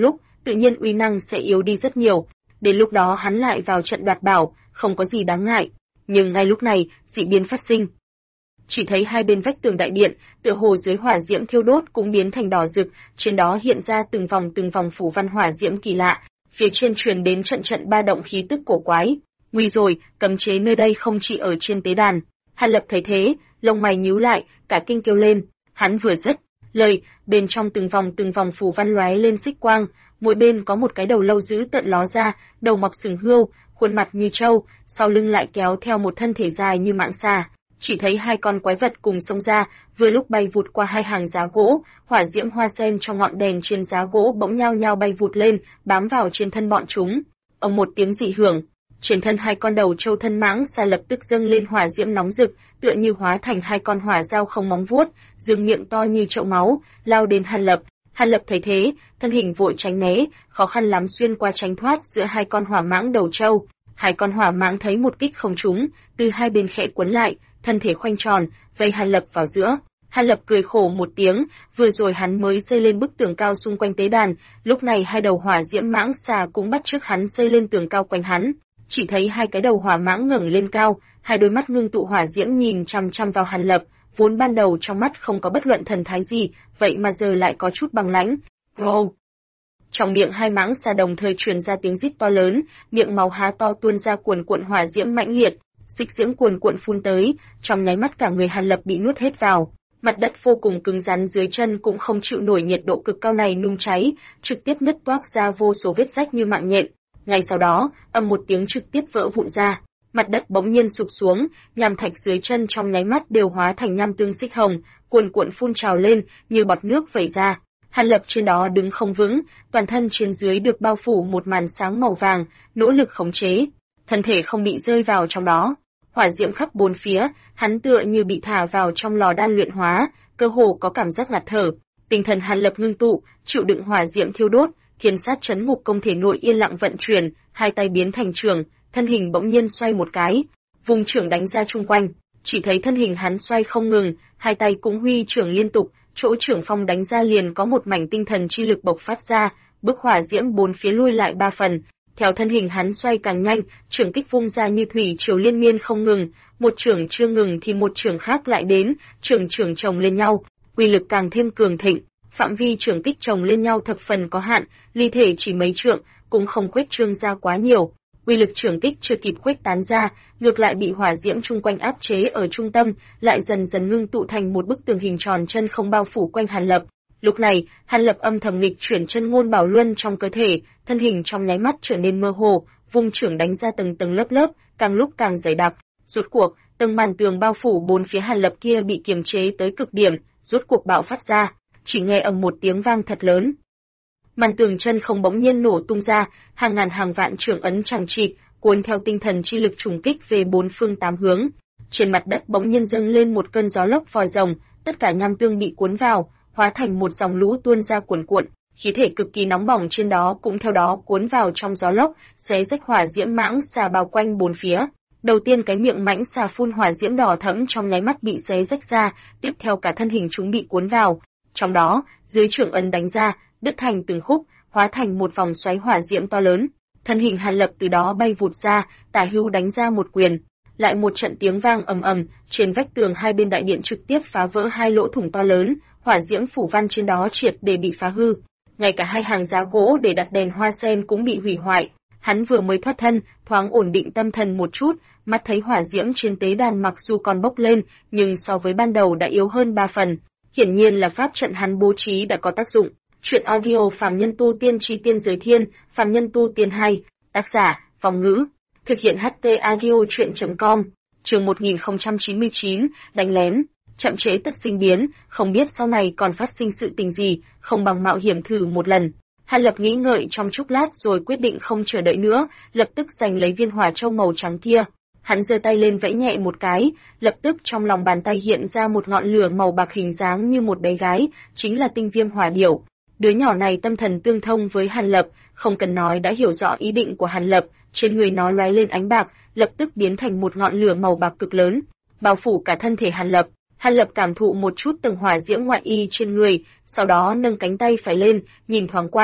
tự nhiên uy năng sẽ yếu đi rất nhiều. Đến lúc đó hắn lại vào trận đoạt bảo, không có gì đáng ngại. Nhưng ngay lúc này, dị biến phát sinh. Chỉ thấy hai bên vách tường đại điện, tựa hồ dưới hỏa diễm thiêu đốt cũng biến thành đỏ rực, trên đó hiện ra từng vòng phủ văn hỏa diễm kỳ lạ, phía trên truyền đến trận trận ba động khí tức cổ quái. Nguy rồi, cấm chế nơi đây không chỉ ở trên tế đàn. Hàn Lập thấy thế, lông mày nhíu lại, cả kinh kêu lên. Hắn vừa dứt lời, bên trong từng vòng phủ văn lóe lên xích quang, mỗi bên có một cái đầu lâu dữ tợn ló ra, đầu mọc sừng hươu, khuôn mặt như trâu, sau lưng lại kéo theo một thân thể dài như mạng xà. Chỉ thấy hai con quái vật cùng xông ra, vừa lúc bay vụt qua hai hàng giá gỗ, hỏa diễm hoa sen trong ngọn đèn trên giá gỗ bỗng nhao nhao bay vụt lên, bám vào trên thân bọn chúng. Ầm một tiếng dị hưởng, trên thân hai con đầu trâu thân mãng xà lập tức dâng lên hỏa diễm nóng rực, tựa như hóa thành hai con hỏa dao không móng vuốt, dương miệng to như chậu máu, lao đến Hàn Lập. Hàn Lập thấy thế, thân hình vội tránh né, khó khăn lắm xuyên qua tránh thoát giữa hai con hỏa mãng đầu trâu. Hai con hỏa mãng thấy một kích không trúng, từ hai bên khẽ quấn lại, thân thể khoanh tròn, vây Hàn Lập vào giữa. Hàn Lập cười khổ một tiếng, vừa rồi hắn mới xây lên bức tường cao xung quanh tế đàn, lúc này hai đầu hỏa diễm mãng xà cũng bắt chước hắn xây lên tường cao quanh hắn. Chỉ thấy hai cái đầu hỏa mãng ngẩng lên cao, hai đôi mắt ngưng tụ hỏa diễm nhìn chăm chăm vào Hàn Lập, vốn ban đầu trong mắt không có bất luận thần thái gì, vậy mà giờ lại có chút bằng lãnh. Wow! Trong miệng hai mãng xà đồng thời truyền ra tiếng rít to lớn, miệng máu há to tuôn ra cuồn cuộn hỏa diễm mãnh liệt, xích diễm cuồn cuộn phun tới, trong nháy mắt cả người Hàn Lập bị nuốt hết vào. Mặt đất vô cùng cứng rắn dưới chân cũng không chịu nổi nhiệt độ cực cao này nung cháy, trực tiếp nứt toác ra vô số vết rách như mạng nhện. Ngay sau đó, ầm một tiếng trực tiếp vỡ vụn ra, mặt đất bỗng nhiên sụp xuống, nham thạch dưới chân trong nháy mắt đều hóa thành nham tương xích hồng, cuồn cuộn phun trào lên như bọt nước vẩy ra. Hàn Lập trên đó đứng không vững, toàn thân trên dưới được bao phủ một màn sáng màu vàng, nỗ lực khống chế, thân thể không bị rơi vào trong đó. Hỏa diễm khắp bốn phía, hắn tựa như bị thả vào trong lò đan luyện hóa, cơ hồ có cảm giác ngạt thở. Tinh thần Hàn Lập ngưng tụ, chịu đựng hỏa diễm thiêu đốt, thiên sát chấn ngục công thể nội yên lặng vận chuyển, hai tay biến thành trường, thân hình bỗng nhiên xoay một cái, vùng trưởng đánh ra chung quanh, chỉ thấy thân hình hắn xoay không ngừng, hai tay cũng huy trưởng liên tục, chỗ trưởng phong đánh ra liền có một mảnh tinh thần chi lực bộc phát ra, bức hỏa diễm bốn phía lui lại ba phần. Theo thân hình hắn xoay càng nhanh, trưởng kích vung ra như thủy triều liên miên không ngừng, một trưởng chưa ngừng thì một trưởng khác lại đến, trưởng chồng lên nhau, uy lực càng thêm cường thịnh. Phạm vi trưởng kích chồng lên nhau thập phần có hạn, ly thể chỉ mấy trượng, cũng không khuếch trương ra quá nhiều. Uy lực trưởng kích chưa kịp khuếch tán ra, ngược lại bị hỏa diễm chung quanh áp chế ở trung tâm, lại dần dần ngưng tụ thành một bức tường hình tròn chân không bao phủ quanh Hàn Lập. Lúc này, Hàn Lập âm thầm nghịch chuyển chân ngôn bảo luân trong cơ thể, thân hình trong nháy mắt trở nên mơ hồ, vung trưởng đánh ra tầng lớp, càng lúc càng dày đặc. Rốt cuộc, tầng màn tường bao phủ bốn phía Hàn Lập kia bị kiềm chế tới cực điểm, rốt cuộc bạo phát ra, chỉ nghe ầm một tiếng vang thật lớn. Màn tường chân không bỗng nhiên nổ tung ra, hàng ngàn hàng vạn trưởng ấn chằng chịt, cuốn theo tinh thần chi lực trùng kích về bốn phương tám hướng. Trên mặt đất bỗng nhiên dâng lên một cơn gió lốc vòi rồng, tất cả nham tương bị cuốn vào, hóa thành một dòng lũ tuôn ra cuồn cuộn, khí thể cực kỳ nóng bỏng trên đó cũng theo đó cuốn vào trong gió lốc, xé rách hỏa diễm mãng xà bao quanh bốn phía. Đầu tiên cái miệng mãnh xà phun hỏa diễm đỏ thẫm trong nháy mắt bị xé rách ra, tiếp theo cả thân hình chúng bị cuốn vào. Trong đó, dưới trưởng ấn đánh ra, đứt thành từng khúc, hóa thành một vòng xoáy hỏa diễm to lớn. Thân hình Hàn Lập từ đó bay vụt ra, tả hữu đánh ra một quyền. Lại một trận tiếng vang ầm ầm, trên vách tường hai bên đại điện trực tiếp phá vỡ hai lỗ thủng to lớn, hỏa diễm phủ văn trên đó triệt để bị phá hư. Ngay cả hai hàng giá gỗ để đặt đèn hoa sen cũng bị hủy hoại. Hắn vừa mới thoát thân, thoáng ổn định tâm thần một chút, mắt thấy hỏa diễm trên tế đàn mặc dù còn bốc lên, nhưng so với ban đầu đã yếu hơn 3 phần. Hiển nhiên là pháp trận hắn bố trí đã có tác dụng. Truyện audio Phàm Nhân Tu Tiên Chi Tiên Giới Thiên, Phàm Nhân Tu Tiên 2, tác giả, Phong Ngữ. Thực hiện HT audio chuyện.com, chương 1099, đánh lén, chậm chế tất sinh biến, không biết sau này còn phát sinh sự tình gì, không bằng mạo hiểm thử một lần. Hàn Lập nghĩ ngợi trong chốc lát rồi quyết định không chờ đợi nữa, lập tức giành lấy viên hỏa châu màu trắng kia. Hắn giơ tay lên vẫy nhẹ một cái, lập tức trong lòng bàn tay hiện ra một ngọn lửa màu bạc hình dáng như một bé gái, chính là tinh viêm hỏa điểu. Đứa nhỏ này tâm thần tương thông với Hàn Lập, không cần nói đã hiểu rõ ý định của Hàn Lập, trên người nó lóe lên ánh bạc, lập tức biến thành một ngọn lửa màu bạc cực lớn, bao phủ cả thân thể Hàn Lập. Hàn Lập cảm thụ một chút tầng hỏa diễm ngoại y trên người, sau đó nâng cánh tay phải lên, nhìn thoáng qua.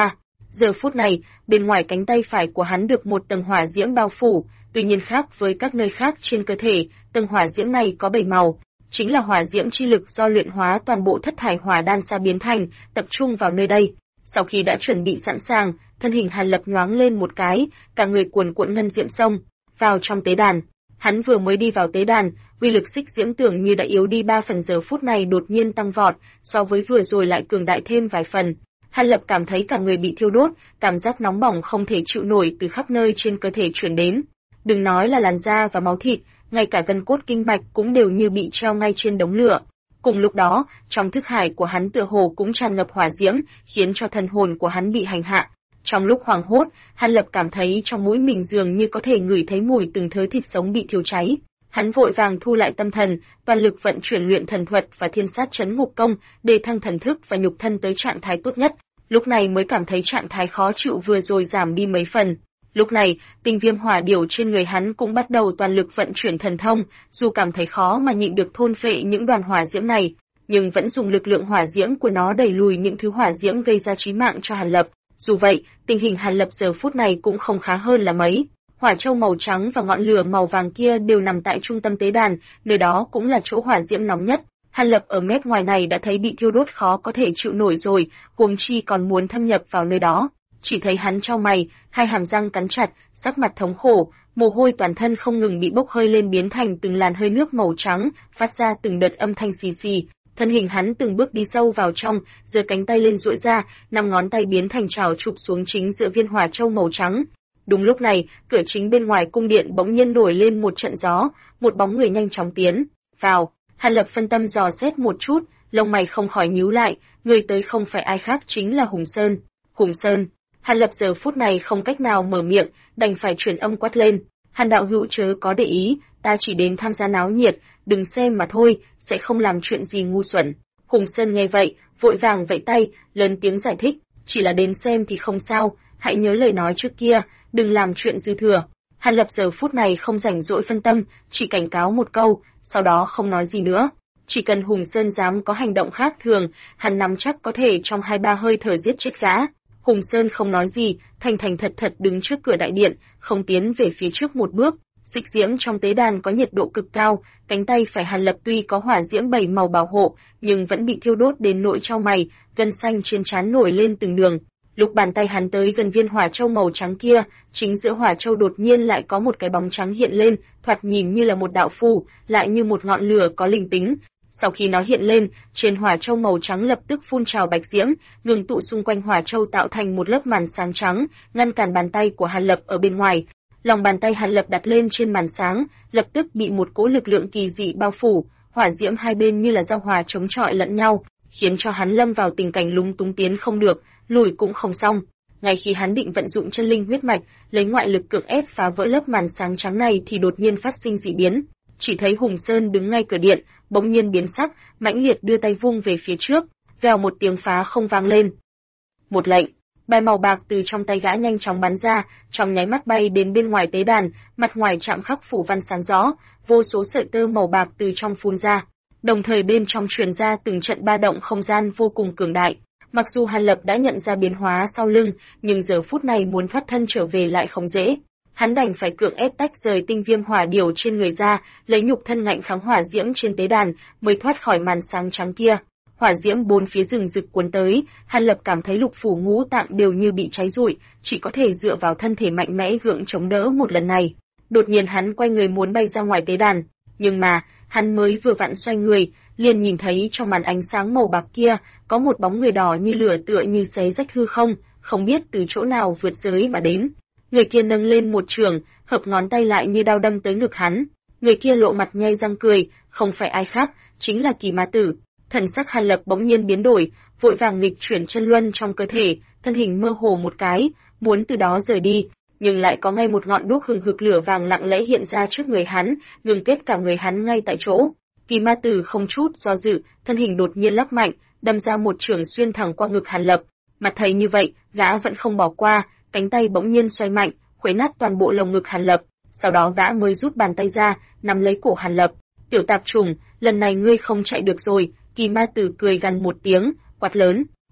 Giờ phút này, bên ngoài cánh tay phải của hắn được một tầng hỏa diễm bao phủ, tuy nhiên khác với các nơi khác trên cơ thể, tầng hỏa diễm này có 7 màu, chính là hỏa diễm chi lực do luyện hóa toàn bộ thất thải hỏa đan xa biến thành, tập trung vào nơi đây. Sau khi đã chuẩn bị sẵn sàng, thân hình Hàn Lập nhoáng lên một cái, cả người cuồn cuộn ngân diễm xông vào trong tế đàn. Hắn vừa mới đi vào tế đàn, uy lực xích diễm tưởng như đã yếu đi 3 phần, giờ phút này đột nhiên tăng vọt, so với vừa rồi lại cường đại thêm vài phần. Hàn Lập cảm thấy cả người bị thiêu đốt, cảm giác nóng bỏng không thể chịu nổi từ khắp nơi trên cơ thể truyền đến. Đừng nói là làn da và máu thịt, ngay cả gân cốt kinh mạch cũng đều như bị treo ngay trên đống lửa. Cùng lúc đó, trong thức hải của hắn tựa hồ cũng tràn ngập hỏa diễm, khiến cho thần hồn của hắn bị hành hạ. Trong lúc hoảng hốt, Hàn Lập cảm thấy trong mũi mình dường như có thể ngửi thấy mùi từng thớ thịt sống bị thiêu cháy. Hắn vội vàng thu lại tâm thần, toàn lực vận chuyển luyện thần thuật và thiên sát chấn ngục công, để thăng thần thức và nhục thân tới trạng thái tốt nhất. Lúc này mới cảm thấy trạng thái khó chịu vừa rồi giảm đi mấy phần. Lúc này, tinh viêm hỏa điểu trên người hắn cũng bắt đầu toàn lực vận chuyển thần thông, dù cảm thấy khó mà nhịn được thôn phệ những đoàn hỏa diễm này, nhưng vẫn dùng lực lượng hỏa diễm của nó đẩy lùi những thứ hỏa diễm gây ra chí mạng cho Hàn Lập. Dù vậy, tình hình Hàn Lập giờ phút này cũng không khá hơn là mấy. Hỏa châu màu trắng và ngọn lửa màu vàng kia đều nằm tại trung tâm tế đàn, nơi đó cũng là chỗ hỏa diễm nóng nhất. Hàn Lập ở mép ngoài này đã thấy bị thiêu đốt khó có thể chịu nổi rồi, huống chi còn muốn thâm nhập vào nơi đó. Chỉ thấy hắn chau mày, hai hàm răng cắn chặt, sắc mặt thống khổ, mồ hôi toàn thân không ngừng bị bốc hơi lên biến thành từng làn hơi nước màu trắng, phát ra từng đợt âm thanh xì xì. Thân hình hắn từng bước đi sâu vào trong, giơ cánh tay lên duỗi ra, 5 ngón tay biến thành chảo chụp xuống chính giữa viên hỏa châu màu trắng. Đúng lúc này, cửa chính bên ngoài cung điện bỗng nhiên nổi lên một trận gió, một bóng người nhanh chóng tiến vào. Hàn Lập phân tâm dò xét một chút, lông mày không khỏi nhíu lại, người tới không phải ai khác chính là Hùng Sơn. Hùng Sơn. Hàn Lập giờ phút này không cách nào mở miệng, đành phải truyền âm quát lên. Hàn đạo hữu chớ có để ý, ta chỉ đến tham gia náo nhiệt, đừng xem mà thôi, sẽ không làm chuyện gì ngu xuẩn. Hùng Sơn nghe vậy, vội vàng vẫy tay, lớn tiếng giải thích, chỉ là đến xem thì không sao, hãy nhớ lời nói trước kia, đừng làm chuyện dư thừa. Hàn Lập giờ phút này không rảnh rỗi phân tâm, chỉ cảnh cáo một câu, sau đó không nói gì nữa. Chỉ cần Hùng Sơn dám có hành động khác thường, hắn nắm chắc có thể trong 2-3 hơi thở giết chết gã. Hùng Sơn không nói gì, thành thành thật thật đứng trước cửa đại điện, không tiến về phía trước một bước. Xích diễm trong tế đàn có nhiệt độ cực cao, cánh tay phải Hàn Lập tuy có hỏa diễm 7 màu bảo hộ, nhưng vẫn bị thiêu đốt đến nỗi chau mày, gân xanh trên trán nổi lên từng đường. Lúc bàn tay hắn tới gần viên hỏa châu màu trắng kia, chính giữa hỏa châu đột nhiên lại có một cái bóng trắng hiện lên, thoạt nhìn như là một đạo phù, lại như một ngọn lửa có linh tính. Sau khi nó hiện lên, trên hỏa châu màu trắng lập tức phun trào bạch diễm, ngừng tụ xung quanh hỏa châu tạo thành một lớp màn sáng trắng, ngăn cản bàn tay của Hàn Lập ở bên ngoài. Lòng bàn tay Hàn Lập đặt lên trên màn sáng, lập tức bị một cỗ lực lượng kỳ dị bao phủ, hỏa diễm hai bên như là giao hòa chống chọi lẫn nhau, khiến cho hắn lâm vào tình cảnh lúng túng, tiến không được, lùi cũng không xong. Ngay khi hắn định vận dụng chân linh huyết mạch, lấy ngoại lực cưỡng ép phá vỡ lớp màn sáng trắng này thì đột nhiên phát sinh dị biến. Chỉ thấy Hùng Sơn đứng ngay cửa điện, bỗng nhiên biến sắc, mãnh liệt đưa tay vung về phía trước, vèo một tiếng phá không vang lên. Một lệnh, bài màu bạc từ trong tay gã nhanh chóng bắn ra, trong nháy mắt bay đến bên ngoài tế đàn, mặt ngoài chạm khắc phủ văn sáng rõ, vô số sợi tơ màu bạc từ trong phun ra, đồng thời bên trong truyền ra từng trận ba động không gian vô cùng cường đại. Mặc dù Hàn Lập đã nhận ra biến hóa sau lưng, nhưng giờ phút này muốn thoát thân trở về lại không dễ. Hắn đành phải cưỡng ép tách rời tinh viêm hỏa điểu trên người ra, lấy nhục thân ngạnh kháng hỏa diễm trên tế đàn, mới thoát khỏi màn sáng trắng kia. Hỏa diễm bốn phía rừng rực cuốn tới, Hàn Lập cảm thấy lục phủ ngũ tạng đều như bị cháy rụi, chỉ có thể dựa vào thân thể mạnh mẽ gượng chống đỡ một lần này. Đột nhiên hắn quay người muốn bay ra ngoài tế đàn, nhưng mà, hắn mới vừa vặn xoay người, liền nhìn thấy trong màn ánh sáng màu bạc kia, có một bóng người đỏ như lửa tựa như xé rách hư không, không biết từ chỗ nào vượt giới mà đến. Người kia nâng lên một trường, hợp ngón tay lại như đao đâm tới ngực hắn. Người kia lộ mặt nhay răng cười, không phải ai khác, chính là Kỳ Ma Tử. Thần sắc Hàn Lập bỗng nhiên biến đổi, vội vàng nghịch chuyển chân luân trong cơ thể, thân hình mơ hồ một cái, muốn từ đó rời đi, nhưng lại có ngay một ngọn đuốc hừng hực lửa vàng lặng lẽ hiện ra trước người hắn, ngừng kết cả người hắn ngay tại chỗ. Kỳ Ma Tử không chút do dự, thân hình đột nhiên lắc mạnh, đâm ra một chưởng xuyên thẳng qua ngực Hàn Lập. Mặt thấy như vậy, gã vẫn không bỏ qua, cánh tay bỗng nhiên xoay mạnh, khuấy nát toàn bộ lồng ngực Hàn Lập. Sau đó gã mới rút bàn tay ra, nắm lấy cổ Hàn Lập. Tiểu tạp trùng, lần này ngươi không chạy được rồi. Kỳ Ma Tử cười gằn một tiếng, quát lớn.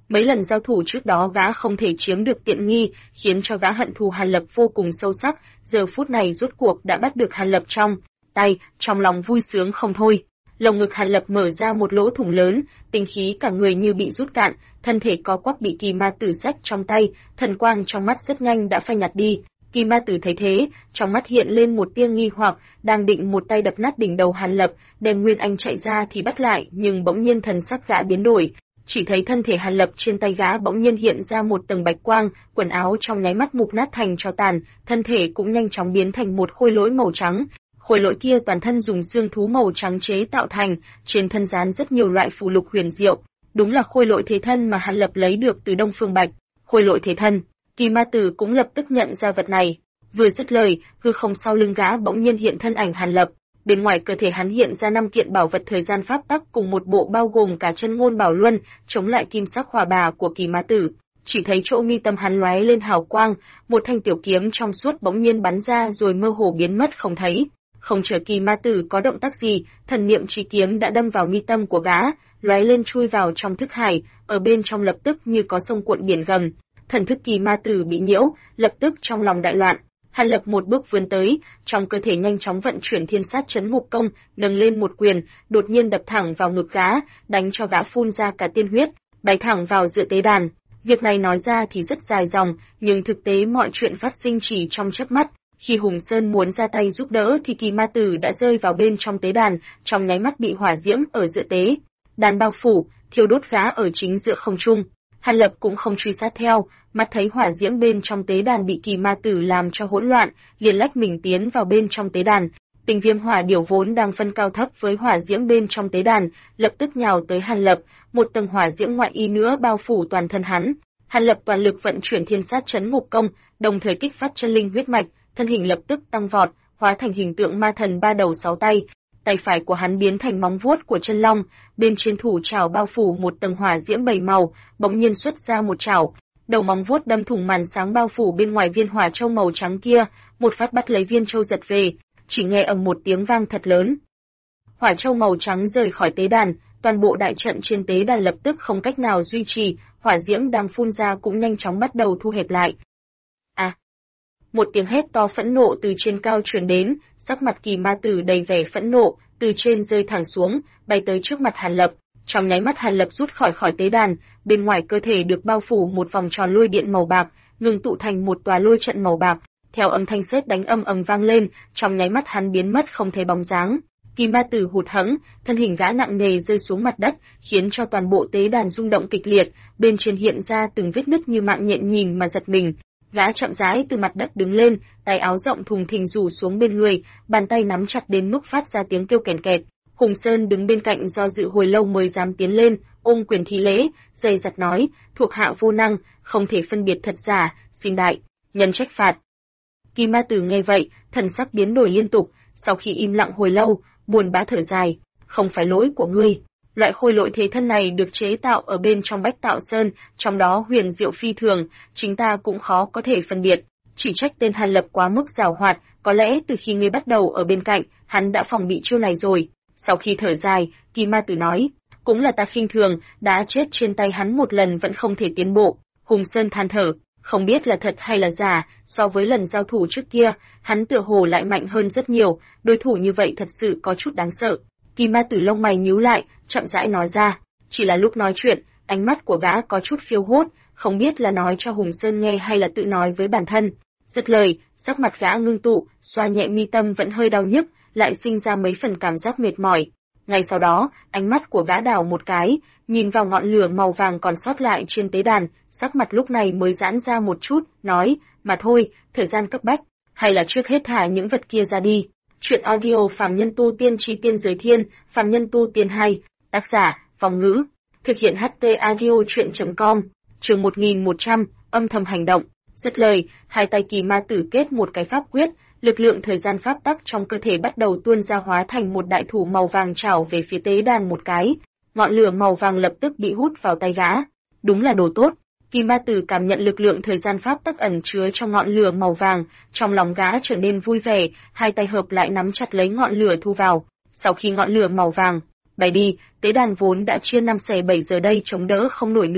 Mấy lần giao thủ trước đó gã không thể chiếm được tiện nghi, khiến cho gã hận thù Hàn Lập vô cùng sâu sắc, giờ phút này rốt cuộc đã bắt được Hàn Lập trong tay, trong lòng vui sướng không thôi. Lồng ngực Hàn Lập mở ra một lỗ thủng lớn, tinh khí cả người như bị rút cạn, thân thể co quắp bị Kỳ Ma Tử xách trong tay, thần quang trong mắt rất nhanh đã phai nhạt đi. Kỳ Ma Tử thấy thế, trong mắt hiện lên một tia nghi hoặc, đang định một tay đập nát đỉnh đầu Hàn Lập, đem Nguyên Anh chạy ra thì bắt lại, nhưng bỗng nhiên thần sắc gã biến đổi, chỉ thấy thân thể Hàn Lập trên tay gã bỗng nhiên hiện ra một tầng bạch quang, quần áo trong nháy mắt mục nát thành tro tàn, thân thể cũng nhanh chóng biến thành một khôi lỗi màu trắng. Khôi lỗi kia toàn thân dùng xương thú màu trắng chế tạo thành, trên thân dán rất nhiều loại phù lục huyền diệu, đúng là khôi lỗi thế thân mà Hàn Lập lấy được từ Đông Phương Bạch. Khôi lỗi thế thân, Kỳ Ma Tử cũng lập tức nhận ra vật này. Vừa dứt lời, hư không sau lưng gã bỗng nhiên hiện thân ảnh Hàn Lập. Bên ngoài cơ thể hắn hiện ra 5 kiện bảo vật thời gian pháp tắc cùng một bộ bao gồm cả chân ngôn bảo luân, chống lại kim sắc hỏa bà của Kỳ Ma Tử. Chỉ thấy chỗ mi tâm hắn lóe lên hào quang, một thanh tiểu kiếm trong suốt bỗng nhiên bắn ra rồi mơ hồ biến mất không thấy. Không chờ Kỳ Ma Tử có động tác gì, thần niệm chi kiếm đã đâm vào mi tâm của gã, lóe lên chui vào trong thức hải, ở bên trong lập tức như có sông cuộn biển gầm. Thần thức Kỳ Ma Tử bị nhiễu, lập tức trong lòng đại loạn. Hàn Lập một bước vươn tới, trong cơ thể nhanh chóng vận chuyển Thiên Sát Chấn Ngục Công, nâng lên một quyền, đột nhiên đập thẳng vào ngực gã, đánh cho gã phun ra cả tiên huyết, bay thẳng vào giữa tế đàn. Việc này nói ra thì rất dài dòng, nhưng thực tế mọi chuyện phát sinh chỉ trong chớp mắt. Khi Hùng Sơn muốn ra tay giúp đỡ thì Kỳ Ma Tử đã rơi vào bên trong tế đàn, trong nháy mắt bị hỏa diễm ở giữa tế đàn bao phủ, thiêu đốt gã ở chính giữa không trung. Hàn Lập cũng không truy sát theo, mắt thấy hỏa diễm bên trong tế đàn bị Kỳ Ma Tử làm cho hỗn loạn, liền lách mình tiến vào bên trong tế đàn. Tình Viêm Hỏa Điểu vốn đang phân cao thấp với hỏa diễm bên trong tế đàn, lập tức nhào tới Hàn Lập, một tầng hỏa diễm ngoại y nữa bao phủ toàn thân hắn. Hàn Lập toàn lực vận chuyển Thiên Sát Chấn Ngục Công, đồng thời kích phát chân linh huyết mạch, thân hình lập tức tăng vọt, hóa thành hình tượng ma thần 3 đầu 6 tay. Tay phải của hắn biến thành móng vuốt của chân long, bên trên thủ chảo bao phủ một tầng hỏa diễm 7 màu, bỗng nhiên xuất ra một chảo, đầu móng vuốt đâm thủng màn sáng bao phủ bên ngoài viên hỏa châu màu trắng kia, một phát bắt lấy viên châu giật về, chỉ nghe ầm một tiếng vang thật lớn. Hỏa châu màu trắng rời khỏi tế đàn, toàn bộ đại trận trên tế đàn lập tức không cách nào duy trì, hỏa diễm đang phun ra cũng nhanh chóng bắt đầu thu hẹp lại. Một tiếng hét to phẫn nộ từ trên cao truyền đến, sắc mặt Kỳ Ma Tử đầy vẻ phẫn nộ, từ trên rơi thẳng xuống, bay tới trước mặt Hàn Lập. Trong nháy mắt Hàn Lập rút khỏi tế đàn, bên ngoài cơ thể được bao phủ một vòng tròn lôi điện màu bạc, ngừng tụ thành một tòa lôi trận màu bạc. Theo âm thanh sét đánh ầm ầm vang lên, trong nháy mắt hắn biến mất không thấy bóng dáng. Kỳ Ma Tử hụt hẫng, thân hình gã nặng nề rơi xuống mặt đất, khiến cho toàn bộ tế đàn rung động kịch liệt, bên trên hiện ra từng vết nứt như mạng nhện, nhìn mà giật mình. Gã chậm rãi từ mặt đất đứng lên, tay áo rộng thùng thình rủ xuống bên người, bàn tay nắm chặt đến mức phát ra tiếng kêu kèn kẹt. Hùng Sơn đứng bên cạnh do dự hồi lâu mới dám tiến lên, ôm quyền thi lễ, dày dặt nói, thuộc hạ vô năng, không thể phân biệt thật giả, xin đại nhân trách phạt. Kỳ Ma Tử nghe vậy, thần sắc biến đổi liên tục, sau khi im lặng hồi lâu, buồn bã thở dài, không phải lỗi của ngươi. Loại khôi lỗi thế thân này được chế tạo ở bên trong Bách Tạo Sơn, trong đó huyền diệu phi thường, chính ta cũng khó có thể phân biệt. Chỉ trách tên Hàn Lập quá mức giàu hoạt, có lẽ từ khi ngươi bắt đầu ở bên cạnh, hắn đã phòng bị chiêu này rồi. Sau khi thở dài, Kỳ Ma Tử nói, cũng là ta khinh thường, đã chết trên tay hắn một lần vẫn không thể tiến bộ. Hùng Sơn than thở, không biết là thật hay là giả, so với lần giao thủ trước kia, hắn tựa hồ lại mạnh hơn rất nhiều, đối thủ như vậy thật sự có chút đáng sợ. Kỳ Ma Tử lông mày nhíu lại, chậm rãi nói ra, chỉ là lúc nói chuyện, ánh mắt của gã có chút phiêu hốt, không biết là nói cho Hùng Sơn nghe hay là tự nói với bản thân. Dứt lời, sắc mặt gã ngưng tụ, xoa nhẹ mi tâm vẫn hơi đau nhức, lại sinh ra mấy phần cảm giác mệt mỏi. Ngay sau đó, ánh mắt của gã đảo một cái, nhìn vào ngọn lửa màu vàng còn sót lại trên tế đàn, sắc mặt lúc này mới giãn ra một chút, nói, mà thôi, thời gian cấp bách, hay là trước hết thả những vật kia ra đi. Chuyện audio Phàm Nhân Tu Tiên Chi Tiên Giới Thiên, Phàm Nhân Tu Tiên 2, tác giả, Phong Ngữ, thực hiện HT audio chuyện.com, chương 1100, âm thầm hành động. Dứt lời, hai tay Kỳ Ma Tử kết một cái pháp quyết, lực lượng thời gian pháp tắc trong cơ thể bắt đầu tuôn ra hóa thành một đại thủ màu vàng chảo về phía tế đàn một cái. Ngọn lửa màu vàng lập tức bị hút vào tay gã. Đúng là đồ tốt. Kỳ Ma Tử cảm nhận lực lượng thời gian pháp tắc ẩn chứa trong ngọn lửa màu vàng, trong lòng gã trở nên vui vẻ, hai tay hợp lại nắm chặt lấy ngọn lửa thu vào. Sau khi ngọn lửa màu vàng bay đi, tế đàn vốn đã chia 5 xẻ 7 giờ đây chống đỡ không nổi nữa,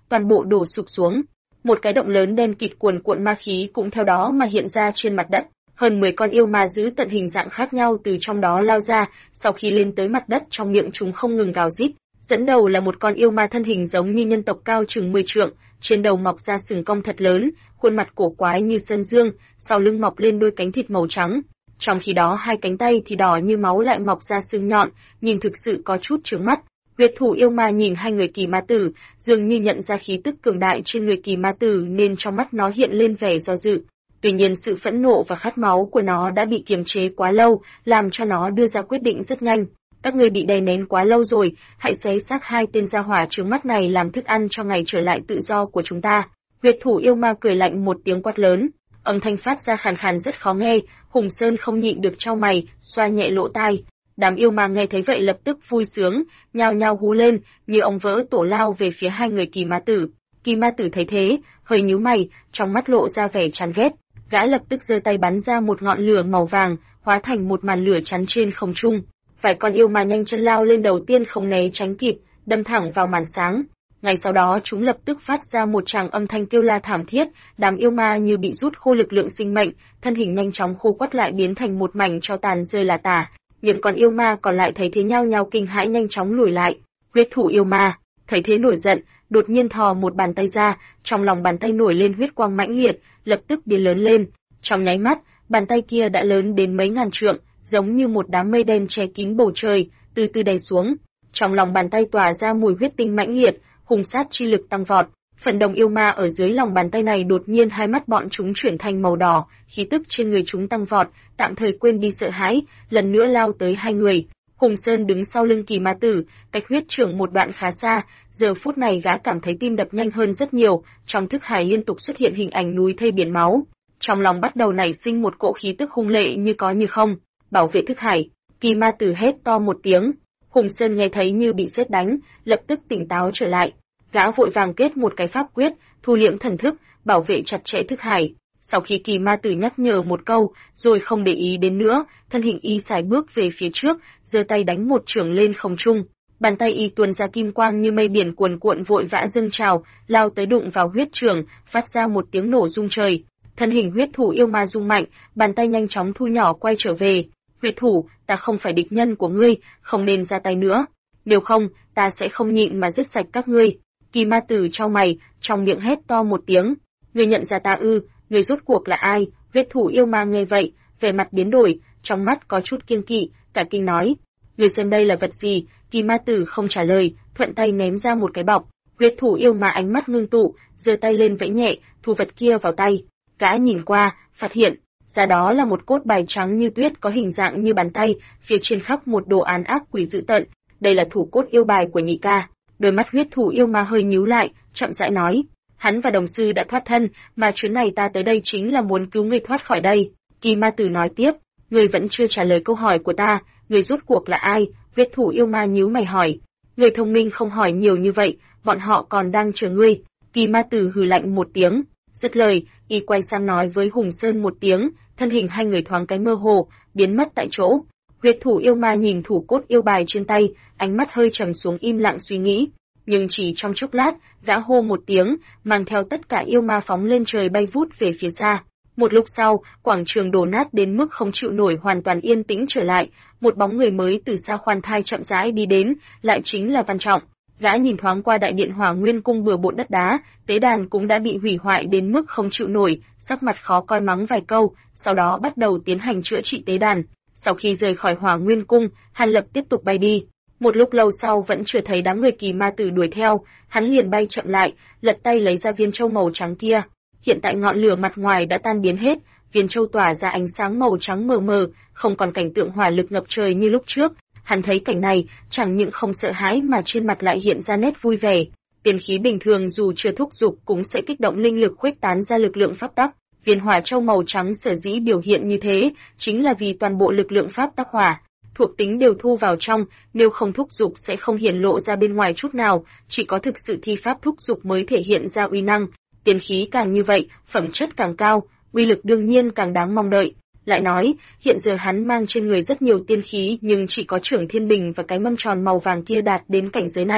toàn bộ đổ sụp xuống. Một cái động lớn đen kịt cuồn cuộn ma khí cũng theo đó mà hiện ra trên mặt đất. Hơn 10 con yêu ma giữ tận hình dạng khác nhau từ trong đó lao ra, sau khi lên tới mặt đất trong miệng chúng không ngừng gào rít. Dẫn đầu là một con yêu ma thân hình giống như nhân tộc cao chừng 10 trượng, trên đầu mọc ra sừng cong thật lớn, khuôn mặt cổ quái như sơn dương, sau lưng mọc lên đôi cánh thịt màu trắng. Trong khi đó hai cánh tay thì đỏ như máu lại mọc ra xương nhọn, nhìn thực sự có chút chướng mắt. Huyết thủ yêu ma nhìn hai người kỳ ma tử, dường như nhận ra khí tức cường đại trên người kỳ ma tử nên trong mắt nó hiện lên vẻ do dự. Tuy nhiên sự phẫn nộ và khát máu của nó đã bị kiềm chế quá lâu, làm cho nó đưa ra quyết định rất nhanh. Các ngươi bị đè nén quá lâu rồi, hãy xé xác hai tên gia hỏa trướng mắt này làm thức ăn cho ngày trở lại tự do của chúng ta. Huyết thủ yêu ma cười lạnh một tiếng quát lớn, âm thanh phát ra khàn khàn rất khó nghe. Hùng Sơn không nhịn được chau mày, xoa nhẹ lỗ tai. Đám yêu ma nghe thấy vậy lập tức vui sướng, nhao nhao hú lên, như ong vỡ tổ lao về phía hai người kỳ ma tử. Kỳ ma tử thấy thế, hơi nhíu mày, trong mắt lộ ra vẻ chán ghét. Gã lập tức giơ tay bắn ra một ngọn lửa màu vàng, hóa thành một màn lửa chắn trên không trung. Vài con yêu ma nhanh chân lao lên, đầu tiên không né tránh kịp, đâm thẳng vào màn sáng. Ngay sau đó chúng lập tức phát ra một tràng âm thanh kêu la thảm thiết, đám yêu ma như bị rút khô lực lượng sinh mệnh, thân hình nhanh chóng khô quắt lại biến thành một mảnh tro tàn rơi là tả. Những con yêu ma còn lại thấy thế nhao nhao kinh hãi nhanh chóng lùi lại. Huyết thủ yêu ma thấy thế nổi giận, đột nhiên thò một bàn tay ra, trong lòng bàn tay nổi lên huyết quang mãnh liệt, lập tức biến lớn lên. Trong nháy mắt, bàn tay kia đã lớn đến mấy ngàn trượng, giống như một đám mây đen che kín bầu trời, từ từ đầy xuống. Trong lòng bàn tay tỏa ra mùi huyết tinh mãnh liệt, hung sát chi lực tăng vọt. Phần đồng yêu ma ở dưới lòng bàn tay này đột nhiên hai mắt bọn chúng chuyển thành màu đỏ, khí tức trên người chúng tăng vọt, tạm thời quên đi sợ hãi, lần nữa lao tới hai người. Hùng Sơn đứng sau lưng kỳ ma tử, cách huyết trưởng một đoạn khá xa, giờ phút này gã cảm thấy tim đập nhanh hơn rất nhiều, trong thức hải liên tục xuất hiện hình ảnh núi thây biển máu. Trong lòng bắt đầu nảy sinh một cỗ khí tức hung lệ như có như không. Bảo vệ thức hải, kỳ ma tử hét to một tiếng. Hùng Sơn nghe thấy như bị sét đánh, lập tức tỉnh táo trở lại. Gã vội vàng kết một cái pháp quyết, thu liễm thần thức, bảo vệ chặt chẽ thức hải. Sau khi kỳ ma tử nhắc nhở một câu, rồi không để ý đến nữa, thân hình y sải bước về phía trước, giơ tay đánh một chưởng lên không trung. Bàn tay y tuôn ra kim quang như mây biển cuồn cuộn vội vã dâng trào, lao tới đụng vào huyết chưởng, phát ra một tiếng nổ rung trời. Thân hình huyết thủ yêu ma rung mạnh, bàn tay nhanh chóng thu nhỏ quay trở về. Huyết thủ, ta không phải địch nhân của ngươi, không nên ra tay nữa. Nếu không, ta sẽ không nhịn mà giết sạch các ngươi. Kỳ ma tử chau mày, trong miệng hét to một tiếng. Ngươi nhận ra ta ư? Ngươi rốt cuộc là ai? Huyết thủ yêu ma nghe vậy, vẻ mặt biến đổi, trong mắt có chút kiêng kỵ, cả kinh nói. Ngươi xem đây là vật gì? Kỳ ma tử không trả lời, thuận tay ném ra một cái bọc. Huyết thủ yêu ma ánh mắt ngưng tụ, giơ tay lên vẫy nhẹ, thu vật kia vào tay. Gã nhìn qua, phát hiện ra đó là một cốt bài trắng như tuyết có hình dạng như bàn tay, phía trên khắc một đồ án ác quỷ dữ tợn. Đây là thủ cốt yêu bài của nhị ca. Đôi mắt huyết thủ yêu ma hơi nhíu lại, chậm rãi nói, hắn và đồng sư đã thoát thân, mà chuyến này ta tới đây chính là muốn cứu ngươi thoát khỏi đây. Kỳ ma tử nói tiếp, ngươi vẫn chưa trả lời câu hỏi của ta, ngươi rốt cuộc là ai? Huyết thủ yêu ma nhíu mày hỏi. Ngươi thông minh không hỏi nhiều như vậy, bọn họ còn đang chờ ngươi. Kỳ ma tử hừ lạnh một tiếng, dứt lời, y quay sang nói với Hùng Sơn một tiếng, thân hình hai người thoáng cái mơ hồ, biến mất tại chỗ. Huyết thủ yêu ma nhìn thủ cốt yêu bài trên tay, ánh mắt hơi trầm xuống im lặng suy nghĩ. Nhưng chỉ trong chốc lát, gã hô một tiếng, mang theo tất cả yêu ma phóng lên trời bay vút về phía xa. Một lúc sau, quảng trường đổ nát đến mức không chịu nổi hoàn toàn yên tĩnh trở lại, một bóng người mới từ xa khoan thai chậm rãi đi đến, lại chính là Văn Trọng. Gã nhìn thoáng qua đại điện Hỏa Nguyên cung bừa bộn đất đá, tế đàn cũng đã bị hủy hoại đến mức không chịu nổi, sắc mặt khó coi mắng vài câu, sau đó bắt đầu tiến hành chữa trị tế đàn. Sau khi rời khỏi Hỏa Nguyên cung, Hàn Lập tiếp tục bay đi. Một lúc lâu sau vẫn chưa thấy đám người kỳ ma tử đuổi theo, hắn liền bay chậm lại, lật tay lấy ra viên châu màu trắng kia. Hiện tại ngọn lửa mặt ngoài đã tan biến hết, viên châu tỏa ra ánh sáng màu trắng mờ mờ, không còn cảnh tượng hỏa lực ngập trời như lúc trước. Hắn thấy cảnh này, chẳng những không sợ hãi mà trên mặt lại hiện ra nét vui vẻ. Tiên khí bình thường dù chưa thúc dục cũng sẽ kích động linh lực khuếch tán ra lực lượng pháp tắc. Viên hỏa châu màu trắng sở dĩ biểu hiện như thế, chính là vì toàn bộ lực lượng pháp tắc hỏa thuộc tính đều thu vào trong, nếu không thúc dục sẽ không hiển lộ ra bên ngoài chút nào, chỉ có thực sự thi pháp thúc dục mới thể hiện ra uy năng. Tiên khí càng như vậy, phẩm chất càng cao, uy lực đương nhiên càng đáng mong đợi. Lại nói, hiện giờ hắn mang trên người rất nhiều tiên khí nhưng chỉ có Trưởng Thiên Bình và cái mâm tròn màu vàng kia đạt đến cảnh giới này.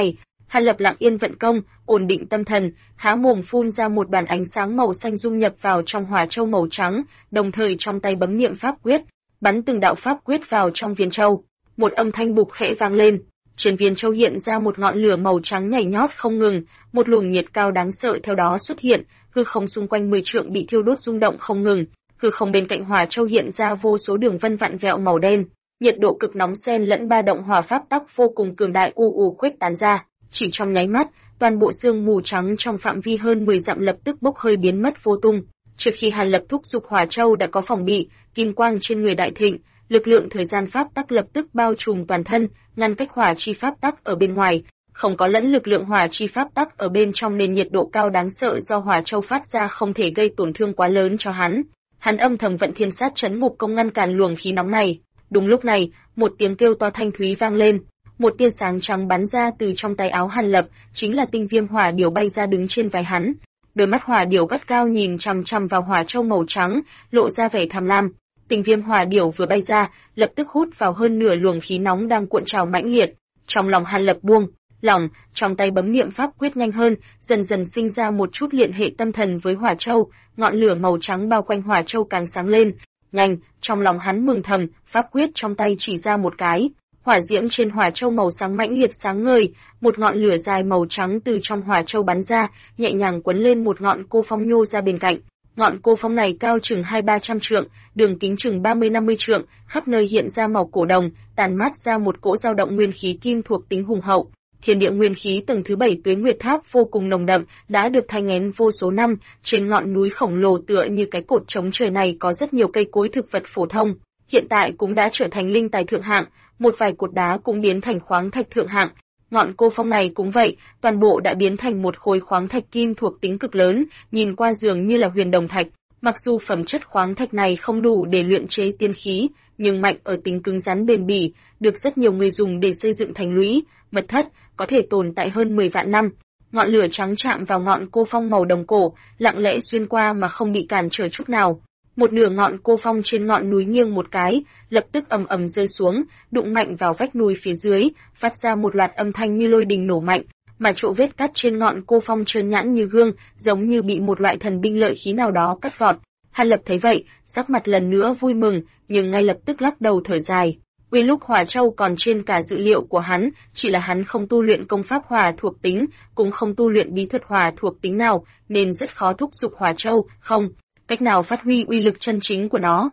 Hàn Lập lặng yên vận công, ổn định tâm thần, há mồm phun ra một đoàn ánh sáng màu xanh dung nhập vào trong hỏa châu màu trắng, đồng thời trong tay bấm niệm pháp quyết, bắn từng đạo pháp quyết vào trong viên châu. Một âm thanh bụp khẽ vang lên, trên viên châu hiện ra một ngọn lửa màu trắng nhảy nhót không ngừng, một luồng nhiệt cao đáng sợ theo đó xuất hiện, hư không xung quanh 10 trượng bị thiêu đốt rung động không ngừng, hư không bên cạnh hỏa châu hiện ra vô số đường vân vặn vẹo màu đen, nhiệt độ cực nóng xen lẫn ba động hỏa pháp tắc vô cùng cường đại khuếch tán ra, chỉ trong nháy mắt, toàn bộ sương mù trắng trong phạm vi hơn 10 dặm lập tức bốc hơi biến mất vô tung. Trước khi Hàn Lập thúc giục hỏa châu đã có phòng bị, kim quang trên người đại thịnh, lực lượng thời gian pháp tắc lập tức bao trùm toàn thân, ngăn cách hỏa chi pháp tắc ở bên ngoài, không có lẫn lực lượng hỏa chi pháp tắc ở bên trong nên nhiệt độ cao đáng sợ do hỏa châu phát ra không thể gây tổn thương quá lớn cho hắn. Hắn âm thầm vận thiên sát chấn ngục công ngăn cản luồng khí nóng này. Đúng lúc này, một tiếng kêu to thanh thúy vang lên, một tia sáng trắng bắn ra từ trong tay áo Hàn Lập, chính là tinh viêm hỏa điểu bay ra đứng trên vai hắn. Đôi mắt hỏa điểu gắt cao nhìn chằm chằm vào hỏa châu màu trắng, lộ ra vẻ tham lam. Tinh viêm hỏa điểu vừa bay ra, lập tức hút vào hơn nửa luồng khí nóng đang cuộn trào mãnh liệt. Trong lòng Hàn Lập buông lỏng, trong tay bấm niệm pháp quyết nhanh hơn, dần dần sinh ra một chút liên hệ tâm thần với hỏa châu, ngọn lửa màu trắng bao quanh hỏa châu càng sáng lên. Nhanh, trong lòng hắn mừng thầm, pháp quyết trong tay chỉ ra một cái, hỏa diễm trên hỏa châu màu sáng mãnh liệt sáng ngời, một ngọn lửa dài màu trắng từ trong hỏa châu bắn ra, nhẹ nhàng quấn lên một ngọn cô phong nhô ra bên cạnh. Ngọn cô phong này cao chừng 200-300 trượng, đường kính chừng 30-50 trượng, khắp nơi hiện ra màu cổ đồng, tàn mát ra một cỗ dao động nguyên khí kim thuộc tính hùng hậu. Thiên địa nguyên khí tầng thứ 7 Tuế Nguyệt Tháp vô cùng nồng đậm, đã được thanh nén vô số năm, trên ngọn núi khổng lồ tựa như cái cột trống trời này có rất nhiều cây cối thực vật phổ thông, hiện tại cũng đã trở thành linh tài thượng hạng, một vài cột đá cũng biến thành khoáng thạch thượng hạng. Ngọn cô phong này cũng vậy, toàn bộ đã biến thành một khối khoáng thạch kim thuộc tính cực lớn, nhìn qua dường như là huyền đồng thạch. Mặc dù phẩm chất khoáng thạch này không đủ để luyện chế tiên khí, nhưng mạnh ở tính cứng rắn bền bỉ, được rất nhiều người dùng để xây dựng thành lũy, mật thất, có thể tồn tại hơn 10 vạn năm. Ngọn lửa trắng chạm vào ngọn cô phong màu đồng cổ, lặng lẽ xuyên qua mà không bị cản trở chút nào. Một nửa ngọn cô phong trên ngọn núi nghiêng một cái, lập tức ầm ầm rơi xuống, đụng mạnh vào vách núi phía dưới, phát ra một loạt âm thanh như lôi đình nổ mạnh, mà chỗ vết cắt trên ngọn cô phong trơn nhẵn như gương, giống như bị một loại thần binh lợi khí nào đó cắt gọt. Hàn Lập thấy vậy, sắc mặt lần nữa vui mừng, nhưng ngay lập tức lắc đầu thở dài. Uy lúc hỏa châu còn trên cả dự liệu của hắn, chỉ là hắn không tu luyện công pháp hỏa thuộc tính, cũng không tu luyện bí thuật hỏa thuộc tính nào, nên rất khó thúc giục hỏa châu, không cách nào phát huy uy lực chân chính của nó.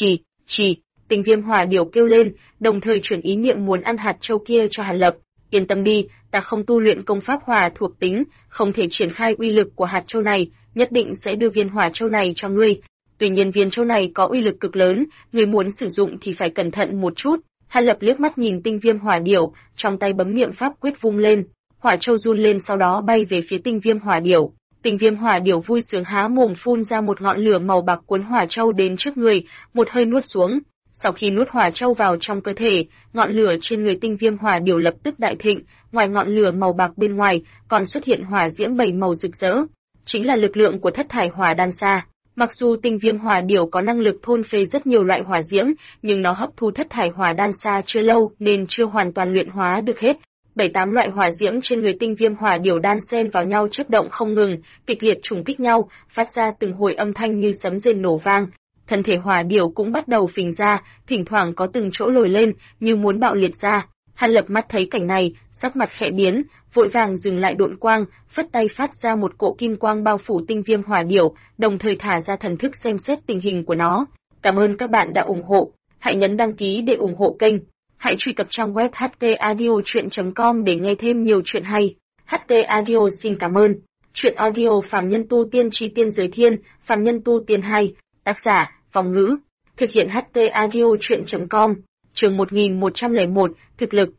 Chỉ, Tinh viêm hỏa điểu kêu lên, đồng thời chuyển ý niệm muốn ăn hạt châu kia cho Hàn Lập. Yên tâm đi, ta không tu luyện công pháp hỏa thuộc tính, không thể triển khai uy lực của hạt châu này, nhất định sẽ đưa viên hỏa châu này cho ngươi. Tuy nhiên viên châu này có uy lực cực lớn, ngươi muốn sử dụng thì phải cẩn thận một chút. Hàn Lập liếc mắt nhìn tinh viêm hỏa điểu, trong tay bấm niệm pháp quyết vung lên, hỏa châu run lên sau đó bay về phía tinh viêm hỏa điểu. Tinh viêm hỏa điểu vui sướng há mồm phun ra một ngọn lửa màu bạc cuốn hỏa châu đến trước người, một hơi nuốt xuống. Sau khi nuốt hỏa châu vào trong cơ thể, ngọn lửa trên người tinh viêm hỏa điểu lập tức đại thịnh, ngoài ngọn lửa màu bạc bên ngoài, còn xuất hiện hỏa diễm 7 màu rực rỡ, chính là lực lượng của thất thải hỏa đan sa. Mặc dù tinh viêm hỏa điểu có năng lực thôn phệ rất nhiều loại hỏa diễm, nhưng nó hấp thu thất thải hỏa đan sa chưa lâu nên chưa hoàn toàn luyện hóa được hết. 7-8 loại hỏa diễm trên người tinh viêm hỏa điểu đan xen vào nhau chớp động không ngừng, kịch liệt trùng kích nhau, phát ra từng hồi âm thanh như sấm rền nổ vang. Thân thể hỏa điểu cũng bắt đầu phình ra, thỉnh thoảng có từng chỗ lồi lên, như muốn bạo liệt ra. Hàn Lập mắt thấy cảnh này, sắc mặt khẽ biến, vội vàng dừng lại độn quang, phất tay phát ra một cỗ kim quang bao phủ tinh viêm hỏa điểu, đồng thời thả ra thần thức xem xét tình hình của nó. Cảm ơn các bạn đã ủng hộ, hãy nhấn đăng ký để ủng hộ kênh. Hãy truy cập trang web htaudio.com để nghe thêm nhiều chuyện hay. HT Audio xin cảm ơn. Chuyện audio Phàm Nhân Tu Tiên Chi Tiên Giới Thiên, Phàm Nhân Tu Tiên 2, tác giả, Phong Ngữ. Thực hiện HT Audio.com, chương 1101, thực lực.